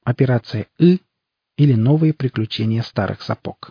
Операция «И» или новые приключения старых сапог.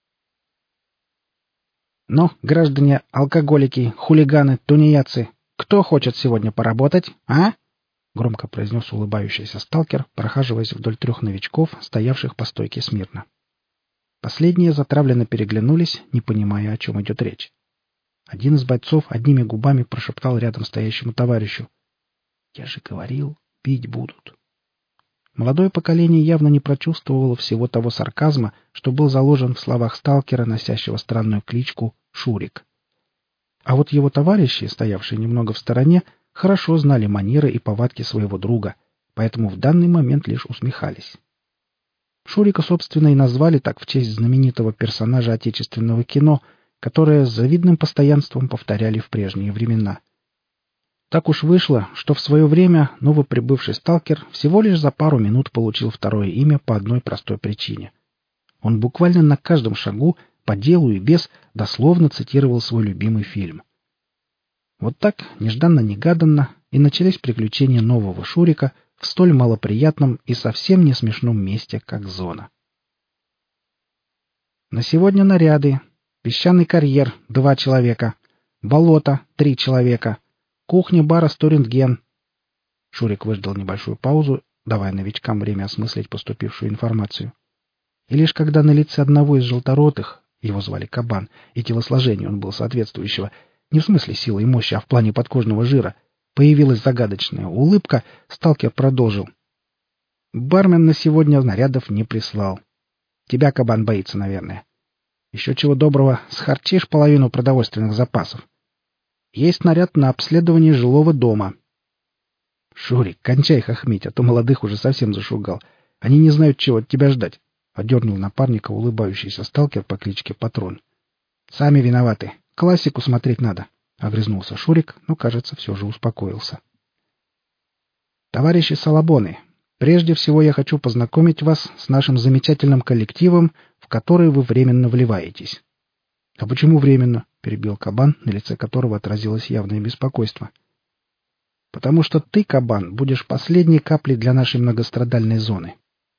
«Ну, граждане, алкоголики, хулиганы, тунеядцы, кто хочет сегодня поработать, а?» — громко произнес улыбающийся сталкер, прохаживаясь вдоль 3 новичков, стоявших по стойке смирно. Последние затравленно переглянулись, не понимая, о чем идет речь. Один из бойцов одними губами прошептал рядом стоящему товарищу: «Я же говорил, пить будут». Молодое поколение явно не прочувствовало всего того сарказма, что был заложен в словах сталкера, носящего странную кличку Шурик. А вот его товарищи, стоявшие немного в стороне, хорошо знали манеры и повадки своего друга, поэтому в данный момент лишь усмехались. Шурика, собственно, и назвали так в честь знаменитого персонажа отечественного кино, которое с завидным постоянством повторяли в прежние времена. Так уж вышло, что в свое время новоприбывший сталкер всего лишь за пару минут получил второе имя по одной простой причине. Он буквально на каждом шагу, по делу и без, дословно цитировал свой любимый фильм. Вот так, нежданно-негаданно, и начались приключения нового Шурика в столь малоприятном и совсем не смешном месте, как зона. На сегодня наряды. Песчаный карьер — 2 человека. Болото — 3 человека. Кухня бара «Сторентген». Шурик выждал небольшую паузу, давая новичкам время осмыслить поступившую информацию. И лишь когда на лице одного из желторотых, его звали Кабан, и телосложение он был соответствующего, не в смысле силы и мощи, а в плане подкожного жира, появилась загадочная улыбка, сталкер продолжил: «Бармен на сегодня нарядов не прислал. Тебя, Кабан, боится, наверное. Еще чего доброго, схарчишь половину продовольственных запасов. Есть наряд на обследование жилого дома». «Шурик, кончай хохмить, а то молодых уже совсем зашугал. Они не знают, чего от тебя ждать», — одернул напарника улыбающийся сталкер по кличке Патрон. «Сами виноваты. Классику смотреть надо», — огрызнулся Шурик, но, кажется, все же успокоился. «Товарищи Салабоны, прежде всего я хочу познакомить вас с нашим замечательным коллективом, в который вы временно вливаетесь». «А почему временно?» — перебил Кабан, на лице которого отразилось явное беспокойство. «Потому что ты, Кабан, будешь последней каплей для нашей многострадальной зоны.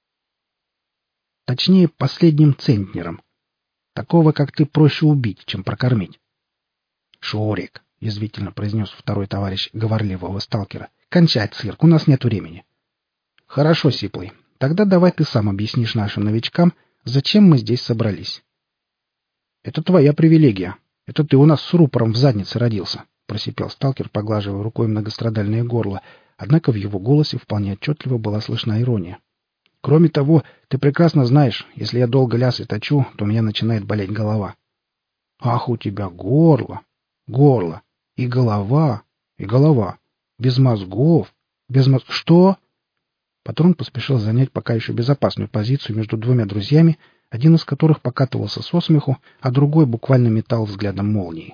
Точнее, последним центнером. Такого, как ты, проще убить, чем прокормить». «Шурик», — язвительно произнес второй товарищ говорливого сталкера, — «кончай цирк, у нас нет времени». «Хорошо, Сиплый, тогда давай ты сам объяснишь нашим новичкам, зачем мы здесь собрались». «Это твоя привилегия. Это ты у нас с рупором в заднице родился», — просипел сталкер, поглаживая рукой многострадальное горло, однако в его голосе вполне отчетливо была слышна ирония. «Кроме того, ты прекрасно знаешь, если я долго лясы точу, то у меня начинает болеть голова». «Ах, у тебя горло! Горло! И голова! И голова! Без мозгов! Что?» Патрон поспешил занять пока еще безопасную позицию между 2 друзьями, один из которых покатывался со смеху, а другой буквально метал взглядом молнии.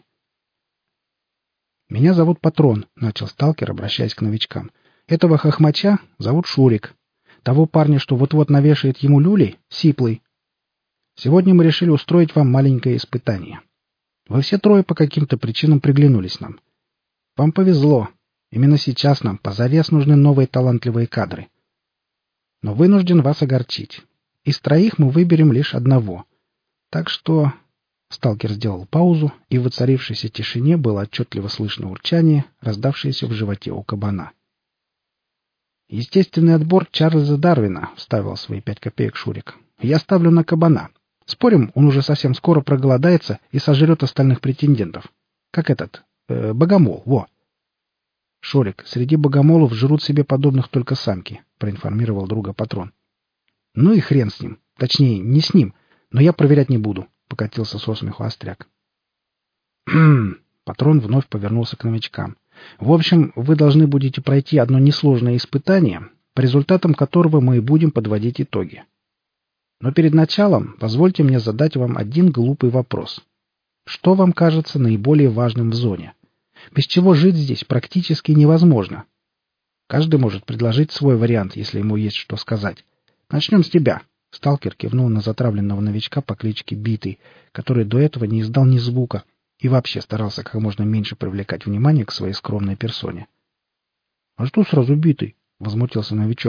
«Меня зовут Патрон», — начал сталкер, обращаясь к новичкам. «Этого хохмача зовут Шурик. Того парня, что вот-вот навешает ему люлей, Сиплый. Сегодня мы решили устроить вам маленькое испытание. Вы все 3 по каким-то причинам приглянулись нам. Вам повезло. Именно сейчас нам позарез нужны новые талантливые кадры. Но вынужден вас огорчить. Из 3 мы выберем лишь одного. Так что...» Сталкер сделал паузу, и в воцарившейся тишине было отчетливо слышно урчание, раздавшееся в животе у кабана. «Естественный отбор Чарльза Дарвина», — вставил свои 5 копеек Шурик. «Я ставлю на кабана. Спорим, он уже совсем скоро проголодается и сожрет остальных претендентов. Как этот... богомол, во!» «Шурик, среди богомолов жрут себе подобных только самки», — проинформировал друга Патрон. «Ну и хрен с ним. Точнее, не с ним. Но я проверять не буду», — покатился со смеху Остряк. «Хм...» — Патрон вновь повернулся к новичкам. «В общем, вы должны будете пройти одно несложное испытание, по результатам которого мы и будем подводить итоги. Но перед началом позвольте мне задать вам один глупый вопрос. Что вам кажется наиболее важным в зоне? Без чего жить здесь практически невозможно. Каждый может предложить свой вариант, если ему есть что сказать. Начнем с тебя». Сталкер кивнул на затравленного новичка по кличке Битый, который до этого не издал ни звука и вообще старался как можно меньше привлекать внимание к своей скромной персоне. «А что сразу Битый?» — возмутился новичок.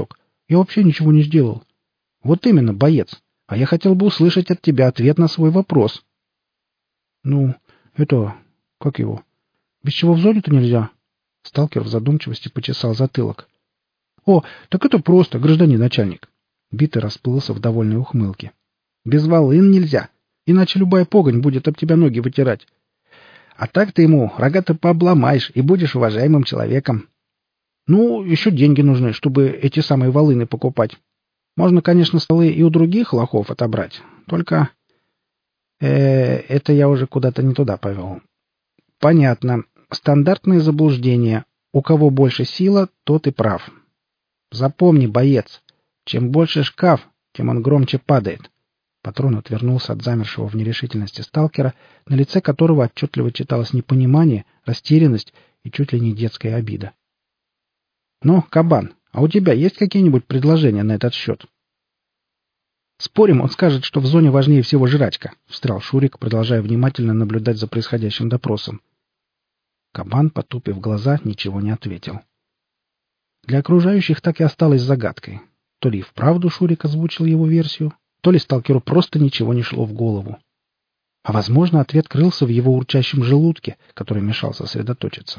Я вообще ничего не сделал. Вот именно, боец. А я хотел бы услышать от тебя ответ на свой вопрос. Ну, это... Как его? Без чего в зоне-то нельзя? Сталкер в задумчивости почесал затылок. О, так это просто, гражданин начальник. Битый расплылся в довольной ухмылке. Без волын нельзя, иначе любая погонь будет об тебя ноги вытирать. А так ты ему рога-то пообломаешь и будешь уважаемым человеком. Ну, еще деньги нужны, чтобы эти самые волыны покупать. Можно, конечно, столы и у других лохов отобрать, только... это я уже куда-то не туда повел. Понятно. Стандартное заблуждение. У кого больше сила, тот и прав. Запомни, боец, чем больше шкаф, тем он громче падает. Патрон отвернулся от замершего в нерешительности сталкера, на лице которого отчетливо читалось непонимание, растерянность и чуть ли не детская обида. «Ну, кабан, а у тебя есть какие-нибудь предложения на этот счет?» «Спорим, он скажет, что в зоне важнее всего жрачка», — встрял Шурик, продолжая внимательно наблюдать за происходящим допросом. Кабан, потупив глаза, ничего не ответил. Для окружающих так и осталось загадкой. То ли и вправду Шурик озвучил его версию, то ли сталкеру просто ничего не шло в голову. А, возможно, ответ крылся в его урчащем желудке, который мешал сосредоточиться.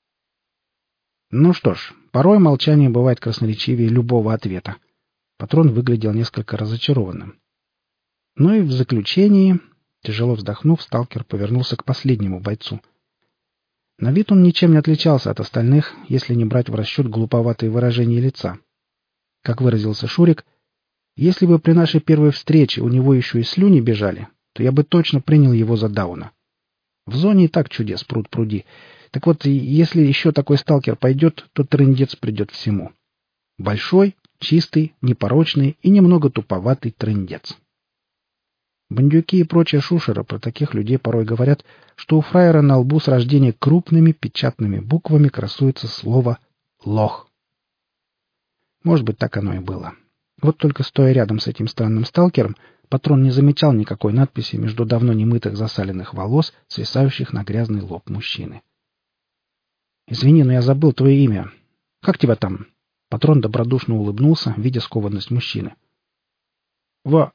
Ну что ж, порой молчание бывает красноречивее любого ответа. Патрон выглядел несколько разочарованным. Ну и в заключении, тяжело вздохнув, сталкер повернулся к последнему бойцу. На вид он ничем не отличался от остальных, если не брать в расчет глуповатые выражения лица. Как выразился Шурик, если бы при нашей первой встрече у него еще и слюни бежали, то я бы точно принял его за Дауна. В зоне и так чудес пруд-пруди. Так вот, если еще такой сталкер пойдет, то трындец придет всему. Большой, чистый, непорочный и немного туповатый трындец. Бандюки и прочая шушера про таких людей порой говорят, что у фраера на лбу с рождения крупными печатными буквами красуется слово «лох». Может быть, так оно и было. Вот только стоя рядом с этим странным сталкером, Патрон не замечал никакой надписи между давно немытых засаленных волос, свисающих на грязный лоб мужчины. «Извини, но я забыл твое имя. Как тебя там?» Патрон добродушно улыбнулся, видя скованность мужчины. «Ва...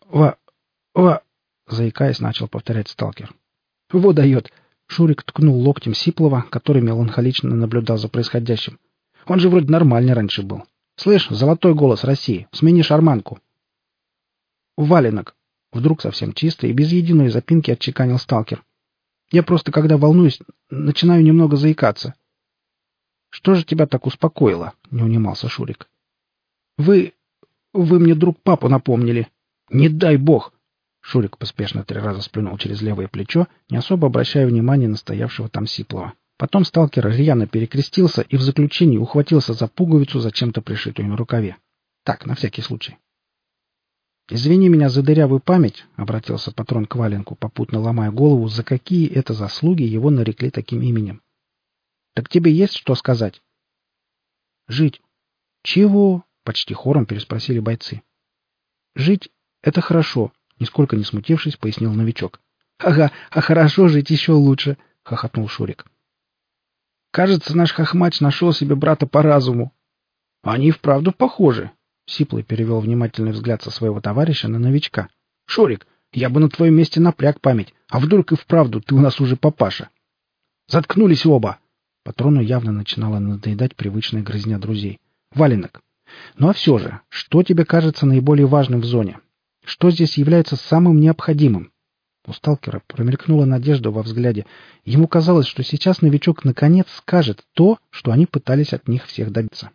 заикаясь, начал повторять сталкер. «Во дает!» Шурик ткнул локтем Сиплова, который меланхолично наблюдал за происходящим. «Он же вроде нормальный раньше был. Слышь, золотой голос России, смени шарманку!» «Валенок!» Вдруг совсем чисто и без единой запинки отчеканил сталкер. «Я просто, когда волнуюсь, начинаю немного заикаться». «Что же тебя так успокоило?» — не унимался Шурик. «Вы мне, друг, папу напомнили. Не дай бог!» Шурик поспешно 3 раза сплюнул через левое плечо, не особо обращая внимания на стоявшего там Сиплова. Потом сталкер рьяно перекрестился и в заключении ухватился за пуговицу, зачем-то пришитую на рукаве. Так, на всякий случай. «Извини меня за дырявую память», — обратился Патрон к Валенку, попутно ломая голову, за какие это заслуги его нарекли таким именем. «Так тебе есть что сказать?» «Жить». «Чего?» — почти хором переспросили бойцы. «Жить — это хорошо», — нисколько не смутившись, пояснил новичок. «Ага, а хорошо жить еще лучше», — хохотнул Шурик. «Кажется, наш хохмач нашел себе брата по разуму». «Они вправду похожи», — Сиплый перевел внимательный взгляд со своего товарища на новичка. «Шурик, я бы на твоем месте напряг память, а вдруг и вправду ты у нас уже папаша?» «Заткнулись оба!» Патрону явно начинала надоедать привычная грызня друзей. «Валенок, ну а все же, что тебе кажется наиболее важным в зоне? Что здесь является самым необходимым?» У сталкера промелькнула надежда во взгляде. Ему казалось, что сейчас новичок наконец скажет то, что они пытались от них всех добиться.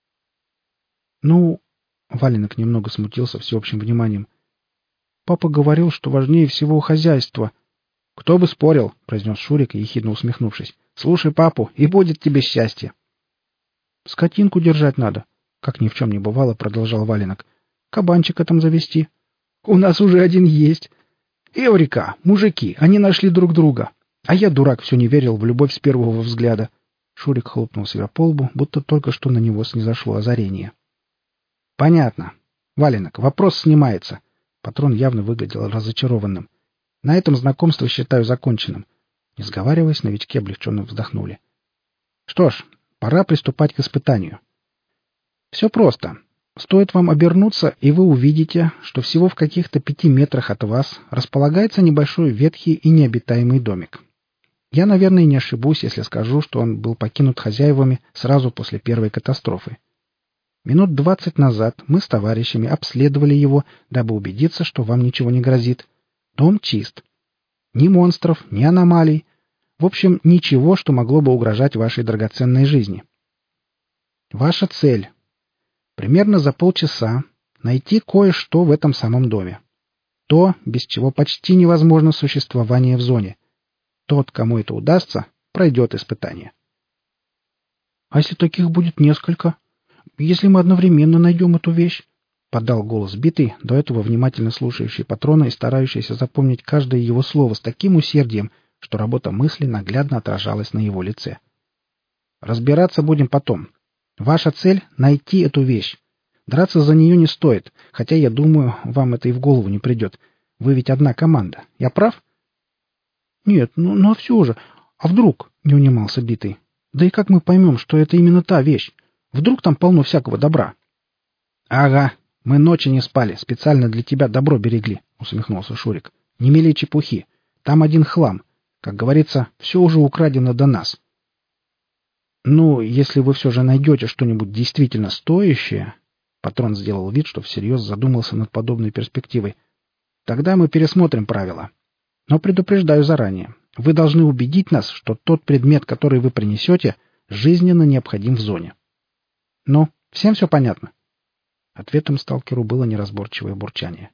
«Ну...» — Валенок немного смутился всеобщим вниманием. «Папа говорил, что важнее всего хозяйство». «Кто бы спорил?» — произнес Шурик, ехидно усмехнувшись. «Слушай папу, и будет тебе счастье». «Скотинку держать надо», — как ни в чем не бывало, продолжал Валенок. «Кабанчика там завести». «У нас уже один есть». «Эврика! Мужики! Они нашли друг друга! А я, дурак, все не верил в любовь с первого взгляда!» Шурик хлопнул себя по лбу, будто только что на него снизошло озарение. «Понятно. Валенок, вопрос снимается». Патрон явно выглядел разочарованным. «На этом знакомство считаю законченным». Не сговариваясь, новички облегченно вздохнули. «Что ж, пора приступать к испытанию». «Все просто. Стоит вам обернуться, и вы увидите, что всего в каких-то 5 метрах от вас располагается небольшой ветхий и необитаемый домик. Я, наверное, не ошибусь, если скажу, что он был покинут хозяевами сразу после первой катастрофы. Минут 20 назад мы с товарищами обследовали его, дабы убедиться, что вам ничего не грозит. Дом чист. Ни монстров, ни аномалий. В общем, ничего, что могло бы угрожать вашей драгоценной жизни. Ваша цель — примерно за полчаса найти кое-что в этом самом доме. То, без чего почти невозможно существование в зоне. Тот, кому это удастся, пройдет испытание. — А если таких будет несколько? Если мы одновременно найдем эту вещь? — подал голос Битый, до этого внимательно слушающий патрона и старающийся запомнить каждое его слово с таким усердием, что работа мысли наглядно отражалась на его лице. — Разбираться будем потом. Ваша цель — найти эту вещь. Драться за нее не стоит, хотя, я думаю, вам это и в голову не придет. Вы ведь одна команда. Я прав? — Нет, ну а все же. А вдруг? — не унимался Битый. — Да и как мы поймем, что это именно та вещь? Вдруг там полно всякого добра? — Ага, мы ночи не спали, специально для тебя добро берегли, — усмехнулся Шурик. — Не мели чепухи. Там один хлам. Как говорится, все уже украдено до нас. — Ну, если вы все же найдете что-нибудь действительно стоящее... Патрон сделал вид, что всерьез задумался над подобной перспективой. Тогда мы пересмотрим правила. Но предупреждаю заранее. Вы должны убедить нас, что тот предмет, который вы принесете, жизненно необходим в зоне. Ну, всем все понятно? Ответом сталкеру было неразборчивое бурчание.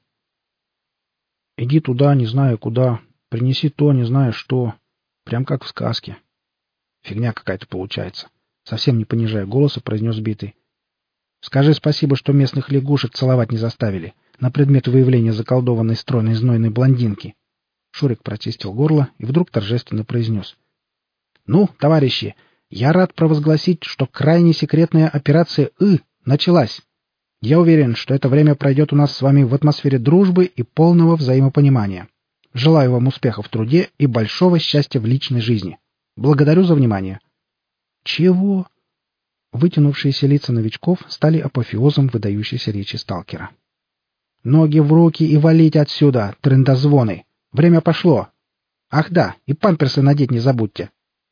Иди туда, не зная куда. Принеси то, не зная что. Прям как в сказке. Фигня какая-то получается. Совсем не понижая голоса, произнес Битый. Скажи спасибо, что местных лягушек целовать не заставили, на предмет выявления заколдованной стройной знойной блондинки. Шурик прочистил горло и вдруг торжественно произнес. — Ну, товарищи, я рад провозгласить, что крайне секретная операция началась. Я уверен, что это время пройдет у нас с вами в атмосфере дружбы и полного взаимопонимания. Желаю вам успеха в труде и большого счастья в личной жизни. Благодарю за внимание. — Чего? Вытянувшиеся лица новичков стали апофеозом выдающейся речи сталкера. «Ноги в руки и валите отсюда, трындозвоны! Время пошло! Ах да, и памперсы надеть не забудьте!»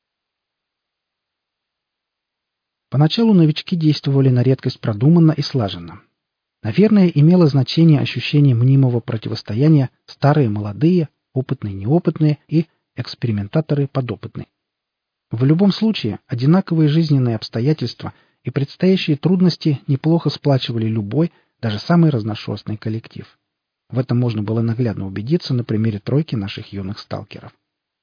Поначалу новички действовали на редкость продуманно и слаженно. Наверное, имело значение ощущение мнимого противостояния старые-молодые, опытные-неопытные и экспериментаторы-подопытные. В любом случае, одинаковые жизненные обстоятельства и предстоящие трудности неплохо сплачивали любой, даже самый разношерстный коллектив. В этом можно было наглядно убедиться на примере тройки наших юных сталкеров.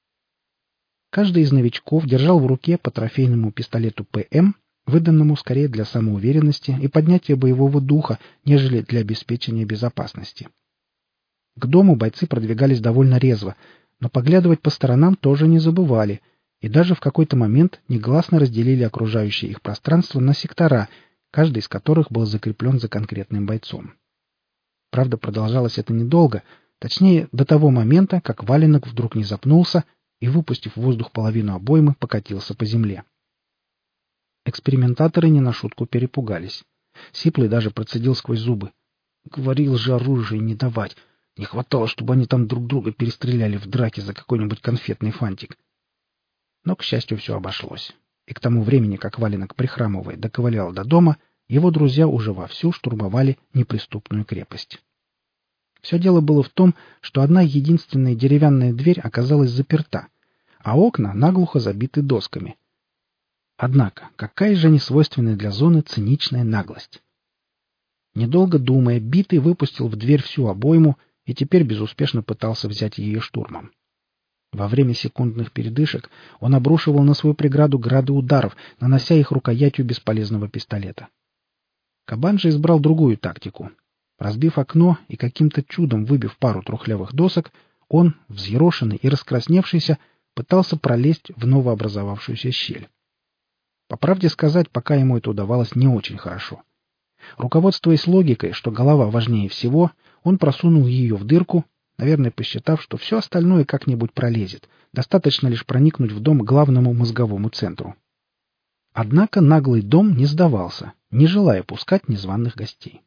Каждый из новичков держал в руке по трофейному пистолету ПМ, выданному скорее для самоуверенности и поднятия боевого духа, нежели для обеспечения безопасности. К дому бойцы продвигались довольно резво, но поглядывать по сторонам тоже не забывали — и даже в какой-то момент негласно разделили окружающее их пространство на сектора, каждый из которых был закреплен за конкретным бойцом. Правда, продолжалось это недолго, точнее, до того момента, как валенок вдруг не запнулся и, выпустив в воздух половину обоймы, покатился по земле. Экспериментаторы не на шутку перепугались. Сиплый даже процедил сквозь зубы. Говорил же оружие не давать. Не хватало, чтобы они там друг друга перестреляли в драке за какой-нибудь конфетный фантик. Но, к счастью, все обошлось. И к тому времени, как валенок, прихрамывая, доковылял до дома, его друзья уже вовсю штурмовали неприступную крепость. Все дело было в том, что одна единственная деревянная дверь оказалась заперта, а окна наглухо забиты досками. Однако, какая же несвойственная для зоны циничная наглость! Недолго думая, Битый выпустил в дверь всю обойму и теперь безуспешно пытался взять ее штурмом. Во время секундных передышек он обрушивал на свою преграду грады ударов, нанося их рукоятью бесполезного пистолета. Кабан же избрал другую тактику. Разбив окно и каким-то чудом выбив пару трухлявых досок, он, взъерошенный и раскрасневшийся, пытался пролезть в новообразовавшуюся щель. По правде сказать, пока ему это удавалось не очень хорошо. Руководствуясь логикой, что голова важнее всего, он просунул ее в дырку, наверное, посчитав, что все остальное как-нибудь пролезет, достаточно лишь проникнуть в дом к главному мозговому центру. Однако наглый дом не сдавался не желая пускать незваных гостей.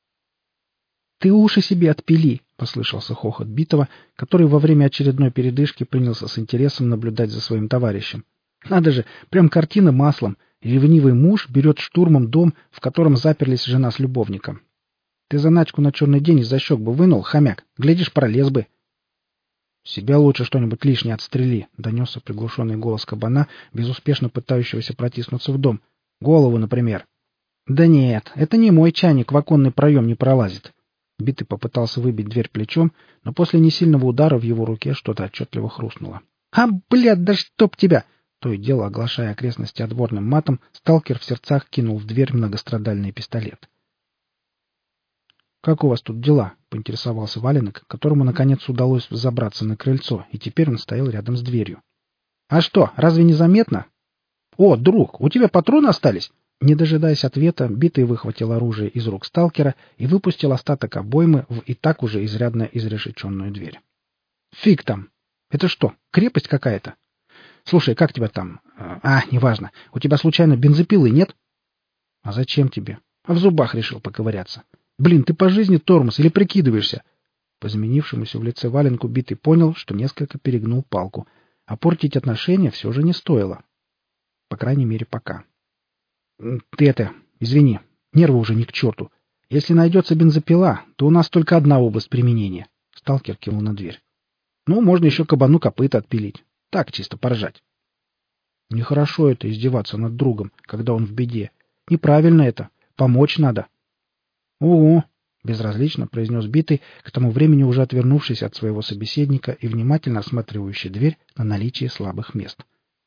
«Ты уши себе отпили!» — послышался хохот Битова, который во время очередной передышки принялся с интересом наблюдать за своим товарищем. «Надо же, прям картина маслом. Ревнивый муж берет штурмом дом, в котором заперлись жена с любовником. Ты заначку на черный день из-за щек бы вынул, хомяк. Глядишь, пролез бы». «Себя лучше что-нибудь лишнее отстрели», — донесся приглушенный голос кабана, безуспешно пытающегося протиснуться в дом. «Голову, например». «Да нет, это не мой чайник в оконный проем не пролазит». Битый попытался выбить дверь плечом, но после несильного удара в его руке что-то отчетливо хрустнуло. «А, блядь, да чтоб тебя!» То и дело, оглашая окрестности отборным матом, сталкер в сердцах кинул в дверь многострадальный пистолет. «Как у вас тут дела?» — поинтересовался Валенок, которому, наконец, удалось взобраться на крыльцо, и теперь он стоял рядом с дверью. «А что, разве не заметно?» «О, друг, у тебя патроны остались?» Не дожидаясь ответа, Битый выхватил оружие из рук сталкера и выпустил остаток обоймы в и так уже изрядно изрешеченную дверь. «Фиг там! Это что, крепость какая-то? Слушай, как тебя там? Неважно. У тебя случайно бензопилы нет?» «А зачем тебе?» «А в зубах решил поковыряться. Блин, ты по жизни тормоз или прикидываешься?» По изменившемуся в лице Валенку Битый понял, что несколько перегнул палку, а портить отношения все же не стоило. По крайней мере, пока. «Ты извини, нервы уже ни к черту. Если найдется бензопила, то у нас только одна область применения». Сталкер кинул на дверь. «Ну, можно еще кабану копыта отпилить. Так, чисто поржать». Нехорошо это издеваться над другом, когда он в беде. Неправильно это. Помочь надо. «Ого!» — безразлично произнес Битый, к тому времени уже отвернувшись от своего собеседника и внимательно осматривающий дверь на наличие слабых мест.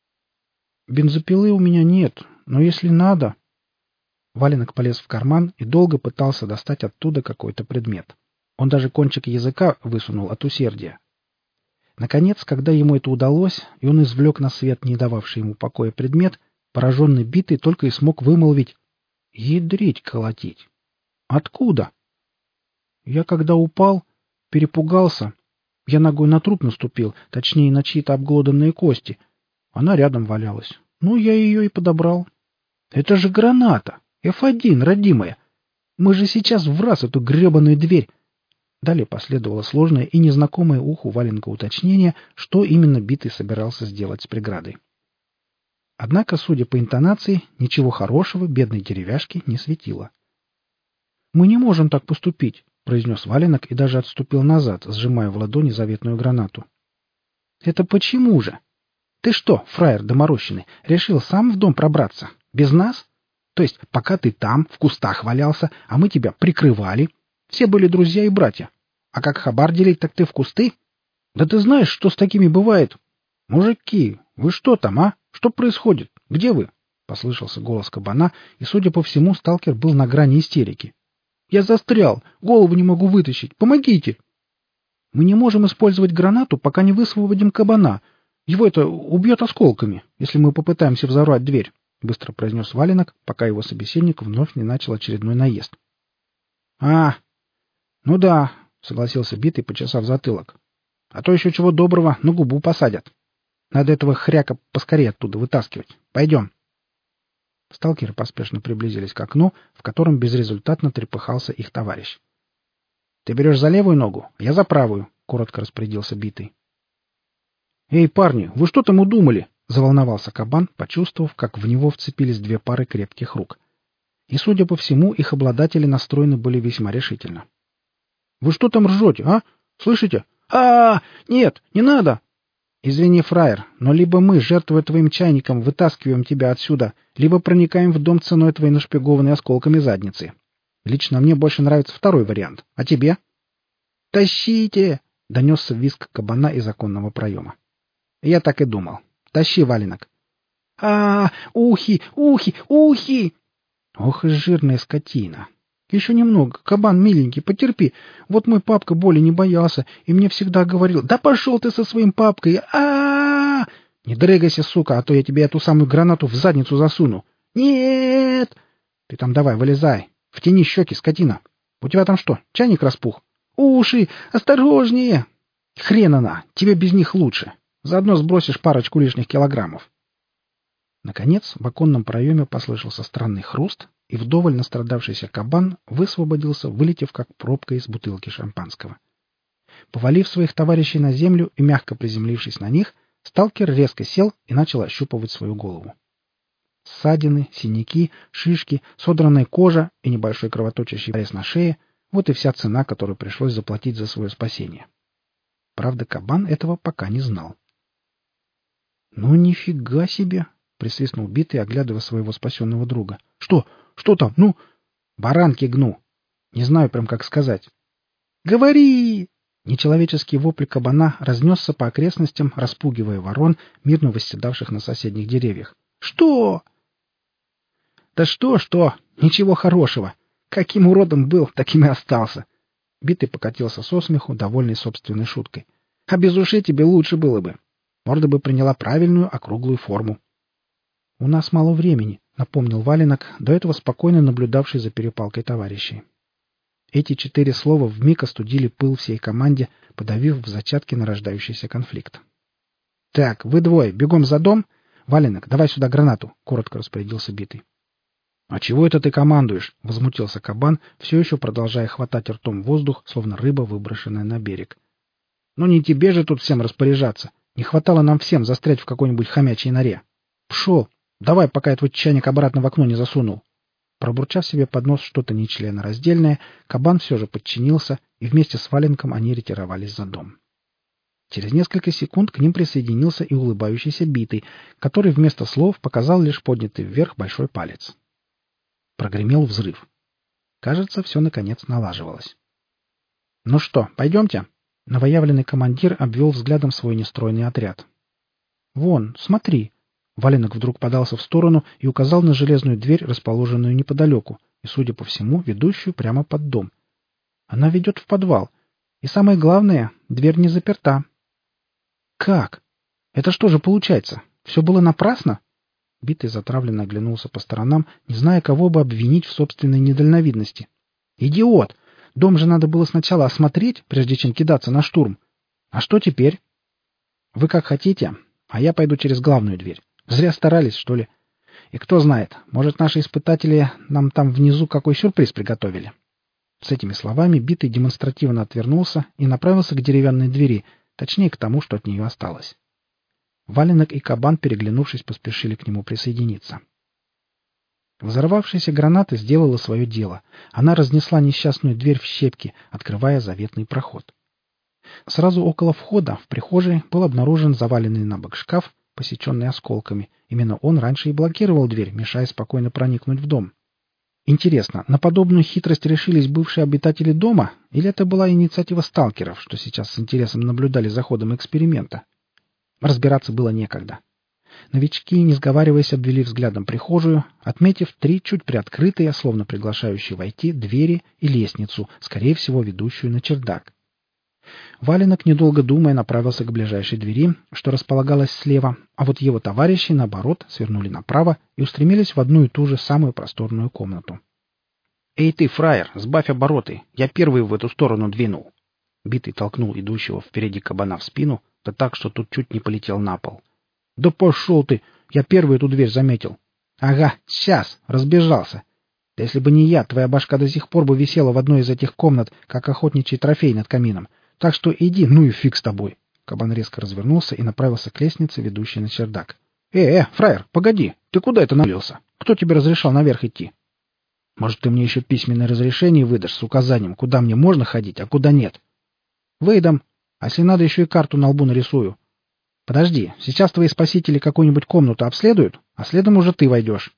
«Бензопилы у меня нет, но если надо...» Валенок полез в карман и долго пытался достать оттуда какой-то предмет. Он даже кончик языка высунул от усердия. Наконец, когда ему это удалось, и он извлек на свет не дававший ему покоя предмет, пораженный Битый только и смог вымолвить: «Ядрить колотить! Откуда?» «Я когда упал, перепугался. Я ногой на труп наступил, точнее, на чьи-то обглоданные кости. Она рядом валялась. Ну, я ее и подобрал. Это же граната! F1, родимая! Мы же сейчас в раз эту гребаную дверь!» Далее последовало сложное и незнакомое уху Валенка уточнение, что именно Битый собирался сделать с преградой. Однако, судя по интонации, ничего хорошего бедной деревяшке не светило. «Мы не можем так поступить», — произнес Валенок и даже отступил назад, сжимая в ладони заветную гранату. «Это почему же? Ты что, фраер доморощенный, решил сам в дом пробраться? Без нас? То есть, пока ты там, в кустах валялся, а мы тебя прикрывали, все были друзья и братья. А как хабар делить, так ты в кусты? Да ты знаешь, что с такими бывает? Мужики, вы что там, а? Что происходит? Где вы?» — послышался голос кабана, и, судя по всему, сталкер был на грани истерики. «Я застрял! Голову не могу вытащить! Помогите!» «Мы не можем использовать гранату, пока не высвободим кабана. Его это убьет осколками, если мы попытаемся взорвать дверь», — быстро произнес Валенок, пока его собеседник вновь не начал очередной наезд. «Ну да», — согласился Битый, почесав затылок. «А то еще чего доброго на губу посадят. Надо этого хряка поскорее оттуда вытаскивать. Пойдем». Сталкеры поспешно приблизились к окну, в котором безрезультатно трепыхался их товарищ. «Ты берешь за левую ногу, а я за правую», — коротко распорядился Битый. «Эй, парни, вы что там удумали?» — заволновался кабан, почувствовав, как в него вцепились две пары крепких рук. И, судя по всему, их обладатели настроены были весьма решительно. «Вы что там ржете, а? Слышите? Нет, не надо!» «Извини, фраер, но либо мы, жертвуя твоим чайником, вытаскиваем тебя отсюда, либо проникаем в дом ценой твоей нашпигованной осколками задницы. Лично мне больше нравится второй вариант. А тебе?» «Тащите!» — донесся визг кабана из оконного проема. «Я так и думал. Тащи, Валенок». Ухи! Ухи! Ухи!» «Ох и жирная скотина! Еще немного, кабан миленький, потерпи. Вот мой папка боли не боялся, и мне всегда говорил: да пошел ты со своим папкой! Не дрыгайся, сука, а то я тебе эту самую гранату в задницу засуну. Нет! Ты там давай, вылезай. Втяни щеки, скотина. У тебя там что, чайник распух? Уши! Осторожнее! Хрен она, тебе без них лучше. Заодно сбросишь парочку лишних килограммов». Наконец, в оконном проеме послышался странный хруст, и вдоволь настрадавшийся кабан высвободился, вылетев как пробка из бутылки шампанского. Повалив своих товарищей на землю и мягко приземлившись на них, сталкер резко сел и начал ощупывать свою голову. Ссадины, синяки, шишки, содранная кожа и небольшой кровоточащий порез на шее — вот и вся цена, которую пришлось заплатить за свое спасение. Правда, кабан этого пока не знал. — Ну, нифига себе! — присвистнул Битый, оглядывая своего спасенного друга. — Что? Что там? Ну? — Баранки гну. Не знаю прям как сказать. — Говори! Нечеловеческий вопль кабана разнесся по окрестностям, распугивая ворон, мирно восседавших на соседних деревьях. «Что?» «Да что? Ничего хорошего. Каким уродом был, таким и остался». Битый покатился со смеху, довольный собственной шуткой. «А без ушей тебе лучше было бы. Морда бы приняла правильную округлую форму». «У нас мало времени», — напомнил Валенок, до этого спокойно наблюдавший за перепалкой товарищей. Эти 4 слова вмиг остудили пыл всей команде, подавив в зачатке нарождающийся конфликт. «Так, вы двое, бегом за дом. Валенок, давай сюда гранату», — коротко распорядился Битый. «А чего это ты командуешь?» — возмутился кабан, все еще продолжая хватать ртом воздух, словно рыба, выброшенная на берег. «Ну не тебе же тут всем распоряжаться. Не хватало нам всем застрять в какой-нибудь хомячьей норе. Пшел! Давай, пока я твой чайник обратно в окно не засунул». Пробурчав себе под нос что-то нечленораздельное, кабан все же подчинился, и вместе с Валенком они ретировались за дом. Через несколько секунд к ним присоединился и улыбающийся Битый, который вместо слов показал лишь поднятый вверх большой палец. Прогремел взрыв. Кажется, все наконец налаживалось. «Ну что, пойдемте?» Новоявленный командир обвел взглядом свой нестройный отряд. «Вон, смотри!» Валенок вдруг подался в сторону и указал на железную дверь, расположенную неподалеку, и, судя по всему, ведущую прямо под дом. Она ведет в подвал. И самое главное, дверь не заперта. «Как? Это что же получается? Все было напрасно?» Битый затравленно оглянулся по сторонам, не зная, кого бы обвинить в собственной недальновидности. «Идиот! Дом же надо было сначала осмотреть, прежде чем кидаться на штурм. А что теперь?» «Вы как хотите, а я пойду через главную дверь. Зря старались, что ли? И кто знает, может, наши испытатели нам там внизу какой сюрприз приготовили?» С этими словами Битый демонстративно отвернулся и направился к деревянной двери, точнее, к тому, что от нее осталось. Валенок и кабан, переглянувшись, поспешили к нему присоединиться. Взорвавшаяся граната сделала свое дело. Она разнесла несчастную дверь в щепки, открывая заветный проход. Сразу около входа, в прихожей, был обнаружен заваленный на бок шкаф, посеченный осколками. Именно он раньше и блокировал дверь, мешая спокойно проникнуть в дом. Интересно, на подобную хитрость решились бывшие обитатели дома, или это была инициатива сталкеров, что сейчас с интересом наблюдали за ходом эксперимента? Разбираться было некогда. Новички, не сговариваясь, обвели взглядом прихожую, отметив 3 чуть приоткрытые, словно приглашающие войти, двери и лестницу, скорее всего, ведущую на чердак. Валенок, недолго думая, направился к ближайшей двери, что располагалась слева, а вот его товарищи, наоборот, свернули направо и устремились в одну и ту же самую просторную комнату. «Эй ты, фраер, сбавь обороты! Я первый в эту сторону двинул!» Битый толкнул идущего впереди кабана в спину, да так, что тут чуть не полетел на пол. «Да пошел ты! Я первый эту дверь заметил!» «Ага, сейчас! Разбежался! Да если бы не я, твоя башка до сих пор бы висела в одной из этих комнат, как охотничий трофей над камином. Так что иди, ну и фиг с тобой!» Кабан резко развернулся и направился к лестнице, ведущей на чердак. Фраер, погоди! Ты куда это навелся? Кто тебе разрешал наверх идти?» «Может, ты мне еще письменное разрешение выдашь с указанием, куда мне можно ходить, а куда нет?» «Выдам. А если надо, еще и карту на лбу нарисую. Подожди, сейчас твои спасители какую-нибудь комнату обследуют, а следом уже ты войдешь».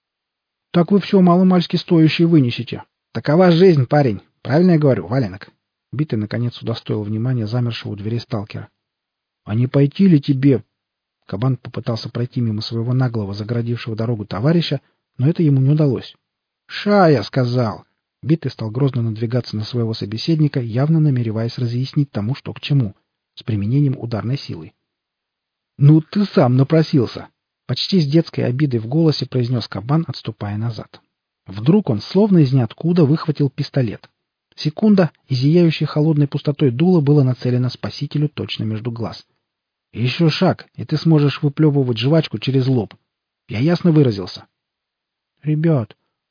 «Так вы все маломальски стоящее вынесете. Такова жизнь, парень. Правильно я говорю, Валенок?» Битый, наконец, удостоил внимания замершего у двери сталкера. «А не пойти ли тебе?» Кабан попытался пройти мимо своего наглого, загородившего дорогу товарища, но это ему не удалось. «Ша, я сказал!» Битый стал грозно надвигаться на своего собеседника, явно намереваясь разъяснить тому, что к чему, с применением ударной силы. «Ну, ты сам напросился!» Почти с детской обидой в голосе произнес кабан, отступая назад. Вдруг он, словно из ниоткуда, выхватил пистолет. Секунда, и зияющей холодной пустотой дуло было нацелено спасителю точно между глаз. «Еще шаг, и ты сможешь выплевывать жвачку через лоб. Я ясно выразился?» «Ребят,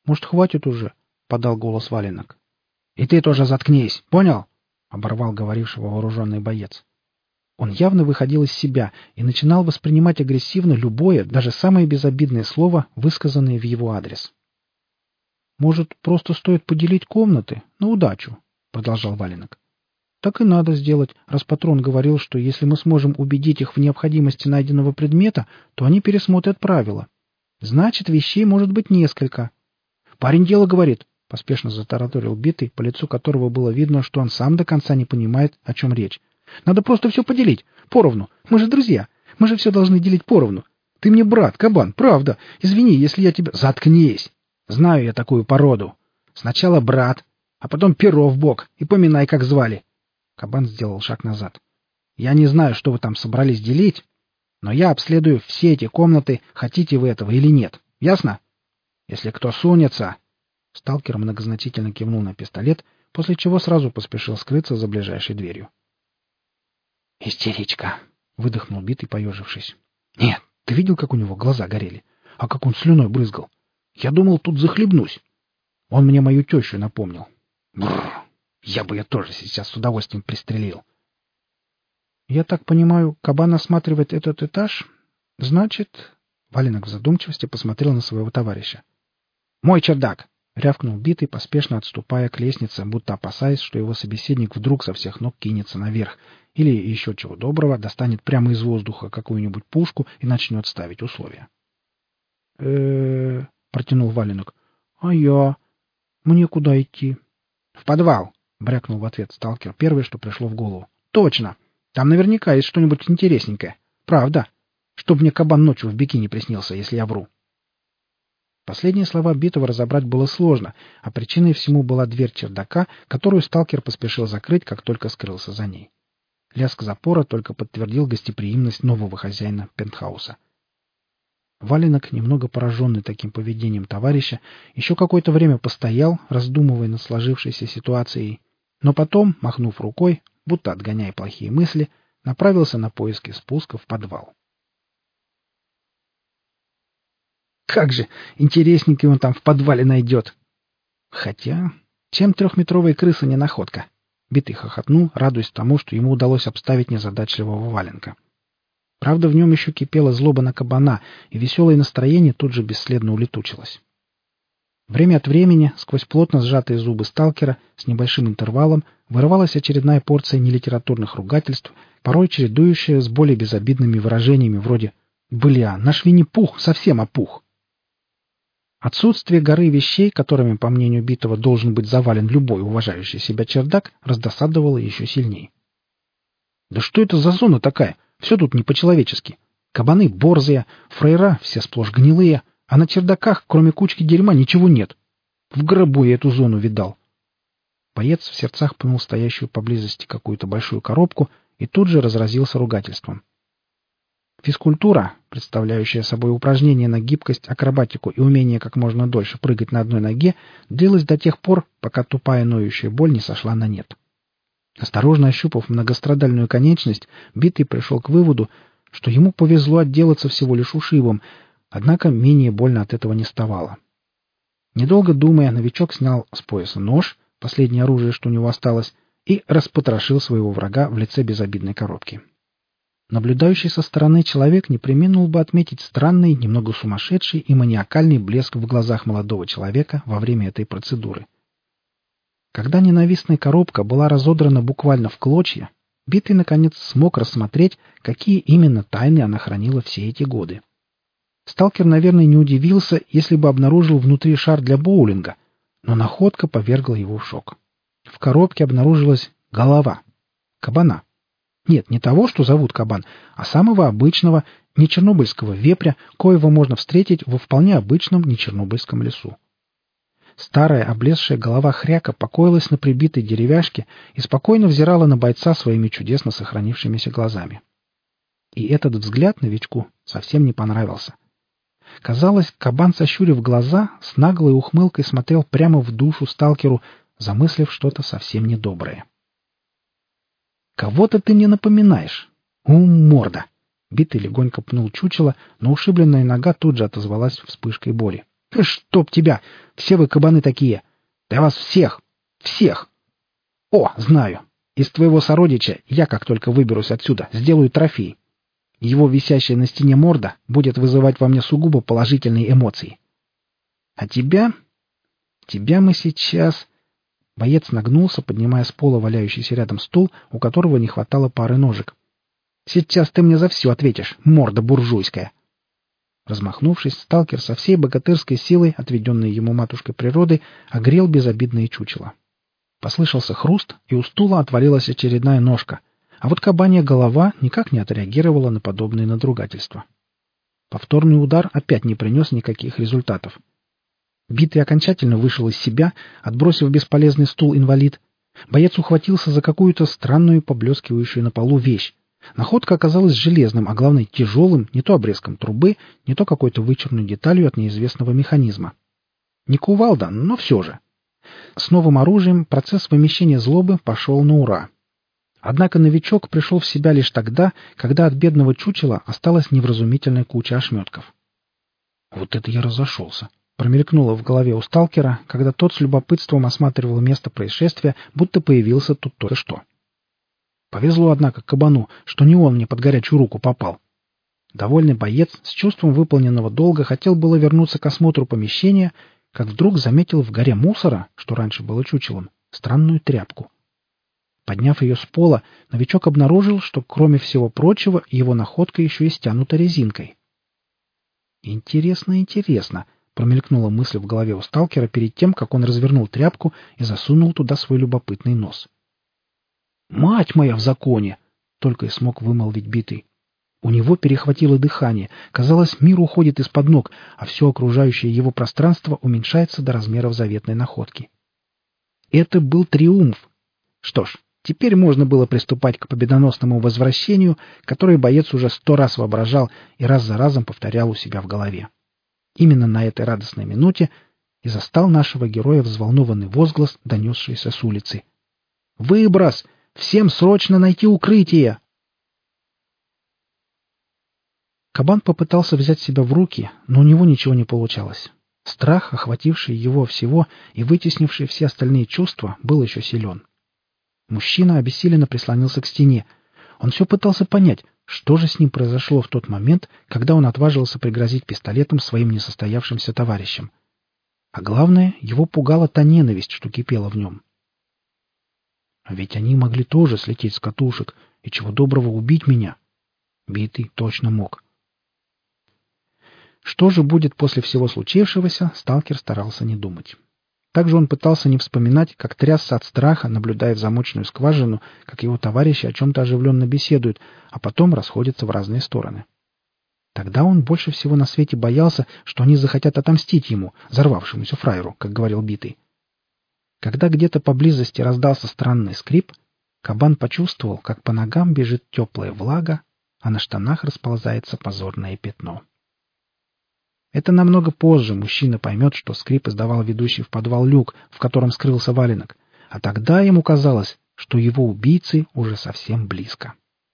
Может, хватит уже?» — подал голос Валенок. «И ты тоже заткнись, понял?» — оборвал говорившего вооруженный боец. Он явно выходил из себя и начинал воспринимать агрессивно любое, даже самое безобидное слово, высказанное в его адрес. «Может, просто стоит поделить комнаты? На удачу?» — продолжал Валенок. «Так и надо сделать, раз патрон говорил, что если мы сможем убедить их в необходимости найденного предмета, то они пересмотрят правила. Значит, вещей может быть несколько». «Парень дело говорит», — поспешно затараторил Битый, по лицу которого было видно, что он сам до конца не понимает, о чем речь. «Надо просто все поделить. Поровну. Мы же друзья. Мы же все должны делить поровну. Ты мне брат, кабан, правда. Извини, если я тебя...» «Заткнись! Знаю я такую породу. Сначала брат, а потом перо в бок, и поминай, как звали». Кабан сделал шаг назад. «Я не знаю, что вы там собрались делить, но я обследую все эти комнаты, хотите вы этого или нет. Ясно? Если кто сунется...» Сталкер многозначительно кивнул на пистолет, после чего сразу поспешил скрыться за ближайшей дверью. «Истеричка!» — выдохнул Битый, поежившись. «Нет, ты видел, как у него глаза горели? А как он слюной брызгал? Я думал, тут захлебнусь. Он мне мою тещу напомнил. Бррр! Я бы ее тоже сейчас с удовольствием пристрелил». «Я так понимаю, кабан осматривает этот этаж? Значит...» Валенок в задумчивости посмотрел на своего товарища. «Мой чердак!» — рявкнул Битый, поспешно отступая к лестнице, будто опасаясь, что его собеседник вдруг со всех ног кинется наверх или, еще чего доброго, достанет прямо из воздуха какую-нибудь пушку и начнет ставить условия. Протянул Валенок. «А я? Мне куда идти?» «В подвал!» — брякнул в ответ сталкер первое, что пришло в голову. «Точно! Там наверняка есть что-нибудь интересненькое. Правда. Чтоб мне кабан ночью в бикини приснился, если я вру». Последние слова Битого разобрать было сложно, а причиной всему была дверь чердака, которую сталкер поспешил закрыть, как только скрылся за ней. Лязг запора только подтвердил гостеприимность нового хозяина пентхауса. Валенок, немного пораженный таким поведением товарища, еще какое-то время постоял, раздумывая над сложившейся ситуацией, но потом, махнув рукой, будто отгоняя плохие мысли, направился на поиски спуска в подвал. Как же интересненький он там в подвале найдет! Хотя, чем трехметровая крыса не находка? Битый хохотнул, радуясь тому, что ему удалось обставить незадачливого Валенка. Правда, в нем еще кипела злоба на кабана, и веселое настроение тут же бесследно улетучилось. Время от времени, сквозь плотно сжатые зубы сталкера, с небольшим интервалом, вырывалась очередная порция нелитературных ругательств, порой чередующая с более безобидными выражениями вроде «Бля, наш Винни-Пух совсем опух». Отсутствие горы вещей, которыми, по мнению Битого, должен быть завален любой уважающий себя чердак, раздосадовало еще сильнее. «Да что это за зона такая? Все тут не по-человечески. Кабаны борзые, фрейра все сплошь гнилые, а на чердаках, кроме кучки дерьма, ничего нет. В гробу я эту зону видал». Боец в сердцах пнул стоящую поблизости какую-то большую коробку и тут же разразился ругательством. Физкультура, представляющая собой упражнение на гибкость, акробатику и умение как можно дольше прыгать на одной ноге, длилась до тех пор, пока тупая ноющая боль не сошла на нет. Осторожно ощупав многострадальную конечность, Битый пришел к выводу, что ему повезло отделаться всего лишь ушибом, однако менее больно от этого не ставало. Недолго думая, новичок снял с пояса нож, последнее оружие, что у него осталось, и распотрошил своего врага в лице безобидной коробки. Наблюдающий со стороны человек не преминул бы отметить странный, немного сумасшедший и маниакальный блеск в глазах молодого человека во время этой процедуры. Когда ненавистная коробка была разодрана буквально в клочья, Битый, наконец, смог рассмотреть, какие именно тайны она хранила все эти годы. Сталкер, наверное, не удивился, если бы обнаружил внутри шар для боулинга, но находка повергла его в шок. В коробке обнаружилась голова кабана. Нет, не того, что зовут кабан, а самого обычного, не чернобыльского вепря, коего можно встретить во вполне обычном нечернобыльском лесу. Старая облезшая голова хряка покоилась на прибитой деревяшке и спокойно взирала на бойца своими чудесно сохранившимися глазами. И этот взгляд новичку совсем не понравился. Казалось, кабан, сощурив глаза, с наглой ухмылкой смотрел прямо в душу сталкеру, замыслив что-то совсем недоброе. «Кого-то ты мне напоминаешь. Морда!» Битый легонько пнул чучело, но ушибленная нога тут же отозвалась вспышкой боли. Чтоб тебя! Все вы кабаны такие! Да вас всех! Всех! О, знаю! Из твоего сородича я, как только выберусь отсюда, сделаю трофей. Его висящая на стене морда будет вызывать во мне сугубо положительные эмоции. А тебя? Тебя мы сейчас... Боец нагнулся, поднимая с пола валяющийся рядом стул, у которого не хватало пары ножек. Сейчас ты мне за все ответишь, морда буржуйская. Размахнувшись, сталкер со всей богатырской силой, отведенной ему матушкой природой, огрел безобидное чучело. Послышался хруст, и у стула отвалилась очередная ножка, а вот кабанья голова никак не отреагировала на подобные надругательства. Повторный удар опять не принес никаких результатов. Битый окончательно вышел из себя, отбросив бесполезный стул-инвалид. Боец ухватился за какую-то странную, поблескивающую на полу вещь. Находка оказалась железным, а главное тяжелым, не то обрезком трубы, не то какой-то вычурной деталью от неизвестного механизма. Не кувалда, но все же. С новым оружием процесс вымещения злобы пошел на ура. Однако новичок пришел в себя лишь тогда, когда от бедного чучела осталась невразумительная куча ошметков. «Вот это я разошелся!» — промелькнуло в голове у сталкера, когда тот с любопытством осматривал место происшествия, будто появился тут только что. Повезло, однако, кабану, что не он мне под горячую руку попал. Довольный боец с чувством выполненного долга хотел было вернуться к осмотру помещения, как вдруг заметил в горе мусора, что раньше было чучелом, странную тряпку. Подняв ее с пола, новичок обнаружил, что, кроме всего прочего, его находка еще и стянута резинкой. «Интересно, интересно», — промелькнула мысль в голове у сталкера перед тем, как он развернул тряпку и засунул туда свой любопытный нос. «Мать моя в законе!» — только и смог вымолвить Битый. У него перехватило дыхание. Казалось, мир уходит из-под ног, а все окружающее его пространство уменьшается до размеров заветной находки. Это был триумф. Что ж, теперь можно было приступать к победоносному возвращению, которое боец уже 100 раз воображал и раз за разом повторял у себя в голове. Именно на этой радостной минуте и застал нашего героя взволнованный возглас, донесшийся с улицы. «Выброс! Всем срочно найти укрытие!» Кабан попытался взять себя в руки, но у него ничего не получалось. Страх, охвативший его всего и вытеснивший все остальные чувства, был еще силен. Мужчина обессиленно прислонился к стене. Он все пытался понять, что же с ним произошло в тот момент, когда он отважился пригрозить пистолетом своим несостоявшимся товарищам. А главное, его пугала та ненависть, что кипела в нем. А ведь они могли тоже слететь с катушек и чего доброго убить меня. Битый точно мог. Что же будет после всего случившегося, сталкер старался не думать. Также он пытался не вспоминать, как трясся от страха, наблюдая в замочную скважину, как его товарищи о чем-то оживленно беседуют, а потом расходятся в разные стороны. Тогда он больше всего на свете боялся, что они захотят отомстить ему, взорвавшемуся фраеру, как говорил Битый. Когда где-то поблизости раздался странный скрип, кабан почувствовал, как по ногам бежит теплая влага, а на штанах расползается позорное пятно. Это намного позже мужчина поймет, что скрип издавал ведущий в подвал люк, в котором скрылся валенок, а тогда ему казалось, что его убийцы уже совсем близко.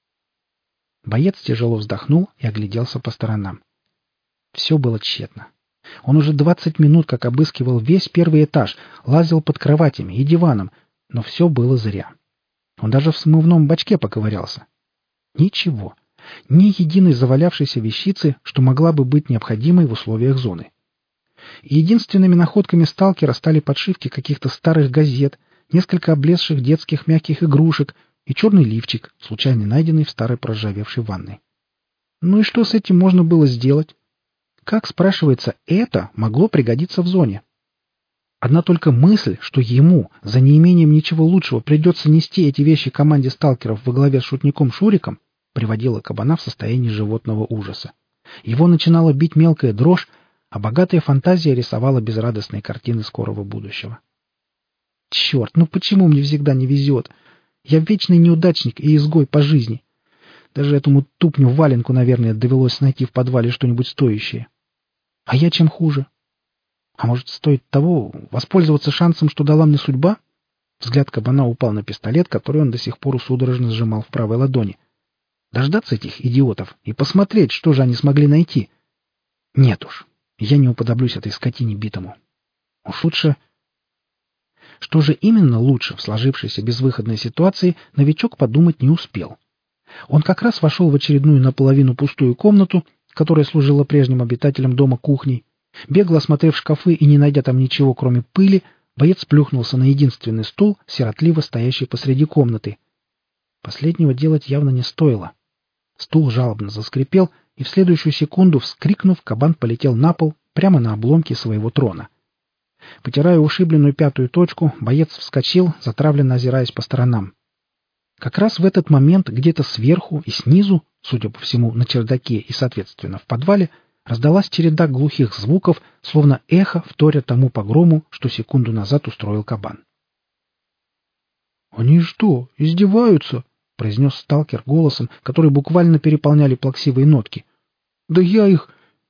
Боец тяжело вздохнул и огляделся по сторонам. Все было тщетно. Он уже 20 минут как обыскивал весь первый этаж, лазил под кроватями и диваном, но все было зря. Он даже в смывном бачке поковырялся. Ничего. Ни единой завалявшейся вещицы, что могла бы быть необходимой в условиях зоны. Единственными находками сталкера стали подшивки каких-то старых газет, несколько облезших детских мягких игрушек и черный лифчик, случайно найденный в старой проржавевшей ванной. Ну и что с этим можно было сделать? Как, спрашивается, это могло пригодиться в зоне? Одна только мысль, что ему, за неимением ничего лучшего, придется нести эти вещи команде сталкеров во главе с шутником Шуриком, приводила кабана в состояние животного ужаса. Его начинала бить мелкая дрожь, а богатая фантазия рисовала безрадостные картины скорого будущего. Черт, ну почему мне всегда не везет? Я вечный неудачник и изгой по жизни. Даже этому тупню-валенку, наверное, довелось найти в подвале что-нибудь стоящее. А я чем хуже? А может, стоит того, воспользоваться шансом, что дала мне судьба? Взгляд кабана упал на пистолет, который он до сих пор судорожно сжимал в правой ладони. Дождаться этих идиотов и посмотреть, что же они смогли найти? Нет уж. Я не уподоблюсь этой скотине битому. Уж лучше... Что же именно лучше в сложившейся безвыходной ситуации, новичок подумать не успел. Он как раз вошел в очередную наполовину пустую комнату, которая служила прежним обитателям дома кухней. Бегло осмотрев шкафы и не найдя там ничего, кроме пыли, боец плюхнулся на единственный стул, сиротливо стоящий посреди комнаты. Последнего делать явно не стоило. Стул жалобно заскрипел, и в следующую секунду, вскрикнув, кабан полетел на пол, прямо на обломки своего трона. Потирая ушибленную пятую точку, боец вскочил, затравленно озираясь по сторонам. Как раз в этот момент где-то сверху и снизу, судя по всему, на чердаке и, соответственно, в подвале, раздалась череда глухих звуков, словно эхо вторя тому погрому, что секунду назад устроил кабан. «Они что, издеваются?» — произнес сталкер голосом, который буквально переполняли плаксивые нотки. «Да я их...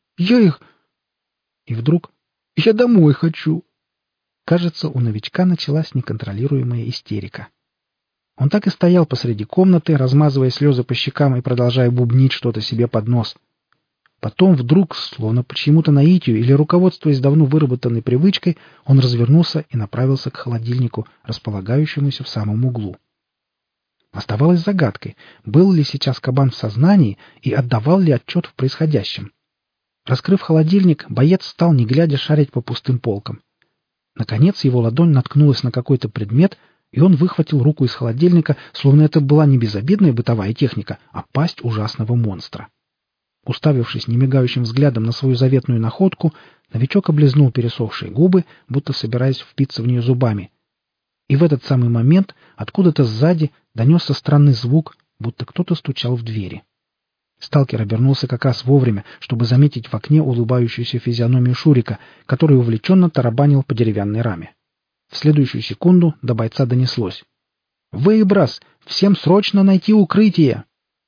И вдруг... Я домой хочу!» Кажется, у новичка началась неконтролируемая истерика. Он так и стоял посреди комнаты, размазывая слезы по щекам и продолжая бубнить что-то себе под нос. Потом вдруг, словно по чьему-то наитию или руководствуясь давно выработанной привычкой, он развернулся и направился к холодильнику, располагающемуся в самом углу. Оставалось загадкой, был ли сейчас кабан в сознании и отдавал ли отчет в происходящем. Раскрыв холодильник, боец стал, не глядя, шарить по пустым полкам. Наконец его ладонь наткнулась на какой-то предмет, и он выхватил руку из холодильника, словно это была не безобидная бытовая техника, а пасть ужасного монстра. Уставившись немигающим взглядом на свою заветную находку, новичок облизнул пересохшие губы, будто собираясь впиться в нее зубами. И в этот самый момент откуда-то сзади донесся странный звук, будто кто-то стучал в двери. Сталкер обернулся как раз вовремя, чтобы заметить в окне улыбающуюся физиономию Шурика, который увлеченно тарабанил по деревянной раме. В следующую секунду до бойца донеслось: «Выброс! Всем срочно найти укрытие!»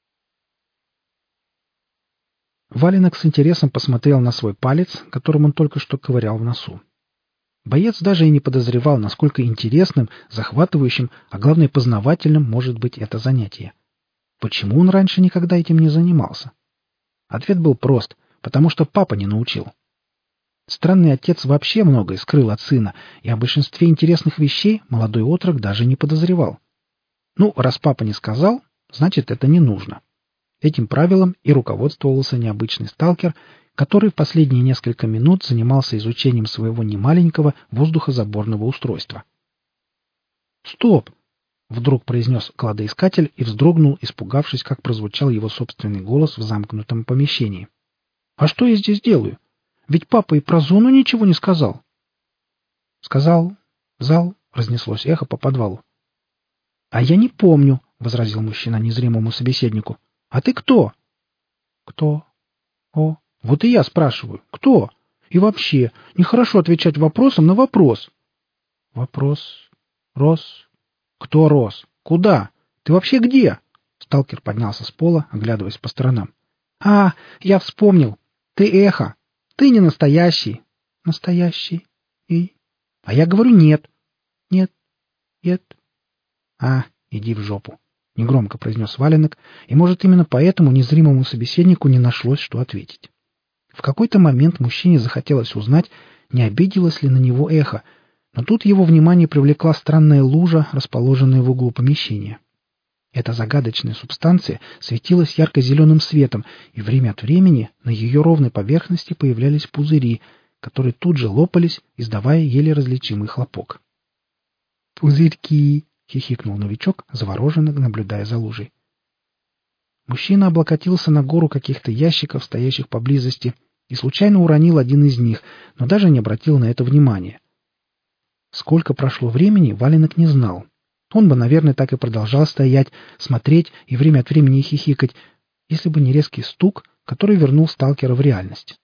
Валенок с интересом посмотрел на свой палец, которым он только что ковырял в носу. Боец даже и не подозревал, насколько интересным, захватывающим, а главное познавательным может быть это занятие. Почему он раньше никогда этим не занимался? Ответ был прост: потому что папа не научил. Странный отец вообще многое скрыл от сына, и о большинстве интересных вещей молодой отрок даже не подозревал. Ну, раз папа не сказал, значит, это не нужно. Этим правилом и руководствовался необычный сталкер, который в последние несколько минут занимался изучением своего немаленького воздухозаборного устройства. «Стоп!» — вдруг произнес кладоискатель и вздрогнул, испугавшись, как прозвучал его собственный голос в замкнутом помещении. «А что я здесь делаю? Ведь папа и про зону ничего не сказал». «Сказал. Зал», — разнеслось эхо по подвалу. «А я не помню», — возразил мужчина незримому собеседнику. «А ты кто?» «Кто? О, вот и я спрашиваю. Кто? И вообще, нехорошо отвечать вопросом на вопрос». «Вопрос? Рос? Кто Рос? Куда? Ты вообще где?» Сталкер поднялся с пола, оглядываясь по сторонам. «А, я вспомнил. Ты эхо. Ты не настоящий». «Настоящий? И?» «А я говорю нет». «Нет. Нет». «А, иди в жопу», — негромко произнес Валенок, и, может, именно поэтому незримому собеседнику не нашлось, что ответить. В какой-то момент мужчине захотелось узнать, не обиделось ли на него эхо, но тут его внимание привлекла странная лужа, расположенная в углу помещения. Эта загадочная субстанция светилась ярко-зеленым светом, и время от времени на ее ровной поверхности появлялись пузыри, которые тут же лопались, издавая еле различимый хлопок. «Пузырьки!» — хихикнул новичок, завороженно наблюдая за лужей. Мужчина облокотился на гору каких-то ящиков, стоящих поблизости, и случайно уронил один из них, но даже не обратил на это внимания. Сколько прошло времени, Валенок не знал. Он бы, наверное, так и продолжал стоять, смотреть и время от времени хихикать, если бы не резкий стук, который вернул сталкера в реальность.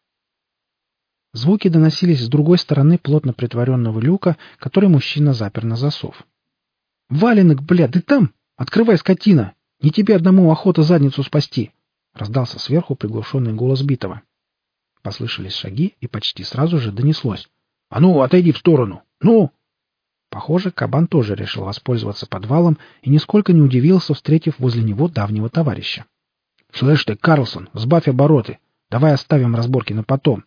Звуки доносились с другой стороны плотно притворенного люка, который мужчина запер на засов. «Валенок, бля, ты там? Открывай, скотина! Не тебе одному охота задницу спасти!» — раздался сверху приглушенный голос битого. Послышались шаги, и почти сразу же донеслось: «А ну, отойди в сторону! Ну!» Похоже, кабан тоже решил воспользоваться подвалом и нисколько не удивился, встретив возле него давнего товарища. «Слышь ты, Карлсон, сбавь обороты! Давай оставим разборки на потом!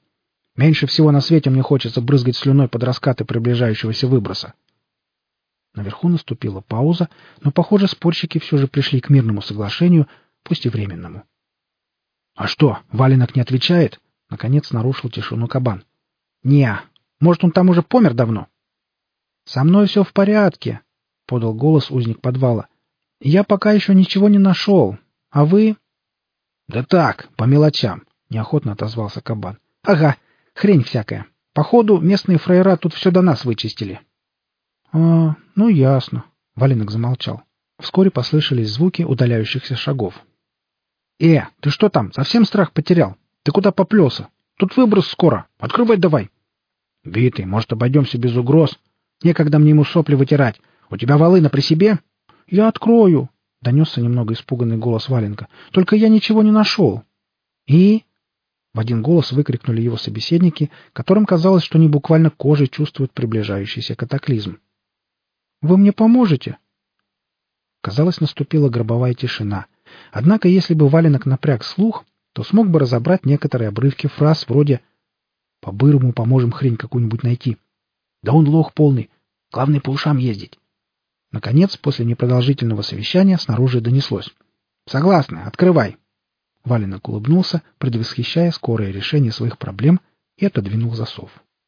Меньше всего на свете мне хочется брызгать слюной под раскаты приближающегося выброса. Наверху наступила пауза, но, похоже, спорщики все же пришли к мирному соглашению, пусть и временному. — А что, валенок не отвечает? — наконец нарушил тишину кабан. — Не, может, он там уже помер давно? — Со мной все в порядке, — подал голос узник подвала. — Я пока еще ничего не нашел. А вы? — Да так, по мелочам, — неохотно отозвался кабан. — Ага, хрень всякая. Походу, местные фраера тут все до нас вычистили. — А, ну ясно. Валенок замолчал. Вскоре послышались звуки удаляющихся шагов. — ты что там, совсем страх потерял? Ты куда поплелся? Тут выброс скоро. Открывай давай. — Битый, может, обойдемся без угроз? Некогда мне ему сопли вытирать. У тебя волына при себе? — Я открою, — донесся немного испуганный голос Валенка. — Только я ничего не нашел. — И? В один голос выкрикнули его собеседники, которым казалось, что они буквально кожей чувствуют приближающийся катаклизм. «Вы мне поможете?» Казалось, наступила гробовая тишина. Однако, если бы Валенок напряг слух, то смог бы разобрать некоторые обрывки фраз вроде «По-бырому поможем хрень какую-нибудь найти». «Да он лох полный. Главное, по ушам ездить». Наконец, после непродолжительного совещания снаружи донеслось. «Согласна, открывай». Валенок улыбнулся, предвосхищая скорое решение своих проблем, и отодвинул засов.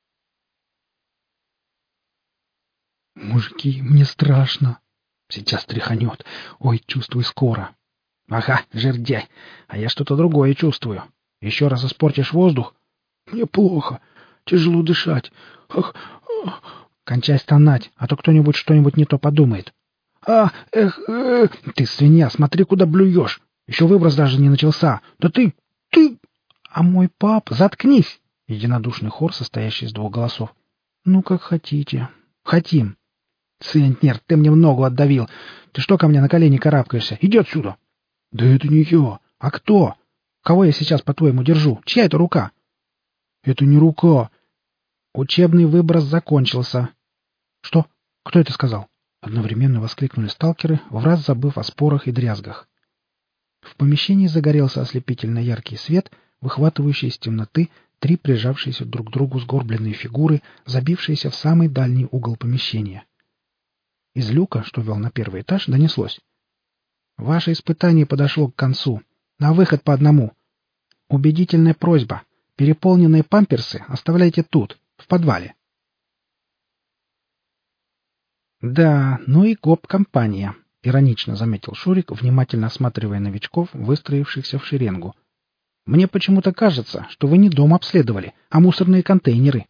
«Мужики, мне страшно. Сейчас тряханет. Ой, чувствую скоро». «Ага, жердяй. А я что-то другое чувствую. Еще раз испортишь воздух?» «Мне плохо. Тяжело дышать. Ах, ах». «Кончай стонать, а то кто-нибудь что-нибудь не то подумает». Ты, свинья, смотри, куда блюешь. Еще выброс даже не начался. Да ты... А мой пап... Заткнись!» Единодушный хор, состоящий из двух голосов. «Ну, как хотите. Хотим». «Центнер, ты мне в ногу отдавил. Ты что ко мне на колени карабкаешься? Иди отсюда!» «Да это не я. А кто? Кого я сейчас, по-твоему, держу? Чья это рука?» «Это не рука». «Учебный выброс закончился». «Что? Кто это сказал?» Одновременно воскликнули сталкеры, враз забыв о спорах и дрязгах. В помещении загорелся ослепительно яркий свет, выхватывающий из темноты три прижавшиеся друг к другу сгорбленные фигуры, забившиеся в самый дальний угол помещения. Из люка, что вел на первый этаж, донеслось. «Ваше испытание подошло к концу. На выход по одному. Убедительная просьба. Переполненные памперсы оставляйте тут, в подвале». «Да, ну и гоп-компания», — иронично заметил Шурик, внимательно осматривая новичков, выстроившихся в шеренгу. «Мне почему-то кажется, что вы не дом обследовали, а мусорные контейнеры».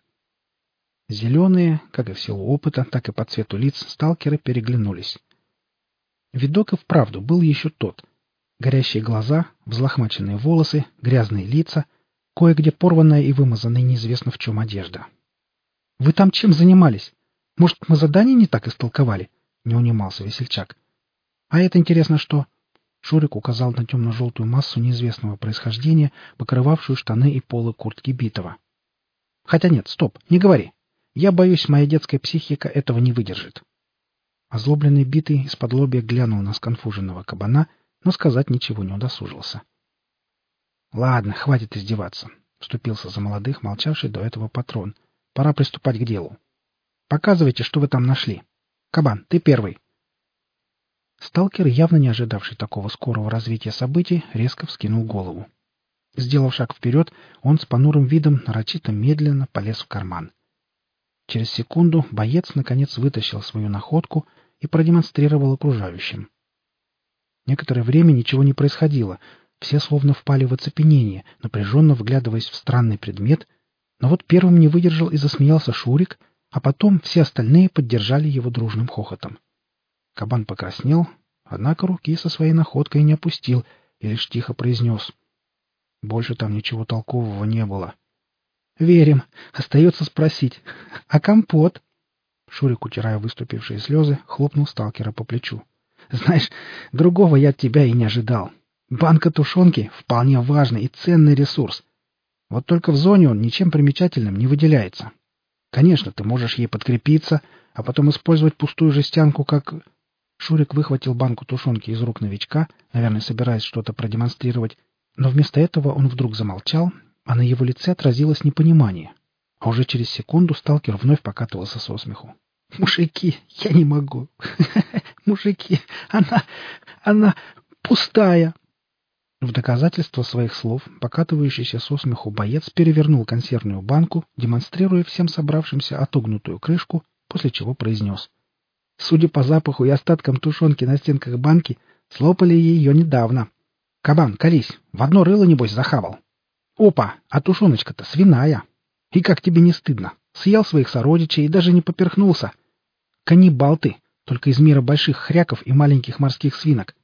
Зеленые, как и в силу опыта, так и по цвету лиц, сталкеры переглянулись. Видок и вправду был еще тот. Горящие глаза, взлохмаченные волосы, грязные лица, кое-где порванная и вымазанная неизвестно в чем одежда. «Вы там чем занимались? Может, мы задание не так истолковали?» — не унимался весельчак. «А это интересно что?» Шурик указал на темно-желтую массу неизвестного происхождения, покрывавшую штаны и полы куртки Битова. «Хотя нет, стоп, не говори. Я боюсь, моя детская психика этого не выдержит». Озлобленный Битый из-под лобья глянул на сконфуженного кабана, но сказать ничего не удосужился. «Ладно, хватит издеваться», — вступился за молодых, молчавший до этого патрон. «Пора приступать к делу. Показывайте, что вы там нашли. Кабан, ты первый». Сталкер, явно не ожидавший такого скорого развития событий, резко вскинул голову. Сделав шаг вперед, он с понурым видом нарочито медленно полез в карман. Через секунду боец наконец вытащил свою находку и продемонстрировал окружающим. Некоторое время ничего не происходило, все словно впали в оцепенение, напряженно вглядываясь в странный предмет, но вот первым не выдержал и засмеялся Шурик, а потом все остальные поддержали его дружным хохотом. Кабан покраснел, однако руки со своей находкой не опустил и лишь тихо произнес. Больше там ничего толкового не было. «Верим. Остается спросить. А компот?» Шурик, утирая выступившие слезы, хлопнул сталкера по плечу. «Знаешь, другого я от тебя и не ожидал. Банка тушенки — вполне важный и ценный ресурс. Вот только в зоне он ничем примечательным не выделяется. Конечно, ты можешь ей подкрепиться, а потом использовать пустую жестянку как...» Шурик выхватил банку тушенки из рук новичка, наверное, собираясь что-то продемонстрировать, но вместо этого он вдруг замолчал, а на его лице отразилось непонимание. А уже через секунду сталкер вновь покатывался со смеху. «Мужики, я не могу! Мужики, она пустая!» В доказательство своих слов покатывающийся со смеху боец перевернул консервную банку, демонстрируя всем собравшимся отогнутую крышку, после чего произнес. «Судя по запаху и остаткам тушенки на стенках банки, слопали ее недавно. Кабан, колись, в одно рыло, небось, захавал. Опа, а тушеночка-то свиная. И как тебе не стыдно? Съел своих сородичей и даже не поперхнулся. Каннибал ты, только из мира больших хряков и маленьких морских свинок.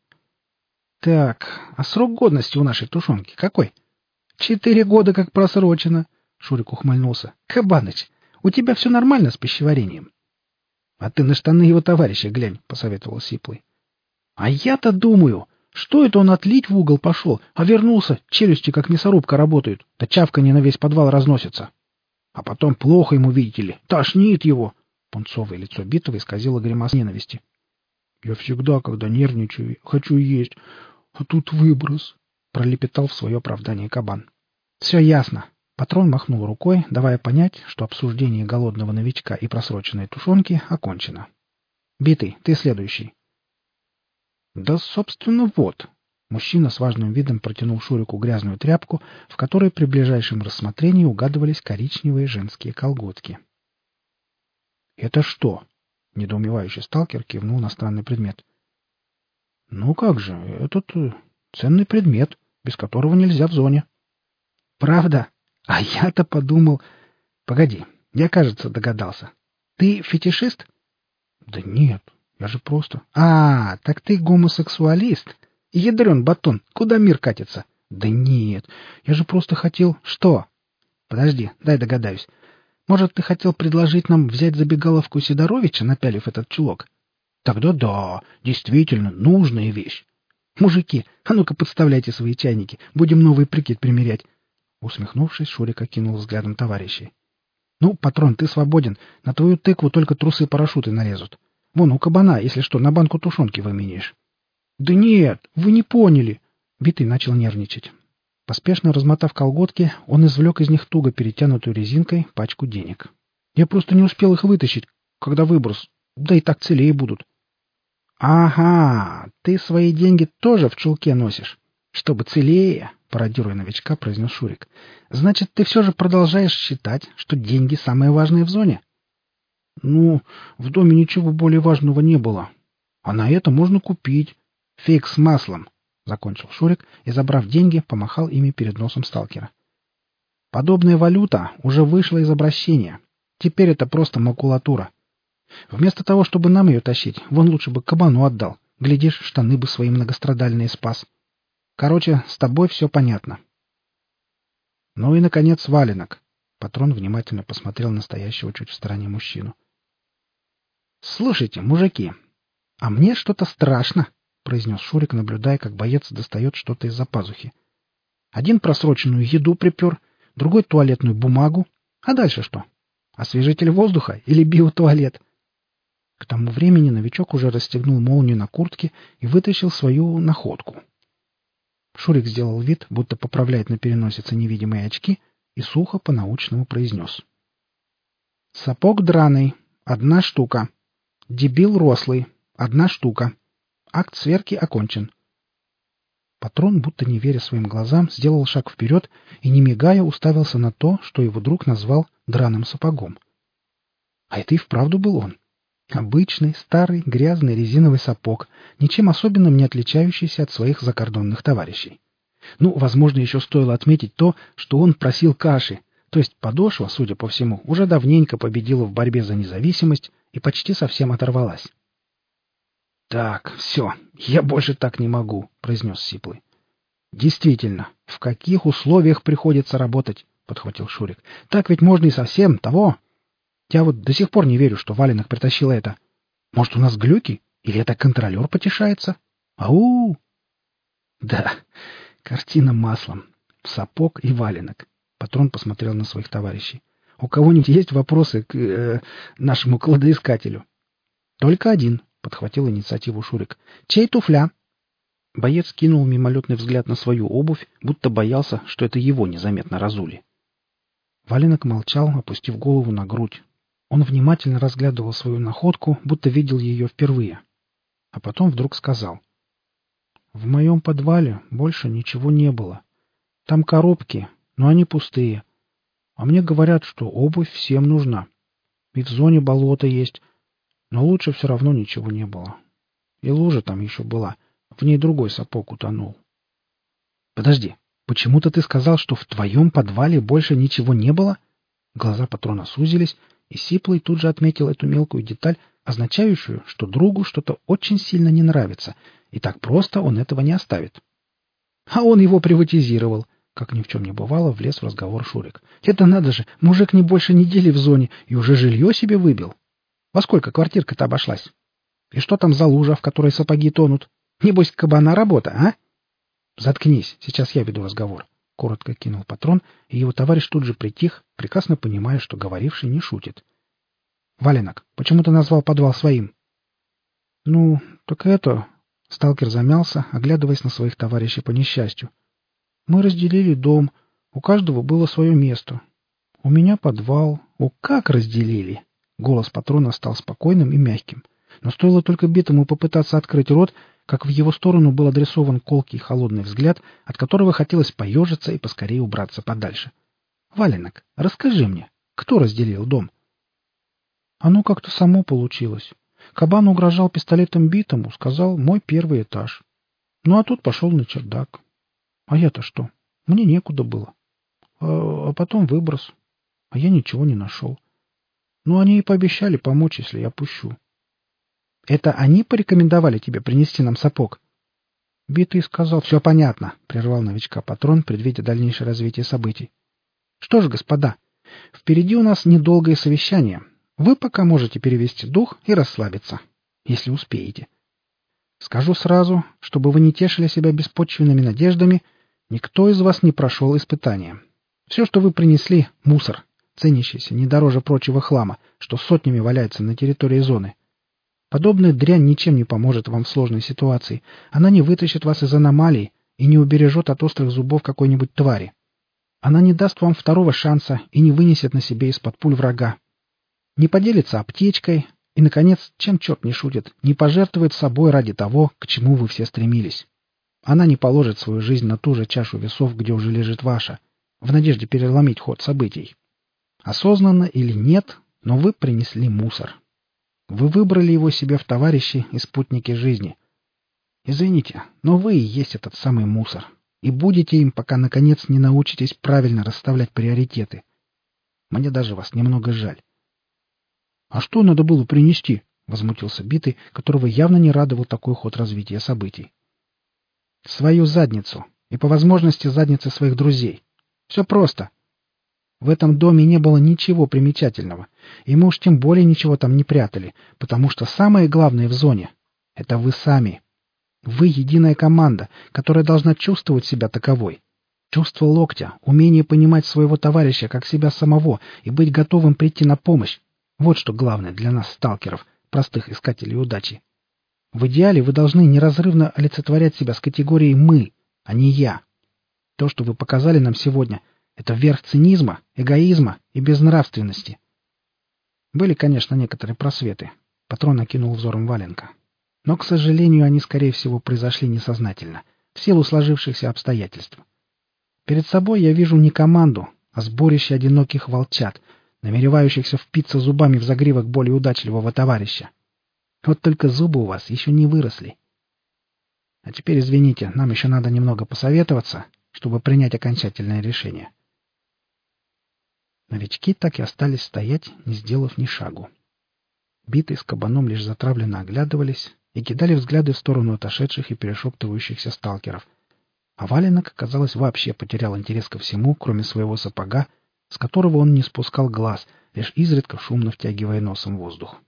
Так, а срок годности у нашей тушенки какой? 4 года как просрочено. Шурик ухмыльнулся. Кабаныч, у тебя все нормально с пищеварением. А ты на штаны его товарища глянь, посоветовал Сиплый. А я-то думаю, что это он отлить в угол пошел, а вернулся, челюсти как мясорубка работают, да чавканье на весь подвал разносится. А потом плохо ему, видите ли, тошнит его. Пунцовое лицо Битова исказило гримаса ненависти. Я всегда, когда нервничаю, хочу есть, а тут выброс, пролепетал в свое оправдание кабан. Все ясно. Патрон махнул рукой, давая понять, что обсуждение голодного новичка и просроченной тушенки окончено. Битый, ты следующий. Да, собственно, вот. Мужчина с важным видом протянул Шурику грязную тряпку, в которой при ближайшем рассмотрении угадывались коричневые женские колготки. «Это что?» — недоумевающий сталкер кивнул на странный предмет. «Ну как же, этот ценный предмет, без которого нельзя в зоне». «Правда? А я-то подумал...» «Погоди, я, кажется, догадался. Ты фетишист?» «Да нет, я же просто...» «А, так ты гомосексуалист? Ядрен батон, куда мир катится?» «Да нет, я же просто хотел...» «Что?» «Подожди, дай догадаюсь. Может, ты хотел предложить нам взять забегаловку Сидоровича, напялив этот чулок?» «Тогда да, действительно, нужная вещь. Мужики, а ну-ка подставляйте свои чайники, будем новый прикид примерять». Усмехнувшись, Шурик окинул взглядом товарищей. «Ну, патрон, ты свободен. На твою тыкву только трусы-парашюты нарезут. Вон, у кабана, если что, на банку тушенки выменишь». «Да нет, вы не поняли!» Битый начал нервничать. Поспешно размотав колготки, он извлек из них туго перетянутую резинкой пачку денег. «Я просто не успел их вытащить, когда выброс. Да и так целее будут». «Ага, ты свои деньги тоже в чулке носишь, чтобы целее», — пародируя новичка, произнес Шурик. «Значит, ты все же продолжаешь считать, что деньги самое важное в зоне?» «Ну, в доме ничего более важного не было. А на это можно купить. Фиг с маслом», — закончил Шурик и, забрав деньги, помахал ими перед носом сталкера. «Подобная валюта уже вышла из обращения. Теперь это просто макулатура. Вместо того, чтобы нам ее тащить, вон лучше бы кабану отдал. Глядишь, штаны бы свои многострадальные спас. Короче, с тобой все понятно». Ну и, наконец, валенок. Патрон внимательно посмотрел на стоящего чуть в стороне мужчину. «Слушайте, мужики, а мне что-то страшно», — произнес Шурик, наблюдая, как боец достает что-то из-за пазухи. «Один просроченную еду припер, другой туалетную бумагу. А дальше что? Освежитель воздуха или биотуалет?» К тому времени новичок уже расстегнул молнию на куртке и вытащил свою находку. Шурик сделал вид, будто поправляет на переносице невидимые очки, и сухо по-научному произнес. «Сапог драный. 1 штука. Дебил рослый. 1 штука. Акт сверки окончен». Патрон, будто не веря своим глазам, сделал шаг вперед и, не мигая, уставился на то, что его друг назвал драным сапогом. А это и вправду был он. Обычный, старый, грязный резиновый сапог, ничем особенным не отличающийся от своих закордонных товарищей. Ну, возможно, еще стоило отметить то, что он просил каши, то есть подошва, судя по всему, уже давненько победила в борьбе за независимость и почти совсем оторвалась. «Так, все, я больше так не могу», — произнес Сиплый. «Действительно, в каких условиях приходится работать?» — подхватил Шурик. «Так ведь можно и совсем того. Я вот до сих пор не верю, что валенок притащил это. Может, у нас глюки? Или это контролер потешается? Ау!» «Да, картина маслом. Сапог и валенок». Патрон посмотрел на своих товарищей. «У кого-нибудь есть вопросы к нашему кладоискателю?» «Только один», — подхватил инициативу Шурик. «Чей туфля?» Боец кинул мимолетный взгляд на свою обувь, будто боялся, что это его незаметно разули. Валенок молчал, опустив голову на грудь. Он внимательно разглядывал свою находку, будто видел ее впервые. А потом вдруг сказал: «В моем подвале больше ничего не было. Там коробки, но они пустые. А мне говорят, что обувь всем нужна. И в зоне болото есть, но лучше все равно ничего не было. И лужа там еще была, в ней другой сапог утонул». «Подожди, почему-то ты сказал, что в твоем подвале больше ничего не было?» Глаза патрона сузились, и Сиплый тут же отметил эту мелкую деталь, означающую, что другу что-то очень сильно не нравится, и так просто он этого не оставит. «А он его приватизировал», — как ни в чем не бывало, влез в разговор Шурик. «Это надо же, мужик не больше недели в зоне и уже жилье себе выбил. Во сколько квартирка-то обошлась? И что там за лужа, в которой сапоги тонут? Небось, кабана работа, а?» «Заткнись, сейчас я веду разговор», — коротко кинул патрон, и его товарищ тут же притих, прекрасно понимая, что говоривший не шутит. «Валенок, почему ты назвал подвал своим?» «Ну, так это...» — сталкер замялся, оглядываясь на своих товарищей по несчастью. «Мы разделили дом, у каждого было свое место. У меня подвал. О, как разделили!» Голос патрона стал спокойным и мягким. Но стоило только битому попытаться открыть рот, как в его сторону был адресован колкий холодный взгляд, от которого хотелось поежиться и поскорее убраться подальше. «Валенок, расскажи мне, кто разделил дом?» «Оно как-то само получилось. Кабан угрожал пистолетом битому, сказал: «Мой первый этаж». Ну, а тут пошел на чердак. А я-то что? Мне некуда было. А потом выброс. А я ничего не нашел. Ну, они и пообещали помочь, если я пущу». «Это они порекомендовали тебе принести нам сапог?» Битый сказал: «Все понятно», — прервал новичка патрон, предвидя дальнейшее развитие событий. «Что ж, господа, впереди у нас недолгое совещание. Вы пока можете перевести дух и расслабиться, если успеете. Скажу сразу, чтобы вы не тешили себя беспочвенными надеждами, никто из вас не прошел испытания. Все, что вы принесли — мусор, ценящийся не дороже прочего хлама, что сотнями валяется на территории зоны. Подобная дрянь ничем не поможет вам в сложной ситуации. Она не вытащит вас из аномалий и не убережет от острых зубов какой-нибудь твари. Она не даст вам второго шанса и не вынесет на себе из-под пуль врага. Не поделится аптечкой и, наконец, чем черт не шутит, не пожертвует собой ради того, к чему вы все стремились. Она не положит свою жизнь на ту же чашу весов, где уже лежит ваша, в надежде переломить ход событий. Осознанно или нет, но вы принесли мусор. Вы выбрали его себе в товарищи и спутники жизни. Извините, но вы и есть этот самый мусор. И будете им, пока, наконец, не научитесь правильно расставлять приоритеты. Мне даже вас немного жаль. — А что надо было принести? — возмутился Битый, которого явно не радовал такой ход развития событий. — Свою задницу. И, по возможности, задницы своих друзей. Все просто. В этом доме не было ничего примечательного, и мы уж тем более ничего там не прятали, потому что самое главное в зоне — это вы сами. Вы единая команда, которая должна чувствовать себя таковой. Чувство локтя, умение понимать своего товарища как себя самого и быть готовым прийти на помощь — вот что главное для нас, сталкеров, простых искателей удачи. В идеале вы должны неразрывно олицетворять себя с категорией «мы», а не «я». То, что вы показали нам сегодня — это верх цинизма, эгоизма и безнравственности. Были, конечно, некоторые просветы. Патрон окинул взором Валенка. Но, к сожалению, они, скорее всего, произошли несознательно, в силу сложившихся обстоятельств. Перед собой я вижу не команду, а сборище одиноких волчат, намеревающихся впиться зубами в загривок более удачливого товарища. Вот только зубы у вас еще не выросли. А теперь, извините, нам еще надо немного посоветоваться, чтобы принять окончательное решение. Новички так и остались стоять, не сделав ни шагу. Битый с кабаном лишь затравленно оглядывались и кидали взгляды в сторону отошедших и перешептывающихся сталкеров. А Валенок, казалось, вообще потерял интерес ко всему, кроме своего сапога, с которого он не спускал глаз, лишь изредка шумно втягивая носом воздух.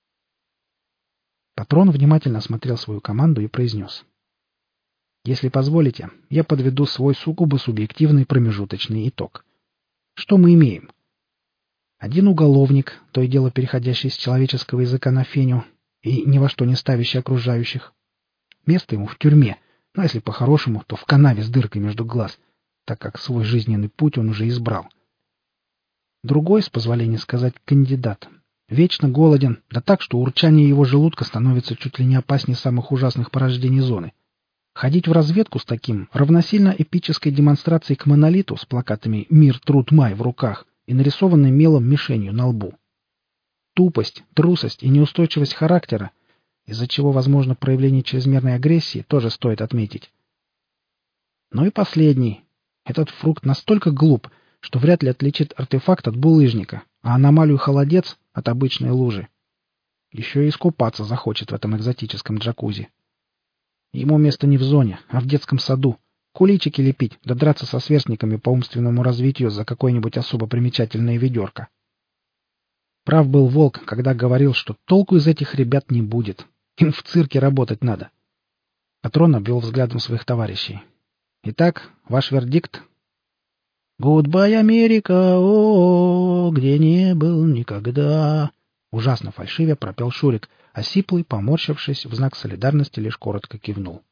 Патрон внимательно осмотрел свою команду и произнес: «Если позволите, я подведу свой сугубо субъективный промежуточный итог. Что мы имеем? Один уголовник, то и дело переходящий с человеческого языка на феню и ни во что не ставящий окружающих. Место ему в тюрьме, Ну, а если по-хорошему, то в канаве с дыркой между глаз, так как свой жизненный путь он уже избрал. Другой, с позволения сказать, кандидат. Вечно голоден, да так, что урчание его желудка становится чуть ли не опаснее самых ужасных порождений зоны. Ходить в разведку с таким равносильно эпической демонстрации к монолиту с плакатами «Мир, труд, май» в руках и нарисованной мелом мишенью на лбу. Тупость, трусость и неустойчивость характера, из-за чего возможно проявление чрезмерной агрессии, тоже стоит отметить. Ну и последний. Этот фрукт настолько глуп, что вряд ли отличит артефакт от булыжника, а аномалию холодец от обычной лужи. Еще и искупаться захочет в этом экзотическом джакузи. Ему место не в зоне, а в детском саду. Куличики лепить, да драться со сверстниками по умственному развитию за какое-нибудь особо примечательное ведерко. Прав был Волк, когда говорил, что толку из этих ребят не будет. Им в цирке работать надо. Патрон обвел взглядом своих товарищей. Итак, ваш вердикт? «Гудбай, Америка, о, где не был никогда!» Ужасно фальшивя пропел Шурик, а Сиплый, поморщившись, в знак солидарности лишь коротко кивнул.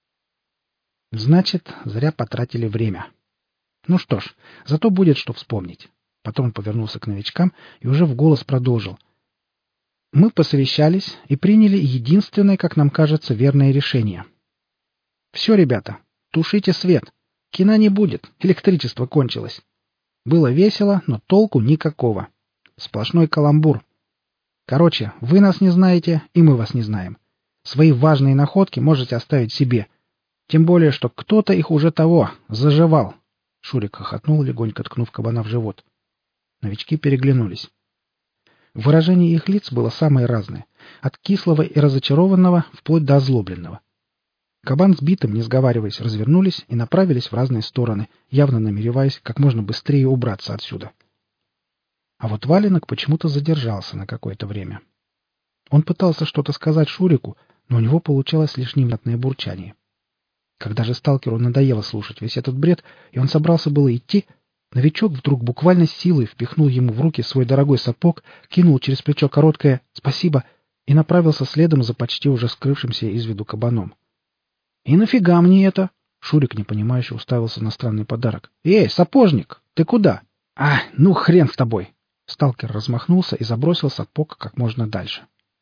«Значит, зря потратили время. Ну что ж, зато будет что вспомнить». Патрон повернулся к новичкам и уже в голос продолжил. «Мы посовещались и приняли единственное, как нам кажется, верное решение. Все, ребята, тушите свет. Кино не будет, электричество кончилось. Было весело, но толку никакого. Сплошной каламбур. Короче, вы нас не знаете, и мы вас не знаем. Свои важные находки можете оставить себе. Тем более, что кто-то их уже того заживал». Шурик хохотнул, легонько ткнув кабана в живот. Новички переглянулись. Выражение их лиц было самое разное. От кислого и разочарованного вплоть до озлобленного. Кабан с Битым, не сговариваясь, развернулись и направились в разные стороны, явно намереваясь как можно быстрее убраться отсюда. А вот Валенок почему-то задержался на какое-то время. Он пытался что-то сказать Шурику, но у него получалось лишь невнятное бурчание. Когда же сталкеру надоело слушать весь этот бред, и он собрался было идти, новичок вдруг буквально силой впихнул ему в руки свой дорогой сапог, кинул через плечо короткое «спасибо» и направился следом за почти уже скрывшимся из виду кабаном. «И нафига мне это?» Шурик непонимающе уставился на странный подарок. «Эй, сапожник, ты куда?» «А, ну хрен с тобой!» Сталкер размахнулся и забросил сапог как можно дальше.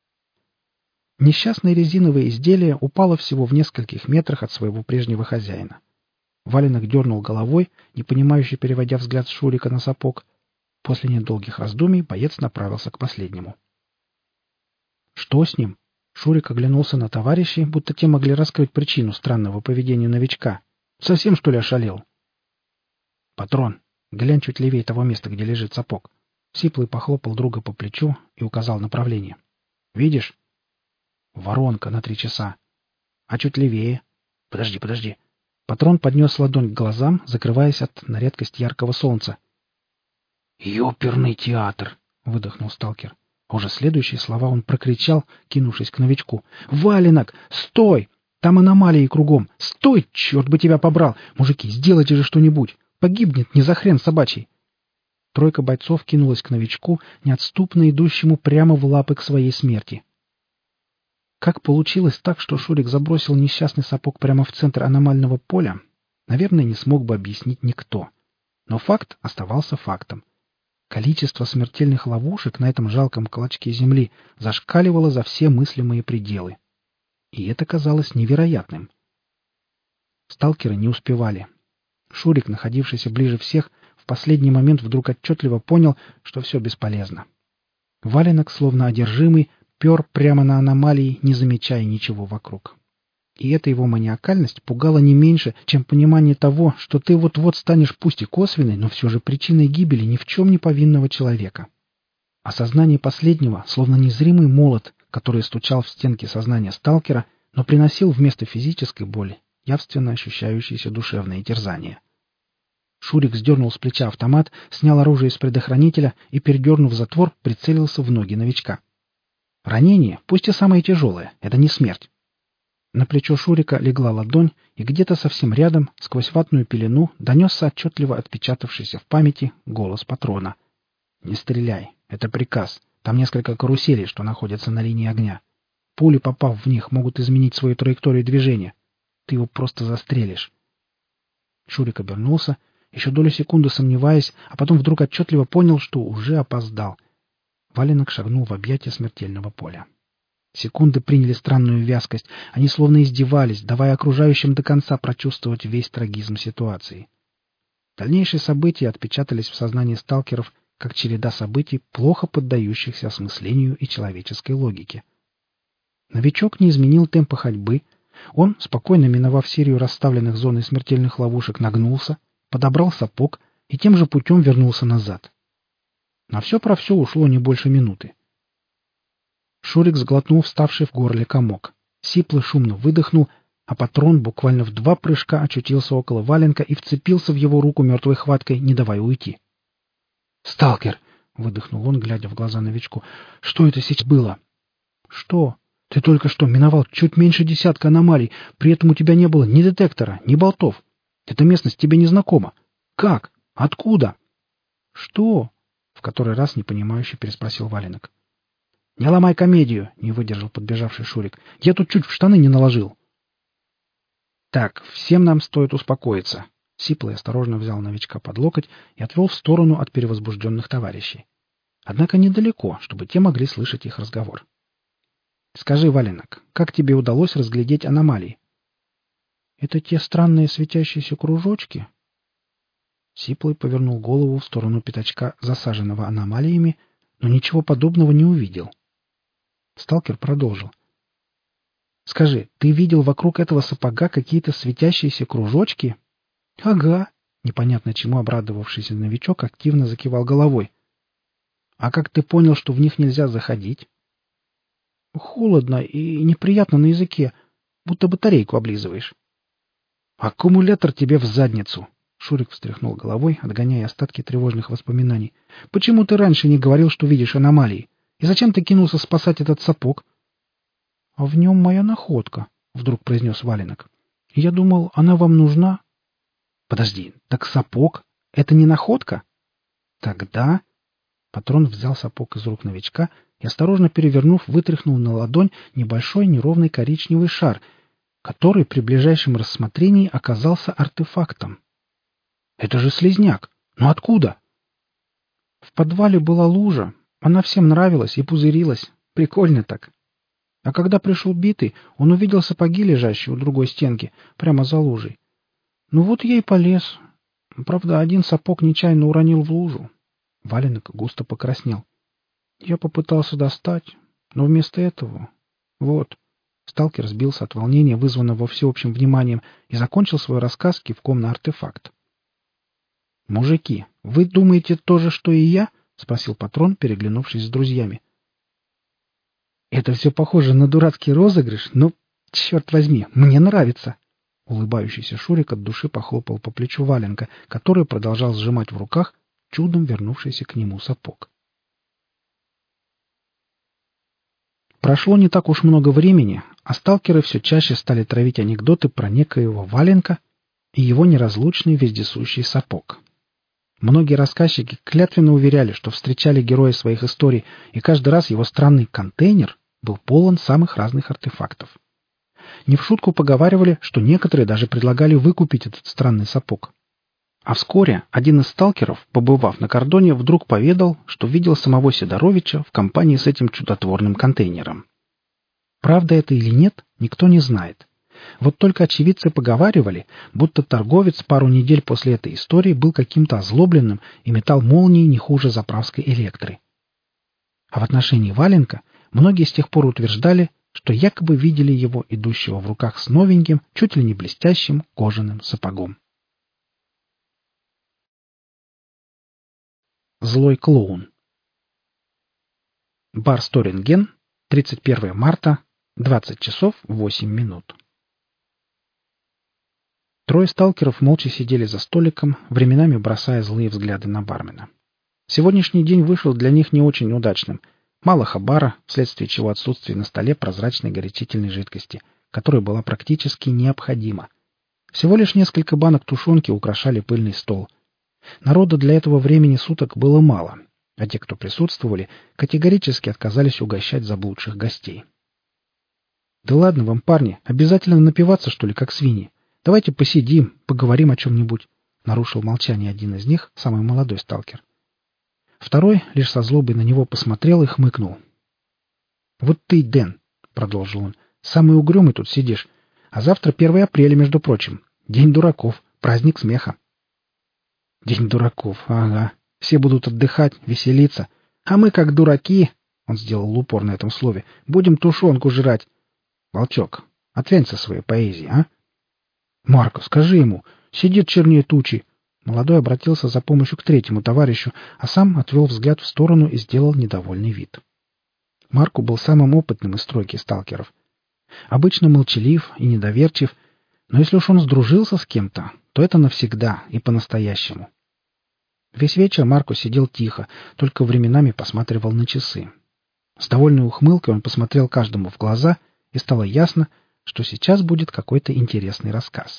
Несчастное резиновое изделие упало всего в нескольких метрах от своего прежнего хозяина. Валенок дернул головой, непонимающе переводя взгляд с Шурика на сапог. После недолгих раздумий боец направился к последнему. «Что с ним?» Шурик оглянулся на товарищей, будто те могли раскрыть причину странного поведения новичка. «Совсем, что ли, ошалел?» «Патрон, глянь чуть левее того места, где лежит сапог». Сиплый похлопал друга по плечу и указал направление. «Видишь? Воронка на 3 часа. А чуть левее. Подожди. Патрон поднес ладонь к глазам, закрываясь от на редкость яркого солнца. «Ёперный театр!» — выдохнул сталкер. Уже следующие слова он прокричал, кинувшись к новичку. «Валенок! Стой! Там аномалии кругом! Стой! Черт бы тебя побрал! Мужики, сделайте же что-нибудь! Погибнет не за хрен собачий!» Тройка бойцов кинулась к новичку, неотступно идущему прямо в лапы к своей смерти. Как получилось так, что Шурик забросил несчастный сапог прямо в центр аномального поля, наверное, не смог бы объяснить никто. Но факт оставался фактом. Количество смертельных ловушек на этом жалком клочке земли зашкаливало за все мыслимые пределы. И это казалось невероятным. Сталкеры не успевали. Шурик, находившийся ближе всех, в последний момент вдруг отчетливо понял, что все бесполезно. Валенок, словно одержимый, пер прямо на аномалии, не замечая ничего вокруг. И эта его маниакальность пугала не меньше, чем понимание того, что ты вот-вот станешь пусть и косвенной, но все же причиной гибели ни в чем не повинного человека. Осознание последнего, словно незримый молот, который стучал в стенки сознания сталкера, но приносил вместо физической боли явственно ощущающееся душевное терзание. Шурик сдернул с плеча автомат, снял оружие из предохранителя и, передернув затвор, прицелился в ноги новичка. Ранение, пусть и самое тяжелое, это не смерть. На плечо Шурика легла ладонь, и где-то совсем рядом, сквозь ватную пелену, донесся отчетливо отпечатавшийся в памяти голос патрона. «Не стреляй, это приказ. Там несколько каруселей, что находятся на линии огня. Пули, попав в них, могут изменить свою траекторию движения. ты его просто застрелишь. Шурик обернулся, еще долю секунды сомневаясь, а потом вдруг отчетливо понял, что уже опоздал. Валенок шагнул в объятия смертельного поля. Секунды приняли странную вязкость, они словно издевались, давая окружающим до конца прочувствовать весь трагизм ситуации. Дальнейшие события отпечатались в сознании сталкеров, как череда событий, плохо поддающихся осмыслению и человеческой логике. Новичок не изменил темпа ходьбы. Он, спокойно миновав серию расставленных зон и смертельных ловушек, нагнулся, подобрал сапог и тем же путем вернулся назад. На все про все ушло не больше минуты. Шурик сглотнул вставший в горле комок. Сипло шумно выдохнул, а патрон буквально в 2 прыжка очутился около Валенка и вцепился в его руку мертвой хваткой, не давая уйти. «Сталкер!» — выдохнул он, глядя в глаза новичку. «Что это сейчас было?» «Что? Ты только что миновал чуть меньше 10 аномалий, при этом у тебя не было ни детектора, ни болтов. Эта местность тебе не знакома. Как? Откуда?» «Что?» — в который раз непонимающе переспросил Валенок. «Не ломай комедию!» — не выдержал подбежавший Шурик. «Я тут чуть в штаны не наложил!» «Так, всем нам стоит успокоиться!» Сиплый осторожно взял новичка под локоть и отвел в сторону от перевозбужденных товарищей. Однако недалеко, чтобы те могли слышать их разговор. «Скажи, Валенок, как тебе удалось разглядеть аномалии?» «Это те странные светящиеся кружочки?» Сиплый повернул голову в сторону пятачка, засаженного аномалиями, но ничего подобного не увидел. Сталкер продолжил. «Скажи, ты видел вокруг этого сапога какие-то светящиеся кружочки?» «Ага», — непонятно чему обрадовавшийся новичок активно закивал головой. «А как ты понял, что в них нельзя заходить?» «Холодно и неприятно на языке, будто батарейку облизываешь». «Аккумулятор тебе в задницу!» Шурик встряхнул головой, отгоняя остатки тревожных воспоминаний. «Почему ты раньше не говорил, что видишь аномалии? И зачем ты кинулся спасать этот сапог?» «А в нем моя находка», — вдруг произнес Валенок. «Я думал, она вам нужна?» «Подожди, так сапог — это не находка?» «Тогда...» Патрон взял сапог из рук новичка и, осторожно перевернув, вытряхнул на ладонь небольшой неровный коричневый шар, который при ближайшем рассмотрении оказался артефактом. «Это же слизняк! Но откуда?» «В подвале была лужа. Она всем нравилась и пузырилась. Прикольно так. А когда пришел Битый, он увидел сапоги, лежащие у другой стенки, прямо за лужей. Ну вот я и полез. Правда, один сапог нечаянно уронил в лужу». Валенок густо покраснел. «Я попытался достать, но вместо этого... Вот...» Сталкер сбился от волнения, вызванного всеобщим вниманием, и закончил свой рассказ кивком на артефакт. «Мужики, вы думаете то же, что и я?» — спросил Патрон, переглянувшись с друзьями. «Это все похоже на дурацкий розыгрыш, но, черт возьми, мне нравится!» Улыбающийся Шурик от души похлопал по плечу Валенка, который продолжал сжимать в руках чудом вернувшийся к нему сапог. Прошло не так уж много времени, а сталкеры все чаще стали травить анекдоты про некоего Валенка и его неразлучный вездесущий сапог. Многие рассказчики клятвенно уверяли, что встречали героя своих историй, и каждый раз его странный контейнер был полон самых разных артефактов. Не в шутку поговаривали, что некоторые даже предлагали выкупить этот странный сапог. А вскоре один из сталкеров, побывав на кордоне, вдруг поведал, что видел самого Сидоровича в компании с этим чудотворным контейнером. Правда это или нет, никто не знает. Вот только очевидцы поговаривали, будто торговец пару недель после этой истории был каким-то озлобленным и метал молнии не хуже заправской электры. А в отношении Валенка многие с тех пор утверждали, что якобы видели его, идущего в руках с новеньким, чуть ли не блестящим кожаным сапогом. Злой клоун. Бар Сторинген, 31 марта, 20 часов 8 минут. Трое сталкеров молча сидели за столиком, временами бросая злые взгляды на бармена. Сегодняшний день вышел для них не очень удачным. Мало хабара, вследствие чего отсутствие на столе прозрачной горячительной жидкости, которая была практически необходима. Всего лишь несколько банок тушенки украшали пыльный стол. Народа для этого времени суток было мало, а те, кто присутствовали, категорически отказались угощать заблудших гостей. Да ладно вам, парни, обязательно напиваться, что ли, как свиньи? Давайте посидим, поговорим о чем-нибудь. Нарушил молчание один из них, самый молодой сталкер. Второй лишь со злобой на него посмотрел и хмыкнул. «Вот ты, Дэн», — продолжил он, — «самый угрюмый тут сидишь. А завтра 1 апреля, между прочим. День дураков, праздник смеха». «День дураков, ага. Все будут отдыхать, веселиться. А мы, как дураки, — он сделал упор на этом слове, — будем тушенку жрать. Волчок, отвянь со своей поэзии, а?» «Марко, скажи ему, сидит чернее тучи». Молодой обратился за помощью к третьему товарищу, а сам отвел взгляд в сторону и сделал недовольный вид. Марко был самым опытным из тройки сталкеров. Обычно молчалив и недоверчив, но если уж он сдружился с кем-то, то это навсегда и по-настоящему. Весь вечер Марко сидел тихо, только временами посматривал на часы. С довольной ухмылкой он посмотрел каждому в глаза, и стало ясно, что сейчас будет какой-то интересный рассказ.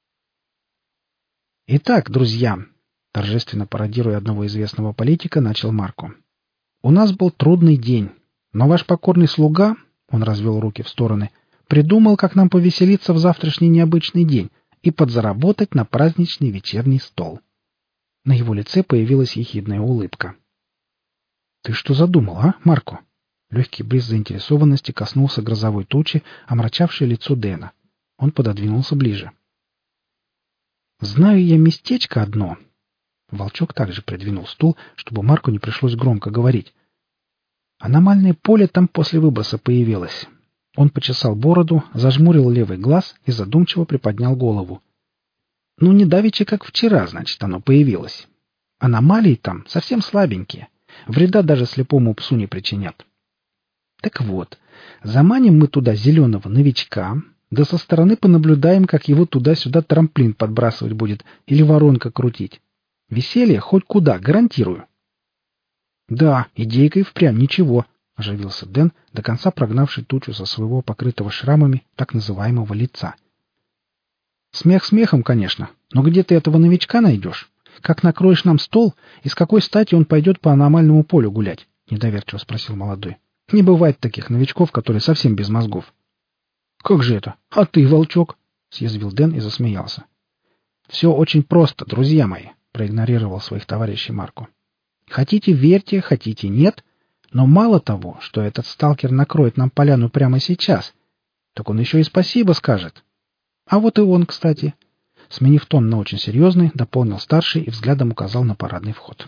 «Итак, друзья», — торжественно пародируя одного известного политика, начал Марко, — «у нас был трудный день, но ваш покорный слуга, — он развел руки в стороны, — придумал, как нам повеселиться в завтрашний необычный день и подзаработать на праздничный вечерний стол». На его лице появилась ехидная улыбка. «Ты что задумал, а, Марко?» Легкий бриз заинтересованности коснулся грозовой тучи, омрачавшей лицо Дэна. Он пододвинулся ближе. «Знаю я местечко одно». Волчок также придвинул стул, чтобы Марку не пришлось громко говорить. «Аномальное поле там после выброса появилось». Он почесал бороду, зажмурил левый глаз и задумчиво приподнял голову. «Ну, не давеча, как вчера, значит, оно появилось. Аномалии там совсем слабенькие. Вреда даже слепому псу не причинят. Так вот, заманим мы туда зеленого новичка, да со стороны понаблюдаем, как его туда-сюда трамплин подбрасывать будет или воронка крутить. Веселье хоть куда, гарантирую». «Да, идейка и впрямь ничего», — оживился Дэн, до конца прогнавший тучу со своего покрытого шрамами так называемого лица. «Смех смехом, конечно, но где ты этого новичка найдешь? Как накроешь нам стол, и с какой стати он пойдет по аномальному полю гулять?» — недоверчиво спросил молодой. «Не бывает таких новичков, которые совсем без мозгов». «Как же это? А ты, волчок?» — съязвил Дэн и засмеялся. «Все очень просто, друзья мои», — проигнорировал своих товарищей Марко. «Хотите — верьте, хотите — нет, но мало того, что этот сталкер накроет нам поляну прямо сейчас, так он еще и спасибо скажет. А вот и он, кстати». Сменив тон на очень серьезный, дополнил старший и взглядом указал на парадный вход.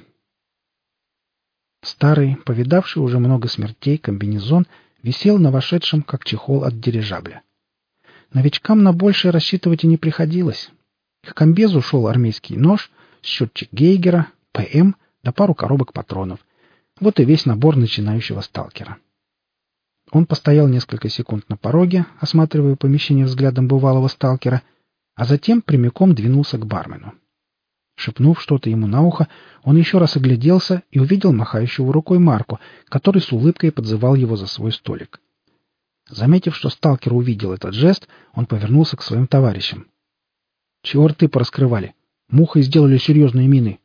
Старый, повидавший уже много смертей, комбинезон висел на вошедшем, как чехол от дирижабля. Новичкам на большее рассчитывать и не приходилось. К комбезу шел армейский нож, счетчик Гейгера, ПМ да пару коробок патронов. Вот и весь набор начинающего сталкера. Он постоял несколько секунд на пороге, осматривая помещение взглядом бывалого сталкера, а затем прямиком двинулся к бармену. Шепнув что-то ему на ухо, он еще раз огляделся и увидел махающего рукой Марко, который с улыбкой подзывал его за свой столик. Заметив, что сталкер увидел этот жест, он повернулся к своим товарищам. «Чего рты пораскрывали? Мухой сделали серьезные мины».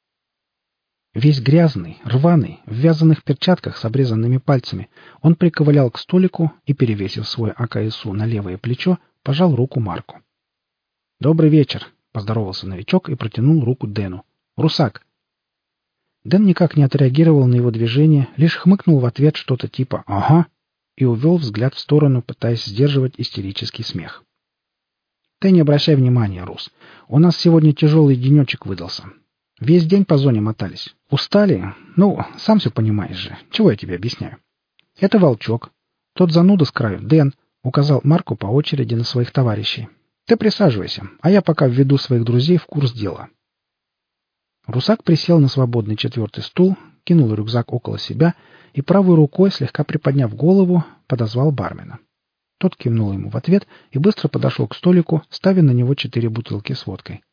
Весь грязный, рваный, в вязаных перчатках с обрезанными пальцами, он приковылял к столику и, перевесив свой АКСУ на левое плечо, пожал руку Марку. «Добрый вечер», — поздоровался новичок и протянул руку Дэну. «Русак». Дэн никак не отреагировал на его движение, лишь хмыкнул в ответ что-то типа «ага» и увел взгляд в сторону, пытаясь сдерживать истерический смех. «Ты не обращай внимания, Рус. У нас сегодня тяжелый денечек выдался. Весь день по зоне мотались. Устали? Ну, сам все понимаешь же. Чего я тебе объясняю? Это Волчок. Тот зануда с краю, Дэн», — указал Марку по очереди на своих товарищей. «Ты присаживайся, а я пока введу своих друзей в курс дела». Русак присел на свободный 4-й стул, кинул рюкзак около себя и правой рукой, слегка приподняв голову, подозвал бармена. Тот кивнул ему в ответ и быстро подошел к столику, ставя на него 4 бутылки с водкой.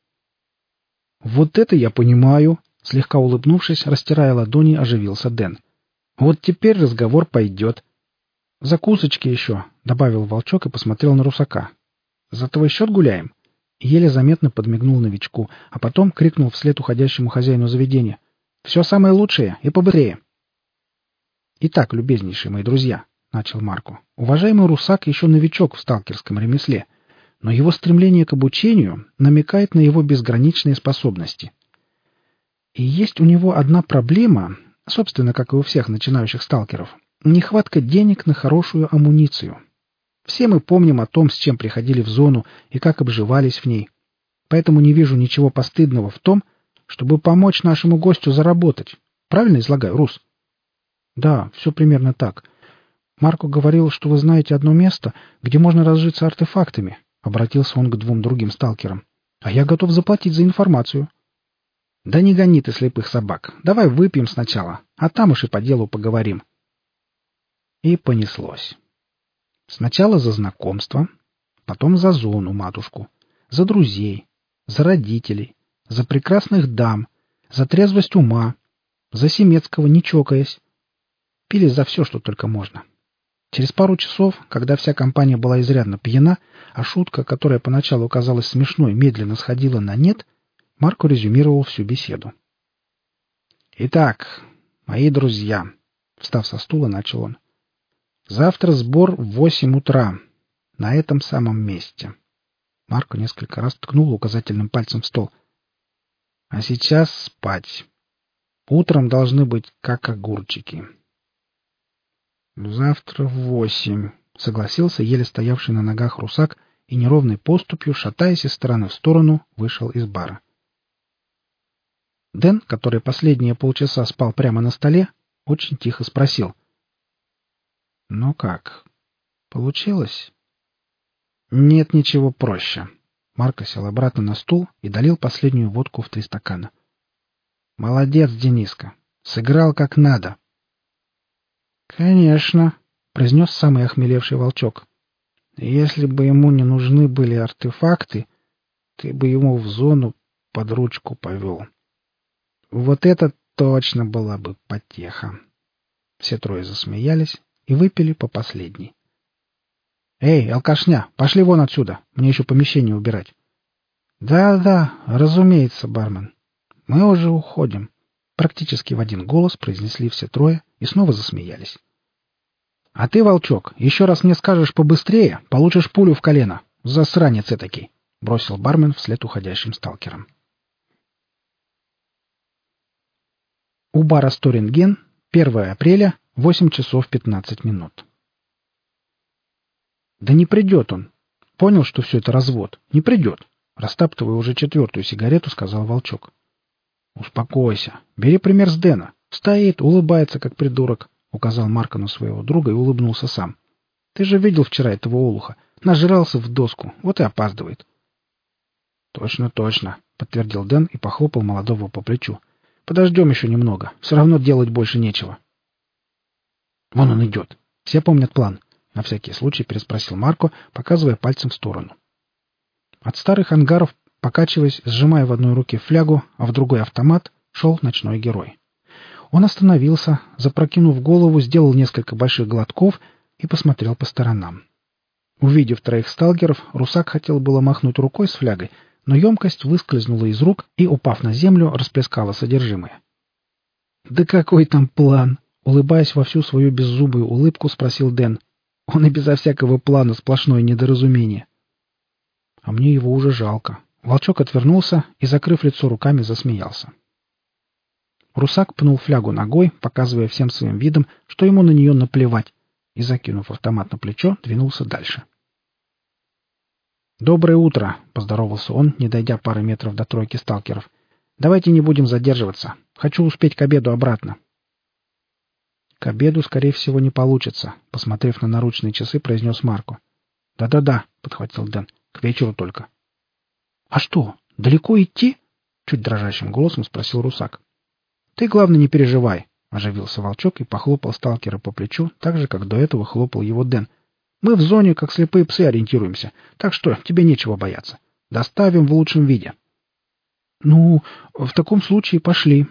«Вот это я понимаю!» — слегка улыбнувшись, растирая ладони, оживился Дэн. «Вот теперь разговор пойдет». «Закусочки еще», — добавил Волчок и посмотрел на Русака. «За твой счет гуляем?» Еле заметно подмигнул новичку, а потом крикнул вслед уходящему хозяину заведения. «Все самое лучшее и побыстрее!» «Итак, любезнейшие мои друзья», — начал Марко. «Уважаемый русак еще новичок в сталкерском ремесле, но его стремление к обучению намекает на его безграничные способности. И есть у него одна проблема, собственно, как и у всех начинающих сталкеров — нехватка денег на хорошую амуницию. Все мы помним о том, с чем приходили в зону и как обживались в ней. Поэтому не вижу ничего постыдного в том, чтобы помочь нашему гостю заработать. Правильно излагаю, Рус?» «Да, все примерно так. Марко говорил, что вы знаете одно место, где можно разжиться артефактами», — обратился он к двум другим сталкерам. «А я готов заплатить за информацию». «Да не гони ты слепых собак. Давай выпьем сначала, а там уж и по делу поговорим». И понеслось. Сначала за знакомство, потом за зону матушку, за друзей, за родителей, за прекрасных дам, за трезвость ума, за Семецкого, не чокаясь. Пили за все, что только можно. Через пару часов, когда вся компания была изрядно пьяна, а шутка, которая поначалу казалась смешной, медленно сходила на нет, Марко резюмировал всю беседу. «Итак, мои друзья», — встав со стула, начал он, — «завтра сбор в 8 утра на этом самом месте». Марко несколько раз ткнул указательным пальцем в стол. «А сейчас спать. Утром должны быть как огурчики». «Завтра в 8», — согласился еле стоявший на ногах русак и неровной поступью, шатаясь из стороны в сторону, вышел из бара. Дэн, который последние полчаса спал прямо на столе, очень тихо спросил. «Ну как? Получилось?» «Нет ничего проще». Марко сел обратно на стул и долил последнюю водку в 3 стакана. «Молодец, Дениска. Сыграл как надо». «Конечно», — произнес самый охмелевший волчок. «Если бы ему не нужны были артефакты, ты бы ему в зону под ручку повел. Вот это точно была бы потеха». Все трое засмеялись и выпили по последней. «Эй, алкашня, пошли вон отсюда, мне еще помещение убирать». «Да-да, разумеется, бармен. Мы уже уходим», — практически в один голос произнесли все трое и снова засмеялись. «А ты, волчок, еще раз мне скажешь побыстрее, получишь пулю в колено. Засранец этакий», — бросил бармен вслед уходящим сталкерам. У бара «Сторинген», 1 апреля, 8 часов 15 минут. «Да не придет он. Понял, что все это развод. Не придет», — растаптывая уже 4-ю сигарету, сказал волчок. «Успокойся. Бери пример с Дэна. Стоит, улыбается, как придурок», — указал Марко на своего друга и улыбнулся сам. «Ты же видел вчера этого олуха. Нажрался в доску, вот и опаздывает». «Точно, точно», — подтвердил Дэн и похлопал молодого по плечу. «Подождем еще немного. Все равно делать больше нечего». «Вон он идет. Все помнят план?» — на всякий случай переспросил Марко, показывая пальцем в сторону. От старых ангаров, покачиваясь, сжимая в одной руке флягу, а в другой автомат, шел ночной герой. Он остановился, запрокинув голову, сделал несколько больших глотков и посмотрел по сторонам. Увидев 3 сталкеров, русак хотел было махнуть рукой с флягой, но емкость выскользнула из рук и, упав на землю, расплескала содержимое. «Да какой там план?» — улыбаясь во всю свою беззубую улыбку, спросил Дэн. «Он и безо всякого плана сплошное недоразумение». «А мне его уже жалко». Волчок отвернулся и, закрыв лицо руками, засмеялся. Русак пнул флягу ногой, показывая всем своим видом, что ему на нее наплевать, и, закинув автомат на плечо, двинулся дальше. «Доброе утро!» — поздоровался он, не дойдя пары метров до тройки сталкеров. «Давайте не будем задерживаться. Хочу успеть к обеду обратно». «К обеду, скорее всего, не получится», — посмотрев на наручные часы, произнес Марко. «Да-да-да», — подхватил Дэн, — «к вечеру только». «А что, далеко идти?» — чуть дрожащим голосом спросил русак. «Ты, главное, не переживай», — оживился волчок и похлопал сталкера по плечу, так же, как до этого хлопал его Дэн. «Мы в зоне, как слепые псы, ориентируемся, так что тебе нечего бояться. Доставим в лучшем виде». «Ну, в таком случае пошли».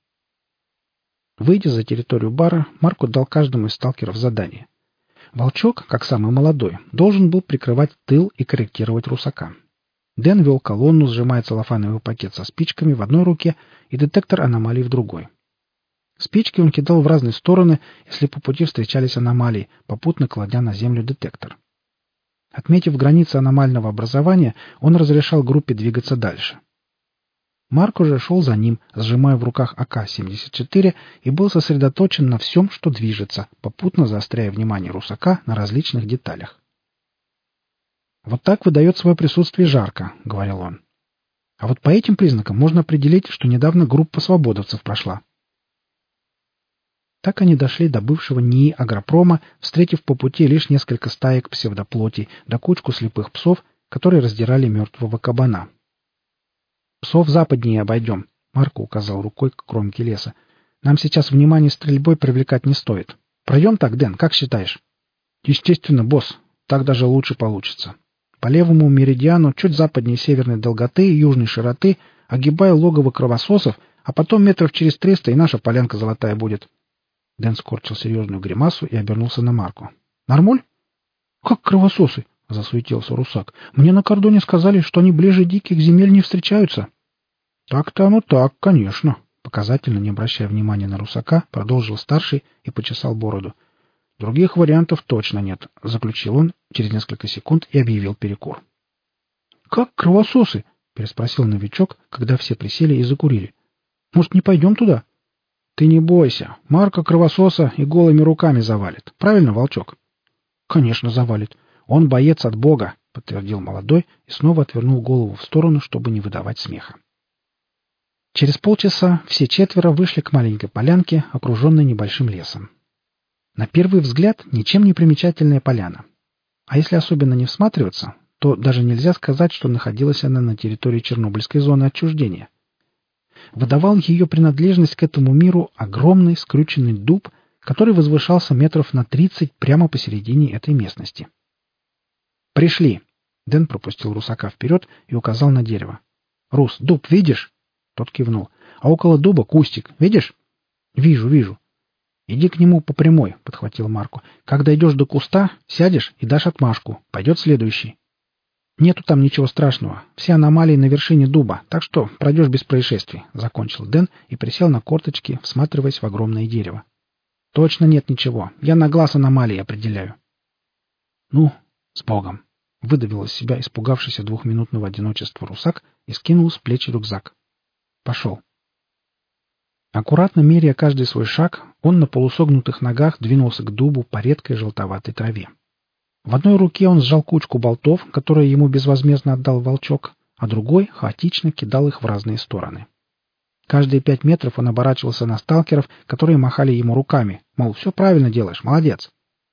Выйдя за территорию бара, Марко дал каждому из сталкеров задание. Волчок, как самый молодой, должен был прикрывать тыл и корректировать русака. Дэн вел колонну, сжимая целлофановый пакет со спичками в одной руке и детектор аномалий в другой. Спички он кидал в разные стороны, если по пути встречались аномалии, попутно кладя на землю детектор. Отметив границы аномального образования, он разрешал группе двигаться дальше. Марк уже шел за ним, сжимая в руках АК-74, и был сосредоточен на всем, что движется, попутно заостряя внимание русака на различных деталях. «Вот так выдает свое присутствие жарко», — говорил он. «А вот по этим признакам можно определить, что недавно группа свободовцев прошла». Так они дошли до бывшего НИИ агропрома, встретив по пути лишь несколько стаек псевдоплоти да кучку слепых псов, которые раздирали мертвого кабана. «Псов западнее обойдем», — Марко указал рукой к кромке леса. «Нам сейчас внимание стрельбой привлекать не стоит. Пройдем так, Дэн, как считаешь?» «Естественно, босс. Так даже лучше получится. По левому меридиану, чуть западнее северной долготы и южной широты, огибая логово кровососов, а потом метров через 300 и наша полянка золотая будет». Дэн скорчил серьезную гримасу и обернулся на Марку. «Нормуль?» «Как кровососы?» — засуетился русак. «Мне на кордоне сказали, что они ближе диких земель не встречаются». «Так-то оно так, конечно», — показательно, не обращая внимания на русака, продолжил старший и почесал бороду. «Других вариантов точно нет», — заключил он через несколько секунд и объявил перекур. «Как кровососы?» — переспросил новичок, когда все присели и закурили. «Может, не пойдем туда?» «Ты не бойся. Марка кровососа и голыми руками завалит. Правильно, волчок?» «Конечно, завалит. Он боец от Бога», — подтвердил молодой и снова отвернул голову в сторону, чтобы не выдавать смеха. Через полчаса все четверо вышли к маленькой полянке, окруженной небольшим лесом. На первый взгляд ничем не примечательная поляна. А если особенно не всматриваться, то даже нельзя сказать, что находилась она на территории Чернобыльской зоны отчуждения. Выдавал ее принадлежность к этому миру огромный скрюченный дуб, который возвышался метров на 30 прямо посередине этой местности. «Пришли!» — Дэн пропустил русака вперед и указал на дерево. «Рус, дуб видишь?» Тот кивнул. «А около дуба кустик. Видишь?» «Вижу, вижу». «Иди к нему по прямой», — подхватил Марко. «Когда идешь до куста, сядешь и дашь отмашку. Пойдет следующий». «Нету там ничего страшного. Все аномалии на вершине дуба, так что пройдешь без происшествий», — закончил Дэн и присел на корточки, всматриваясь в огромное дерево. «Точно нет ничего. Я на глаз аномалии определяю». «Ну, с Богом!» — выдавил из себя испугавшийся двухминутного одиночества русак и скинул с плеч рюкзак. «Пошел». Аккуратно меряя каждый свой шаг, он на полусогнутых ногах двинулся к дубу по редкой желтоватой траве. В одной руке он сжал кучку болтов, которые ему безвозмездно отдал волчок, а другой хаотично кидал их в разные стороны. Каждые 5 метров он оборачивался на сталкеров, которые махали ему руками, мол, все правильно делаешь, молодец.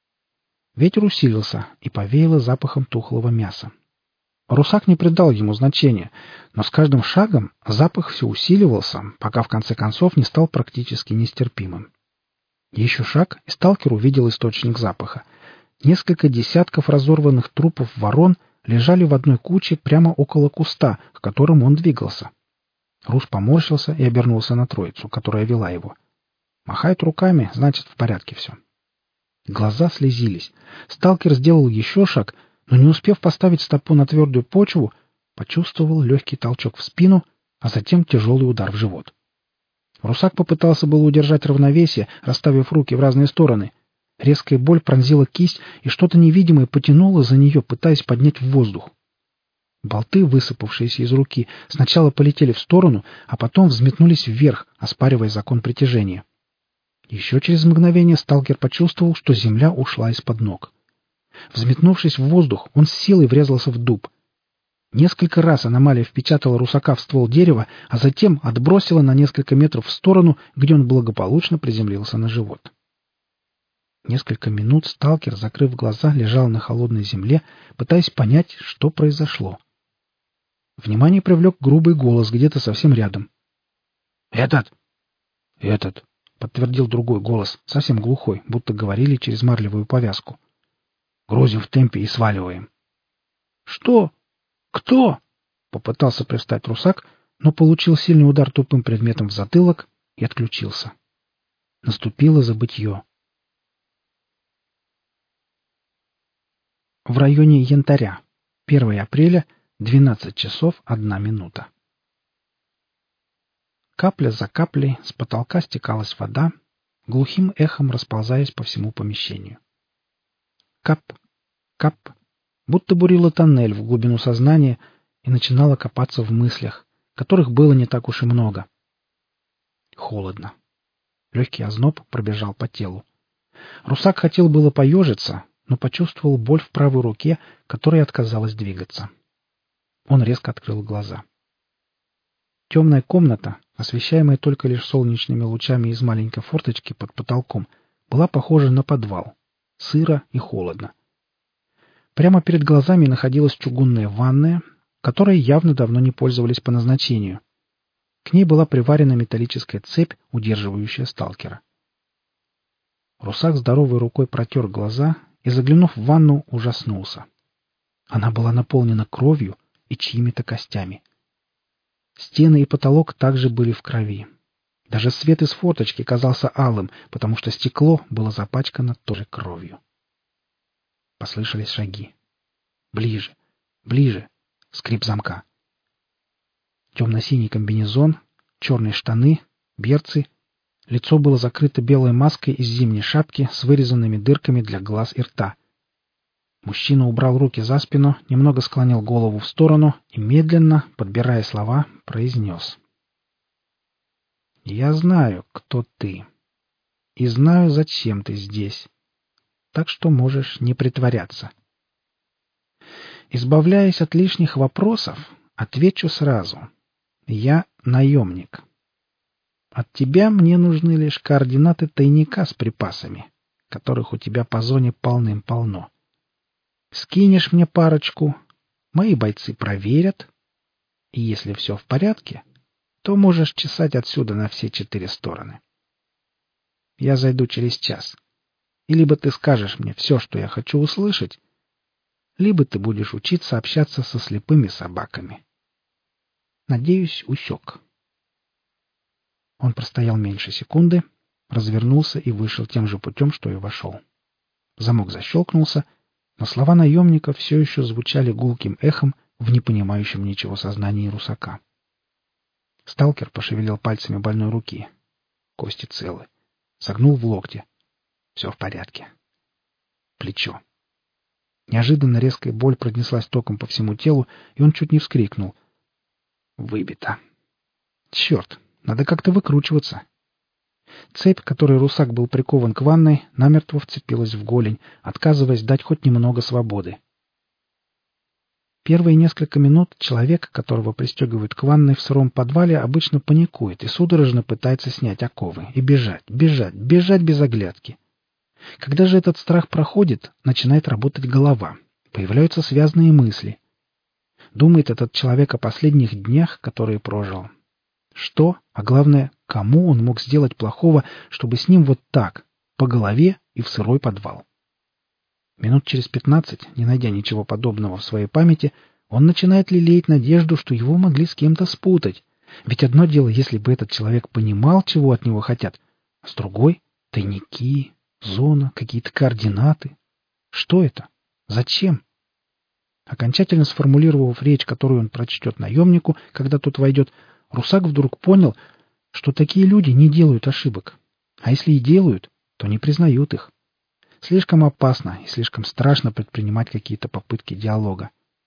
Ветер усилился и повеяло запахом тухлого мяса. Русак не придал ему значения, но с каждым шагом запах все усиливался, пока в конце концов не стал практически нестерпимым. Еще шаг, и сталкер увидел источник запаха. Несколько десятков разорванных трупов ворон лежали в одной куче прямо около куста, к которому он двигался. Рус поморщился и обернулся на троицу, которая вела его. Махает руками, значит, в порядке все. Глаза слезились. Сталкер сделал еще шаг, но, не успев поставить стопу на твердую почву, почувствовал легкий толчок в спину, а затем тяжелый удар в живот. Русак попытался было удержать равновесие, расставив руки в разные стороны. Резкая боль пронзила кисть, и что-то невидимое потянуло за нее, пытаясь поднять в воздух. Болты, высыпавшиеся из руки, сначала полетели в сторону, а потом взметнулись вверх, оспаривая закон притяжения. Еще через мгновение сталкер почувствовал, что земля ушла из-под ног. Взметнувшись в воздух, он с силой врезался в дуб. Несколько раз аномалия впечатала русака в ствол дерева, а затем отбросила на несколько метров в сторону, где он благополучно приземлился на живот. Несколько минут сталкер, закрыв глаза, лежал на холодной земле, пытаясь понять, что произошло. Внимание привлек грубый голос где-то совсем рядом. «Этот!» «Этот!» — подтвердил другой голос, совсем глухой, будто говорили через марлевую повязку. «Грузим в темпе и сваливаем». «Что? Кто?» — попытался привстать русак, но получил сильный удар тупым предметом в затылок и отключился. Наступило забытье. В районе Янтаря. 1 апреля, 12 часов 1 минута. Капля за каплей с потолка стекалась вода, глухим эхом расползаясь по всему помещению. Кап, кап, будто бурила тоннель в глубину сознания и начинала копаться в мыслях, которых было не так уж и много. Холодно. Легкий озноб пробежал по телу. Русак хотел было поежиться, но почувствовал боль в правой руке, которая отказалась двигаться. Он резко открыл глаза. Темная комната, освещаемая только лишь солнечными лучами из маленькой форточки под потолком, была похожа на подвал. Сыро и холодно. Прямо перед глазами находилась чугунная ванная, которой явно давно не пользовались по назначению. К ней была приварена металлическая цепь, удерживающая сталкера. Русак здоровой рукой протер глаза и, заглянув в ванну, ужаснулся. Она была наполнена кровью и чьими-то костями. Стены и потолок также были в крови. Даже свет из форточки казался алым, потому что стекло было запачкано тоже кровью. Послышались шаги. Ближе, ближе. Скрип замка. Темно-синий комбинезон, черные штаны, берцы. Лицо было закрыто белой маской из зимней шапки с вырезанными дырками для глаз и рта. Мужчина убрал руки за спину, немного склонил голову в сторону и медленно, подбирая слова, произнес. «Я знаю, кто ты. И знаю, зачем ты здесь. Так что можешь не притворяться. Избавляясь от лишних вопросов, отвечу сразу. Я наемник. От тебя мне нужны лишь координаты тайника с припасами, которых у тебя по зоне полным-полно. Скинешь мне парочку, мои бойцы проверят, и если все в порядке, то можешь чесать отсюда на все 4 стороны. Я зайду через час, и либо ты скажешь мне все, что я хочу услышать, либо ты будешь учиться общаться со слепыми собаками. Надеюсь, усек». Он простоял меньше секунды, развернулся и вышел тем же путем, что и вошел. Замок защелкнулся, но слова наемника все еще звучали гулким эхом в непонимающем ничего сознании русака. Сталкер пошевелил пальцами больной руки. Кости целы. Согнул в локте. Все в порядке. Плечо. Неожиданно резкая боль пронеслась током по всему телу, и он чуть не вскрикнул. Выбито. Черт, надо как-то выкручиваться. Цепь, которой русак был прикован к ванной, намертво вцепилась в голень, отказываясь дать хоть немного свободы. Первые несколько минут человек, которого пристегивают к ванной в сыром подвале, обычно паникует и судорожно пытается снять оковы и бежать, бежать, бежать без оглядки. Когда же этот страх проходит, начинает работать голова, появляются связанные мысли. Думает этот человек о последних днях, которые прожил. Что, а главное, кому он мог сделать плохого, чтобы с ним вот так, по голове и в сырой подвал? Минут через 15, не найдя ничего подобного в своей памяти, он начинает лелеять надежду, что его могли с кем-то спутать. Ведь одно дело, если бы этот человек понимал, чего от него хотят, а с другой — тайники, зона, какие-то координаты. Что это? Зачем? Окончательно сформулировав речь, которую он прочтет наемнику, когда тот войдет, русак вдруг понял, что такие люди не делают ошибок. А если и делают, то не признают их. Слишком опасно и слишком страшно предпринимать какие-то попытки диалога.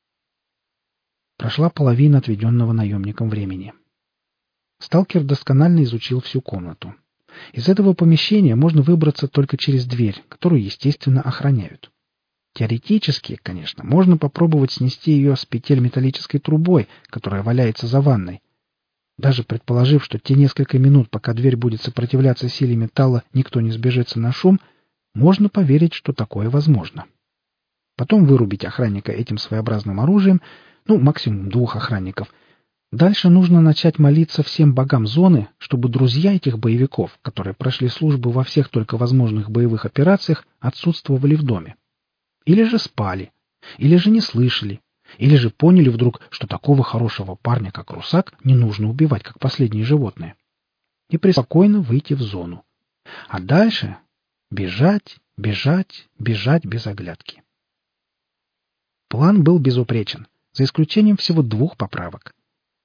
Прошла половина отведенного наемником времени. Сталкер досконально изучил всю комнату. Из этого помещения можно выбраться только через дверь, которую, естественно, охраняют. Теоретически, конечно, можно попробовать снести ее с петель металлической трубой, которая валяется за ванной. Даже предположив, что те несколько минут, пока дверь будет сопротивляться силе металла, никто не сбежится на шум, можно поверить, что такое возможно. Потом вырубить охранника этим своеобразным оружием, максимум 2 охранников. Дальше нужно начать молиться всем богам зоны, чтобы друзья этих боевиков, которые прошли службу во всех только возможных боевых операциях, отсутствовали в доме. Или же спали, или же не слышали, или же поняли вдруг, что такого хорошего парня, как русак, не нужно убивать, как последние животные. И преспокойно выйти в зону. А дальше бежать, бежать, бежать без оглядки. План был безупречен, за исключением всего 2 поправок.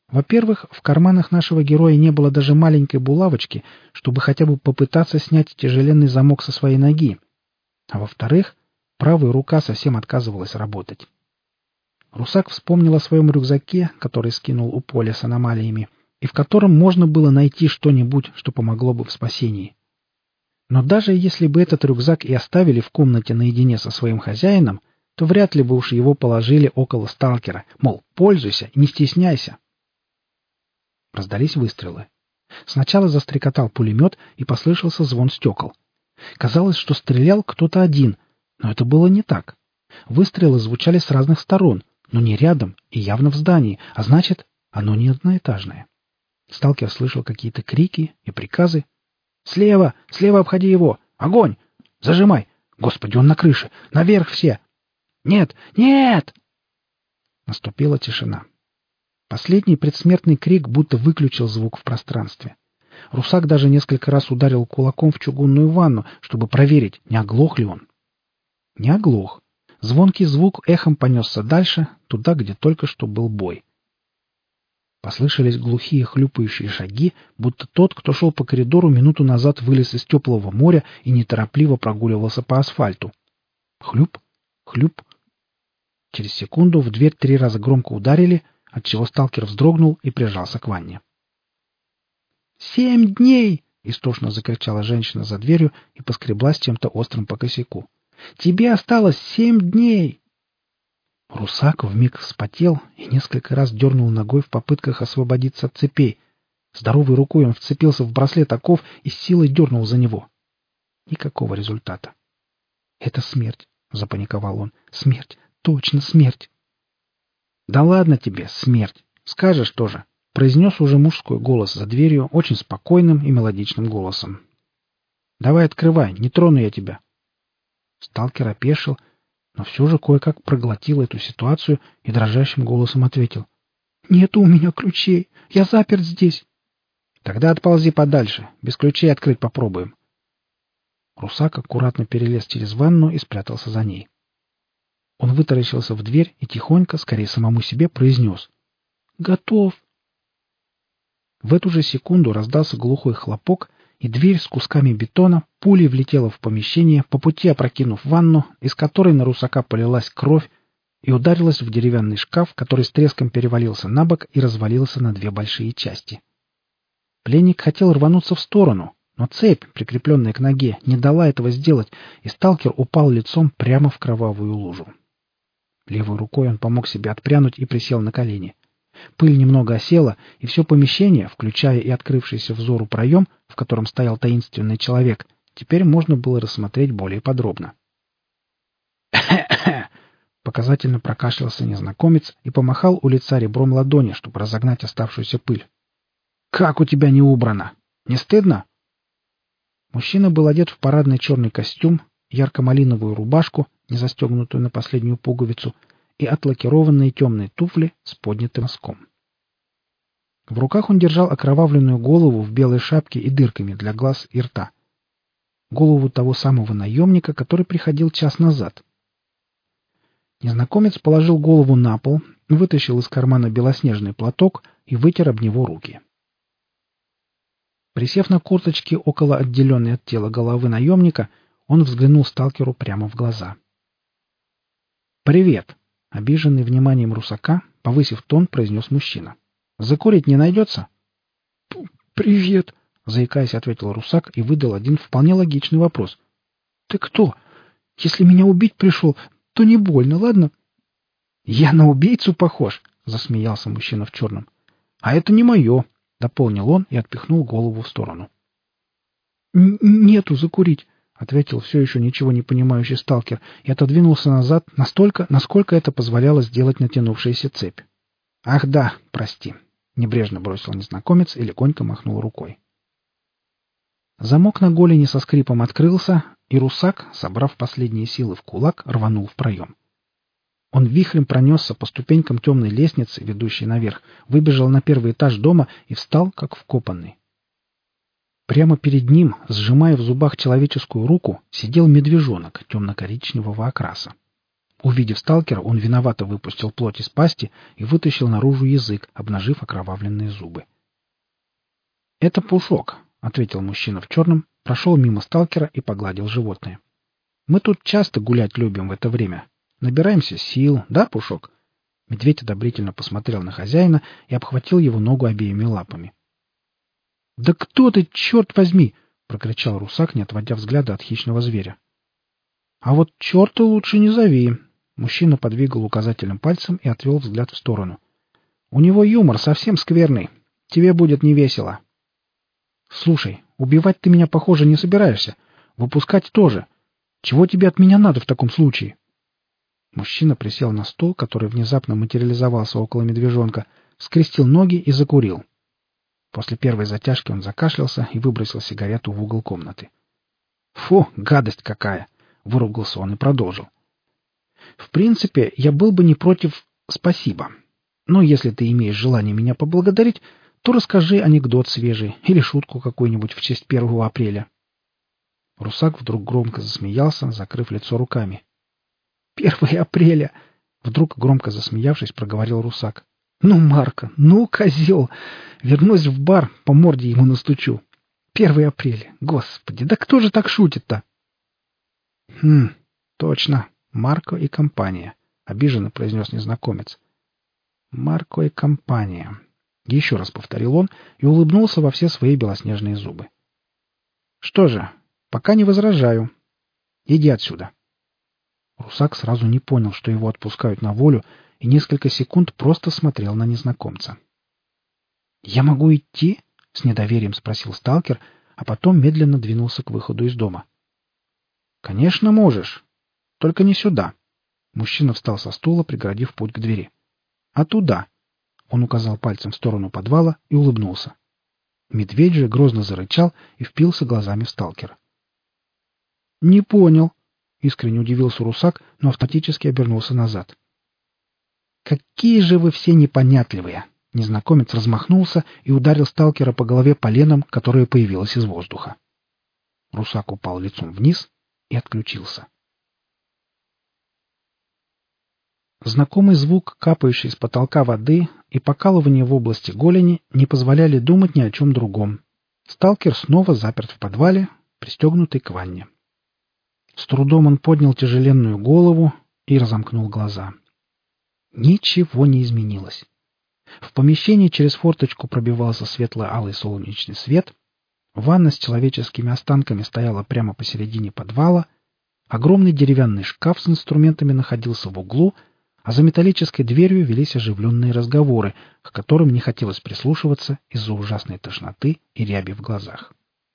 Во-первых, в карманах нашего героя не было даже маленькой булавочки, чтобы хотя бы попытаться снять тяжеленный замок со своей ноги. А во-вторых, правая рука совсем отказывалась работать. Русак вспомнил о своем рюкзаке, который скинул у поля с аномалиями, и в котором можно было найти что-нибудь, что помогло бы в спасении. Но даже если бы этот рюкзак и оставили в комнате наедине со своим хозяином, то вряд ли бы уж его положили около сталкера, мол, пользуйся и не стесняйся. Раздались выстрелы. Сначала застрекотал пулемет и послышался звон стекол. Казалось, что стрелял кто-то один, но это было не так. Выстрелы звучали с разных сторон, но не рядом и явно в здании, а значит, оно не одноэтажное. Сталкер слышал какие-то крики и приказы. «Слева! Слева обходи его! Огонь! Зажимай! Господи, он на крыше! Наверх все! Нет! Нет!» Наступила тишина. Последний предсмертный крик будто выключил звук в пространстве. Русак даже несколько раз ударил кулаком в чугунную ванну, чтобы проверить, не оглох ли он. Не оглох. Звонкий звук эхом понесся дальше, туда, где только что был бой. Послышались глухие хлюпающие шаги, будто тот, кто шел по коридору, минуту назад вылез из теплого моря и неторопливо прогуливался по асфальту. Хлюп, хлюп. Через секунду в дверь 3 раза громко ударили, отчего сталкер вздрогнул и прижался к ванне. 7 дней! — истошно закричала женщина за дверью и поскреблась чем-то острым по косяку. «Тебе осталось 7 дней!» Русак вмиг вспотел и несколько раз дернул ногой в попытках освободиться от цепей. Здоровой рукой он вцепился в браслет оков и с силой дернул за него. Никакого результата. «Это смерть!» — запаниковал он. «Смерть! Точно смерть!» «Да ладно тебе, смерть! Скажешь тоже!» — произнес уже мужской голос за дверью очень спокойным и мелодичным голосом. «Давай открывай, не трону я тебя!» Сталкер опешил, но все же кое-как проглотил эту ситуацию и дрожащим голосом ответил. «Нету у меня ключей! Я заперт здесь!» «Тогда отползи подальше, без ключей открыть попробуем!» Русак аккуратно перелез через ванну и спрятался за ней. Он вытаращился в дверь и тихонько, скорее самому себе, произнес: «Готов!» В эту же секунду раздался глухой хлопок, и дверь с кусками бетона пулей влетела в помещение, по пути опрокинув ванну, из которой на Русака полилась кровь, и ударилась в деревянный шкаф, который с треском перевалился на бок и развалился на 2 большие части. Пленник хотел рвануться в сторону, но цепь, прикрепленная к ноге, не дала этого сделать, и сталкер упал лицом прямо в кровавую лужу. Левой рукой он помог себе отпрянуть и присел на колени. Пыль немного осела, и все помещение, включая и открывшийся взору проем, в котором стоял таинственный человек, теперь можно было рассмотреть более подробно. Показательно прокашлялся незнакомец и помахал у лица ребром ладони, чтобы разогнать оставшуюся пыль. «Как у тебя не убрано? Не стыдно?» Мужчина был одет в парадный черный костюм, ярко-малиновую рубашку, не застегнутую на последнюю пуговицу, и отлакированные темные туфли с поднятым носком. В руках он держал окровавленную голову в белой шапке и дырками для глаз и рта. Голову того самого наемника, который приходил час назад. Незнакомец положил голову на пол, вытащил из кармана белоснежный платок и вытер об него руки. Присев на корточки около отделенной от тела головы наемника, он взглянул сталкеру прямо в глаза. «Привет!» — обиженный вниманием русака, повысив тон, произнес мужчина. «Закурить не найдется?» «Привет!» — заикаясь, ответил русак и выдал один вполне логичный вопрос. «Ты кто? Если меня убить пришел, то не больно, ладно?» «Я на убийцу похож!» — засмеялся мужчина в черном. «А это не мое!» — дополнил он и отпихнул голову в сторону. «Нету закурить!» — ответил все еще ничего не понимающий сталкер и отодвинулся назад настолько, насколько это позволяло сделать натянувшаяся цепь. «Ах да, прости!» — небрежно бросил незнакомец и легонько махнул рукой. Замок на голени со скрипом открылся, и русак, собрав последние силы в кулак, рванул в проем. Он вихрем пронесся по ступенькам темной лестницы, ведущей наверх, выбежал на 1-й этаж дома и встал, как вкопанный. Прямо перед ним, сжимая в зубах человеческую руку, сидел медвежонок темно-коричневого окраса. Увидев сталкера, он виновато выпустил плоть из пасти и вытащил наружу язык, обнажив окровавленные зубы. «Это Пушок», — ответил мужчина в черном, прошел мимо сталкера и погладил животное. «Мы тут часто гулять любим в это время. Набираемся сил, да, Пушок?» Медведь одобрительно посмотрел на хозяина и обхватил его ногу обеими лапами. «Да кто ты, черт возьми!» — прокричал русак, не отводя взгляда от хищного зверя. «А вот черта лучше не зови!» Мужчина подвигал указательным пальцем и отвел взгляд в сторону. «У него юмор совсем скверный. Тебе будет невесело». «Слушай, убивать ты меня, похоже, не собираешься. Выпускать тоже. Чего тебе от меня надо в таком случае?» Мужчина присел на стул, который внезапно материализовался около медвежонка, скрестил ноги и закурил. После первой затяжки он закашлялся и выбросил сигарету в угол комнаты. «Фу, гадость какая!» — выругался он и продолжил. «В принципе, я был бы не против «спасибо». Но если ты имеешь желание меня поблагодарить, то расскажи анекдот свежий или шутку какую-нибудь в честь 1 апреля». Русак вдруг громко засмеялся, закрыв лицо руками. 1 апреля! Вдруг, громко засмеявшись, проговорил русак. «Ну, Марко, ну, козел! Вернусь в бар, по морде ему настучу. 1 апреля! Господи, да кто же так шутит-то?» Точно, Марко и компания», — обиженно произнес незнакомец. «Марко и компания», — еще раз повторил он и улыбнулся во все свои белоснежные зубы. «Что же, пока не возражаю. Иди отсюда». Русак сразу не понял, что его отпускают на волю, и несколько секунд просто смотрел на незнакомца. «Я могу идти?» — с недоверием спросил сталкер, а потом медленно двинулся к выходу из дома. «Конечно можешь. Только не сюда». Мужчина встал со стула, преградив путь к двери. «А туда». Он указал пальцем в сторону подвала и улыбнулся. Медведь же грозно зарычал и впился глазами в сталкера. «Не понял», — искренне удивился русак, но автоматически обернулся назад. «Какие же вы все непонятливые!» Незнакомец размахнулся и ударил сталкера по голове поленом, которое появилось из воздуха. Русак упал лицом вниз и отключился. Знакомый звук, капающий с потолка воды, и покалывание в области голени не позволяли думать ни о чем другом. Сталкер снова заперт в подвале, пристегнутый к ванне. С трудом он поднял тяжеленную голову и разомкнул глаза. Ничего не изменилось. В помещении через форточку пробивался светло-алый солнечный свет, ванна с человеческими останками стояла прямо посередине подвала, огромный деревянный шкаф с инструментами находился в углу, а за металлической дверью велись оживленные разговоры, к которым не хотелось прислушиваться из-за ужасной тошноты и ряби в глазах.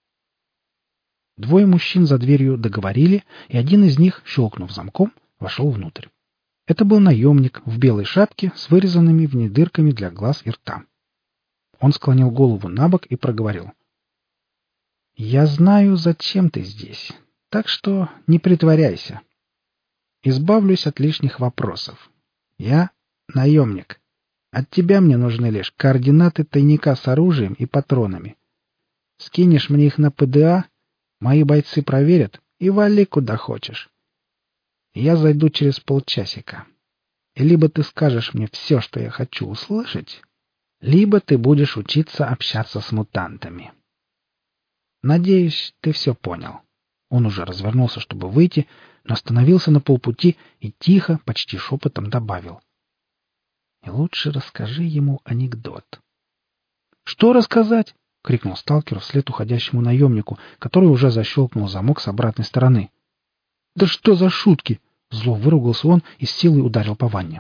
Двое мужчин за дверью договорили, и один из них, щелкнув замком, вошел внутрь. Это был наемник в белой шапке с вырезанными в ней дырками для глаз и рта. Он склонил голову набок и проговорил. «Я знаю, зачем ты здесь, так что не притворяйся. Избавлюсь от лишних вопросов. Я наемник. От тебя мне нужны лишь координаты тайника с оружием и патронами. Скинешь мне их на ПДА, мои бойцы проверят и вали куда хочешь. Я зайду через полчасика. И либо ты скажешь мне все, что я хочу услышать, либо ты будешь учиться общаться с мутантами. Надеюсь, ты все понял». Он уже развернулся, чтобы выйти, но остановился на полпути и тихо, почти шепотом добавил. «И лучше расскажи ему анекдот». «Что рассказать?» — крикнул сталкер вслед уходящему наемнику, который уже защелкнул замок с обратной стороны. «Да что за шутки!» — зло выругался он и с силой ударил по ванне.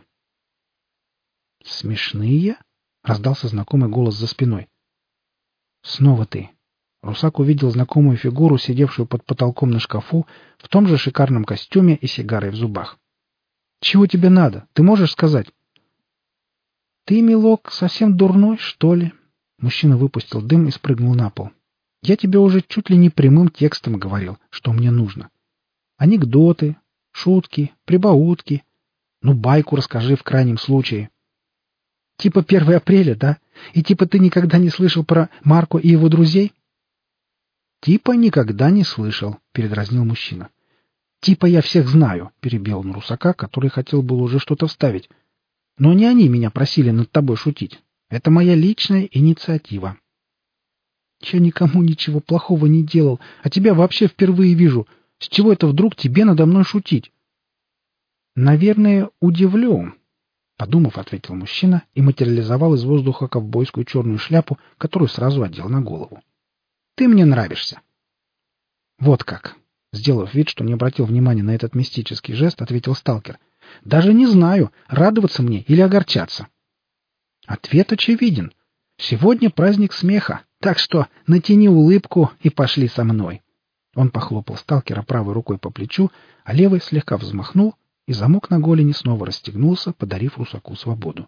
«Смешные?» — раздался знакомый голос за спиной. «Снова ты». Русак увидел знакомую фигуру, сидевшую под потолком на шкафу, в том же шикарном костюме и сигарой в зубах. «Чего тебе надо? Ты можешь сказать?» «Ты, милок, совсем дурной, что ли?» Мужчина выпустил дым и спрыгнул на пол. «Я тебе уже чуть ли не прямым текстом говорил, что мне нужно. Анекдоты, шутки, прибаутки. Ну, байку расскажи в крайнем случае. Типа 1 апреля, да? И типа ты никогда не слышал про Марко и его друзей?» «Типа никогда не слышал», — передразнил мужчина. «Типа я всех знаю», — перебил он русака, который хотел было уже что-то вставить. «Но не они меня просили над тобой шутить. Это моя личная инициатива». «Я никому ничего плохого не делал, а тебя вообще впервые вижу. С чего это вдруг тебе надо мной шутить?» «Наверное, удивлю», — подумав, ответил мужчина и материализовал из воздуха ковбойскую черную шляпу, которую сразу одел на голову. «Ты мне нравишься». «Вот как!» — сделав вид, что не обратил внимания на этот мистический жест, ответил сталкер. «Даже не знаю, радоваться мне или огорчаться». Ответ очевиден. Сегодня праздник смеха, так что натяни улыбку и пошли со мной. Он похлопал сталкера правой рукой по плечу, а левой слегка взмахнул, и замок на голени снова расстегнулся, подарив русаку свободу.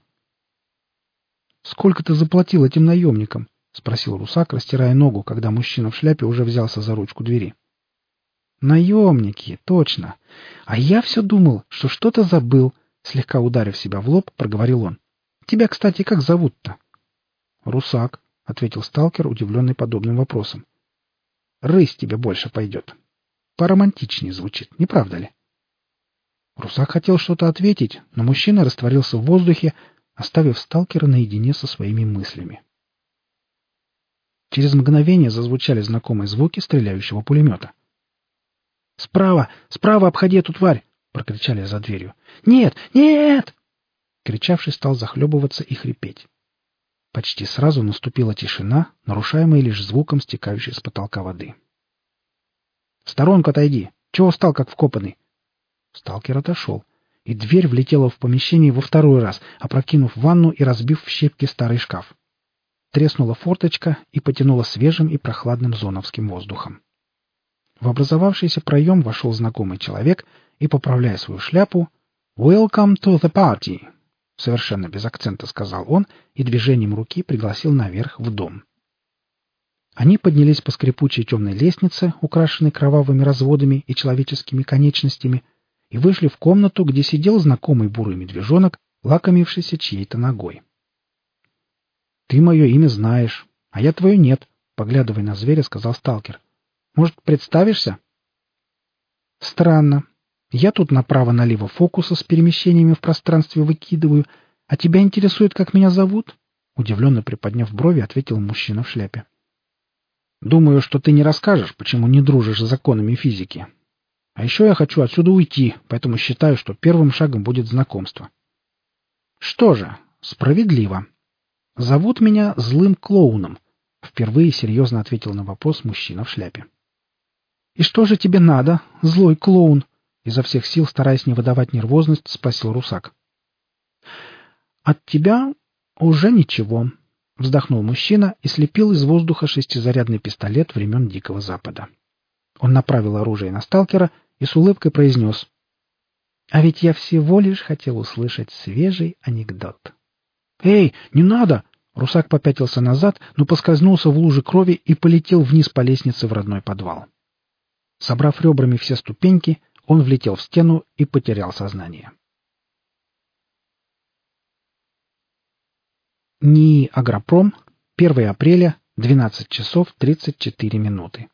«Сколько ты заплатил этим наемникам?» — спросил русак, растирая ногу, когда мужчина в шляпе уже взялся за ручку двери. «Наемники, точно. А я все думал, что что-то забыл», — слегка ударив себя в лоб, проговорил он. «Тебя, кстати, как зовут-то?» «Русак», — ответил сталкер, удивленный подобным вопросом. «Рысь тебе больше пойдет. Поромантичнее звучит, не правда ли?» Русак хотел что-то ответить, но мужчина растворился в воздухе, оставив сталкера наедине со своими мыслями. Через мгновение зазвучали знакомые звуки стреляющего пулемета. «Справа! Справа обходи эту тварь!» — прокричали за дверью. «Нет! Нет!» Кричавший стал захлебываться и хрипеть. Почти сразу наступила тишина, нарушаемая лишь звуком стекающей с потолка воды. «В сторонку отойди! Чего встал, как вкопанный?» Сталкер отошел, и дверь влетела в помещение во второй раз, опрокинув ванну и разбив в щепки старый шкаф. Треснула форточка и потянула свежим и прохладным зоновским воздухом. В образовавшийся проем вошел знакомый человек и, поправляя свою шляпу, «Welcome to the party!» совершенно без акцента сказал он и движением руки пригласил наверх в дом. Они поднялись по скрипучей темной лестнице, украшенной кровавыми разводами и человеческими конечностями, и вышли в комнату, где сидел знакомый бурый медвежонок, лакомившийся чьей-то ногой. «Ты мое имя знаешь, а я твое нет», — поглядывая на зверя, сказал сталкер. «Может, представишься?» «Странно. Я тут направо-налево фокусы с перемещениями в пространстве выкидываю, а тебя интересует, как меня зовут?» Удивленно приподняв брови, ответил мужчина в шляпе. «Думаю, что ты не расскажешь, почему не дружишь с законами физики. А еще я хочу отсюда уйти, поэтому считаю, что первым шагом будет знакомство». «Что же, справедливо. Зовут меня Злым Клоуном», — впервые серьезно ответил на вопрос мужчина в шляпе. «И что же тебе надо, злой клоун?» Изо всех сил, стараясь не выдавать нервозность, спросил русак. «От тебя уже ничего», — вздохнул мужчина и слепил из воздуха шестизарядный пистолет времен Дикого Запада. Он направил оружие на сталкера и с улыбкой произнес: «А ведь я всего лишь хотел услышать свежий анекдот». «Эй, не надо!» Русак попятился назад, но поскользнулся в луже крови и полетел вниз по лестнице в родной подвал. Собрав ребрами все ступеньки, он влетел в стену и потерял сознание. НИИ «Агропром», 1 апреля, 12 часов 34 минуты.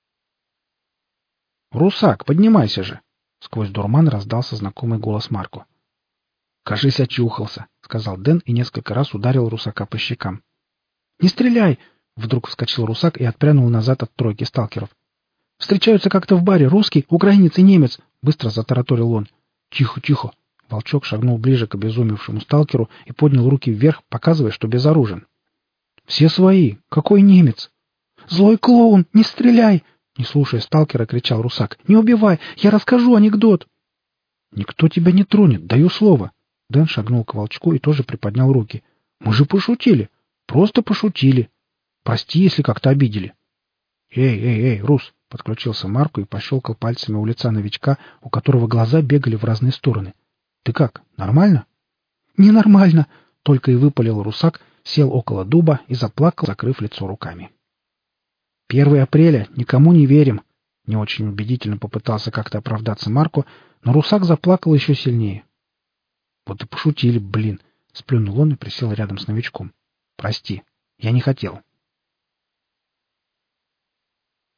«Русак, поднимайся же!» Сквозь дурман раздался знакомый голос Марко. «Кажись, очухался», — сказал Дэн и несколько раз ударил русака по щекам. «Не стреляй!» — вдруг вскочил русак и отпрянул назад от тройки сталкеров. «Встречаются как-то в баре русский, украинец и немец!» — быстро затараторил он. «Тихо, тихо!» Волчок шагнул ближе к обезумевшему сталкеру и поднял руки вверх, показывая, что безоружен. «Все свои! Какой немец?» «Злой клоун! Не стреляй!» Не слушая сталкера, кричал русак. «Не убивай! Я расскажу анекдот!» «Никто тебя не тронет, даю слово!» Дэн шагнул к волчку и тоже приподнял руки. «Мы же пошутили! Просто пошутили! Прости, если как-то обидели!» «Эй, Рус!» — подключился Марко и пощелкал пальцами у лица новичка, у которого глаза бегали в разные стороны. «Ты как, нормально?» «Ненормально!» — только и выпалил русак, сел около дуба и заплакал, закрыв лицо руками. 1 апреля, никому не верим!» — не очень убедительно попытался как-то оправдаться Марко, но русак заплакал еще сильнее. «Вот и пошутили, блин!» — сплюнул он и присел рядом с новичком. «Прости, я не хотел».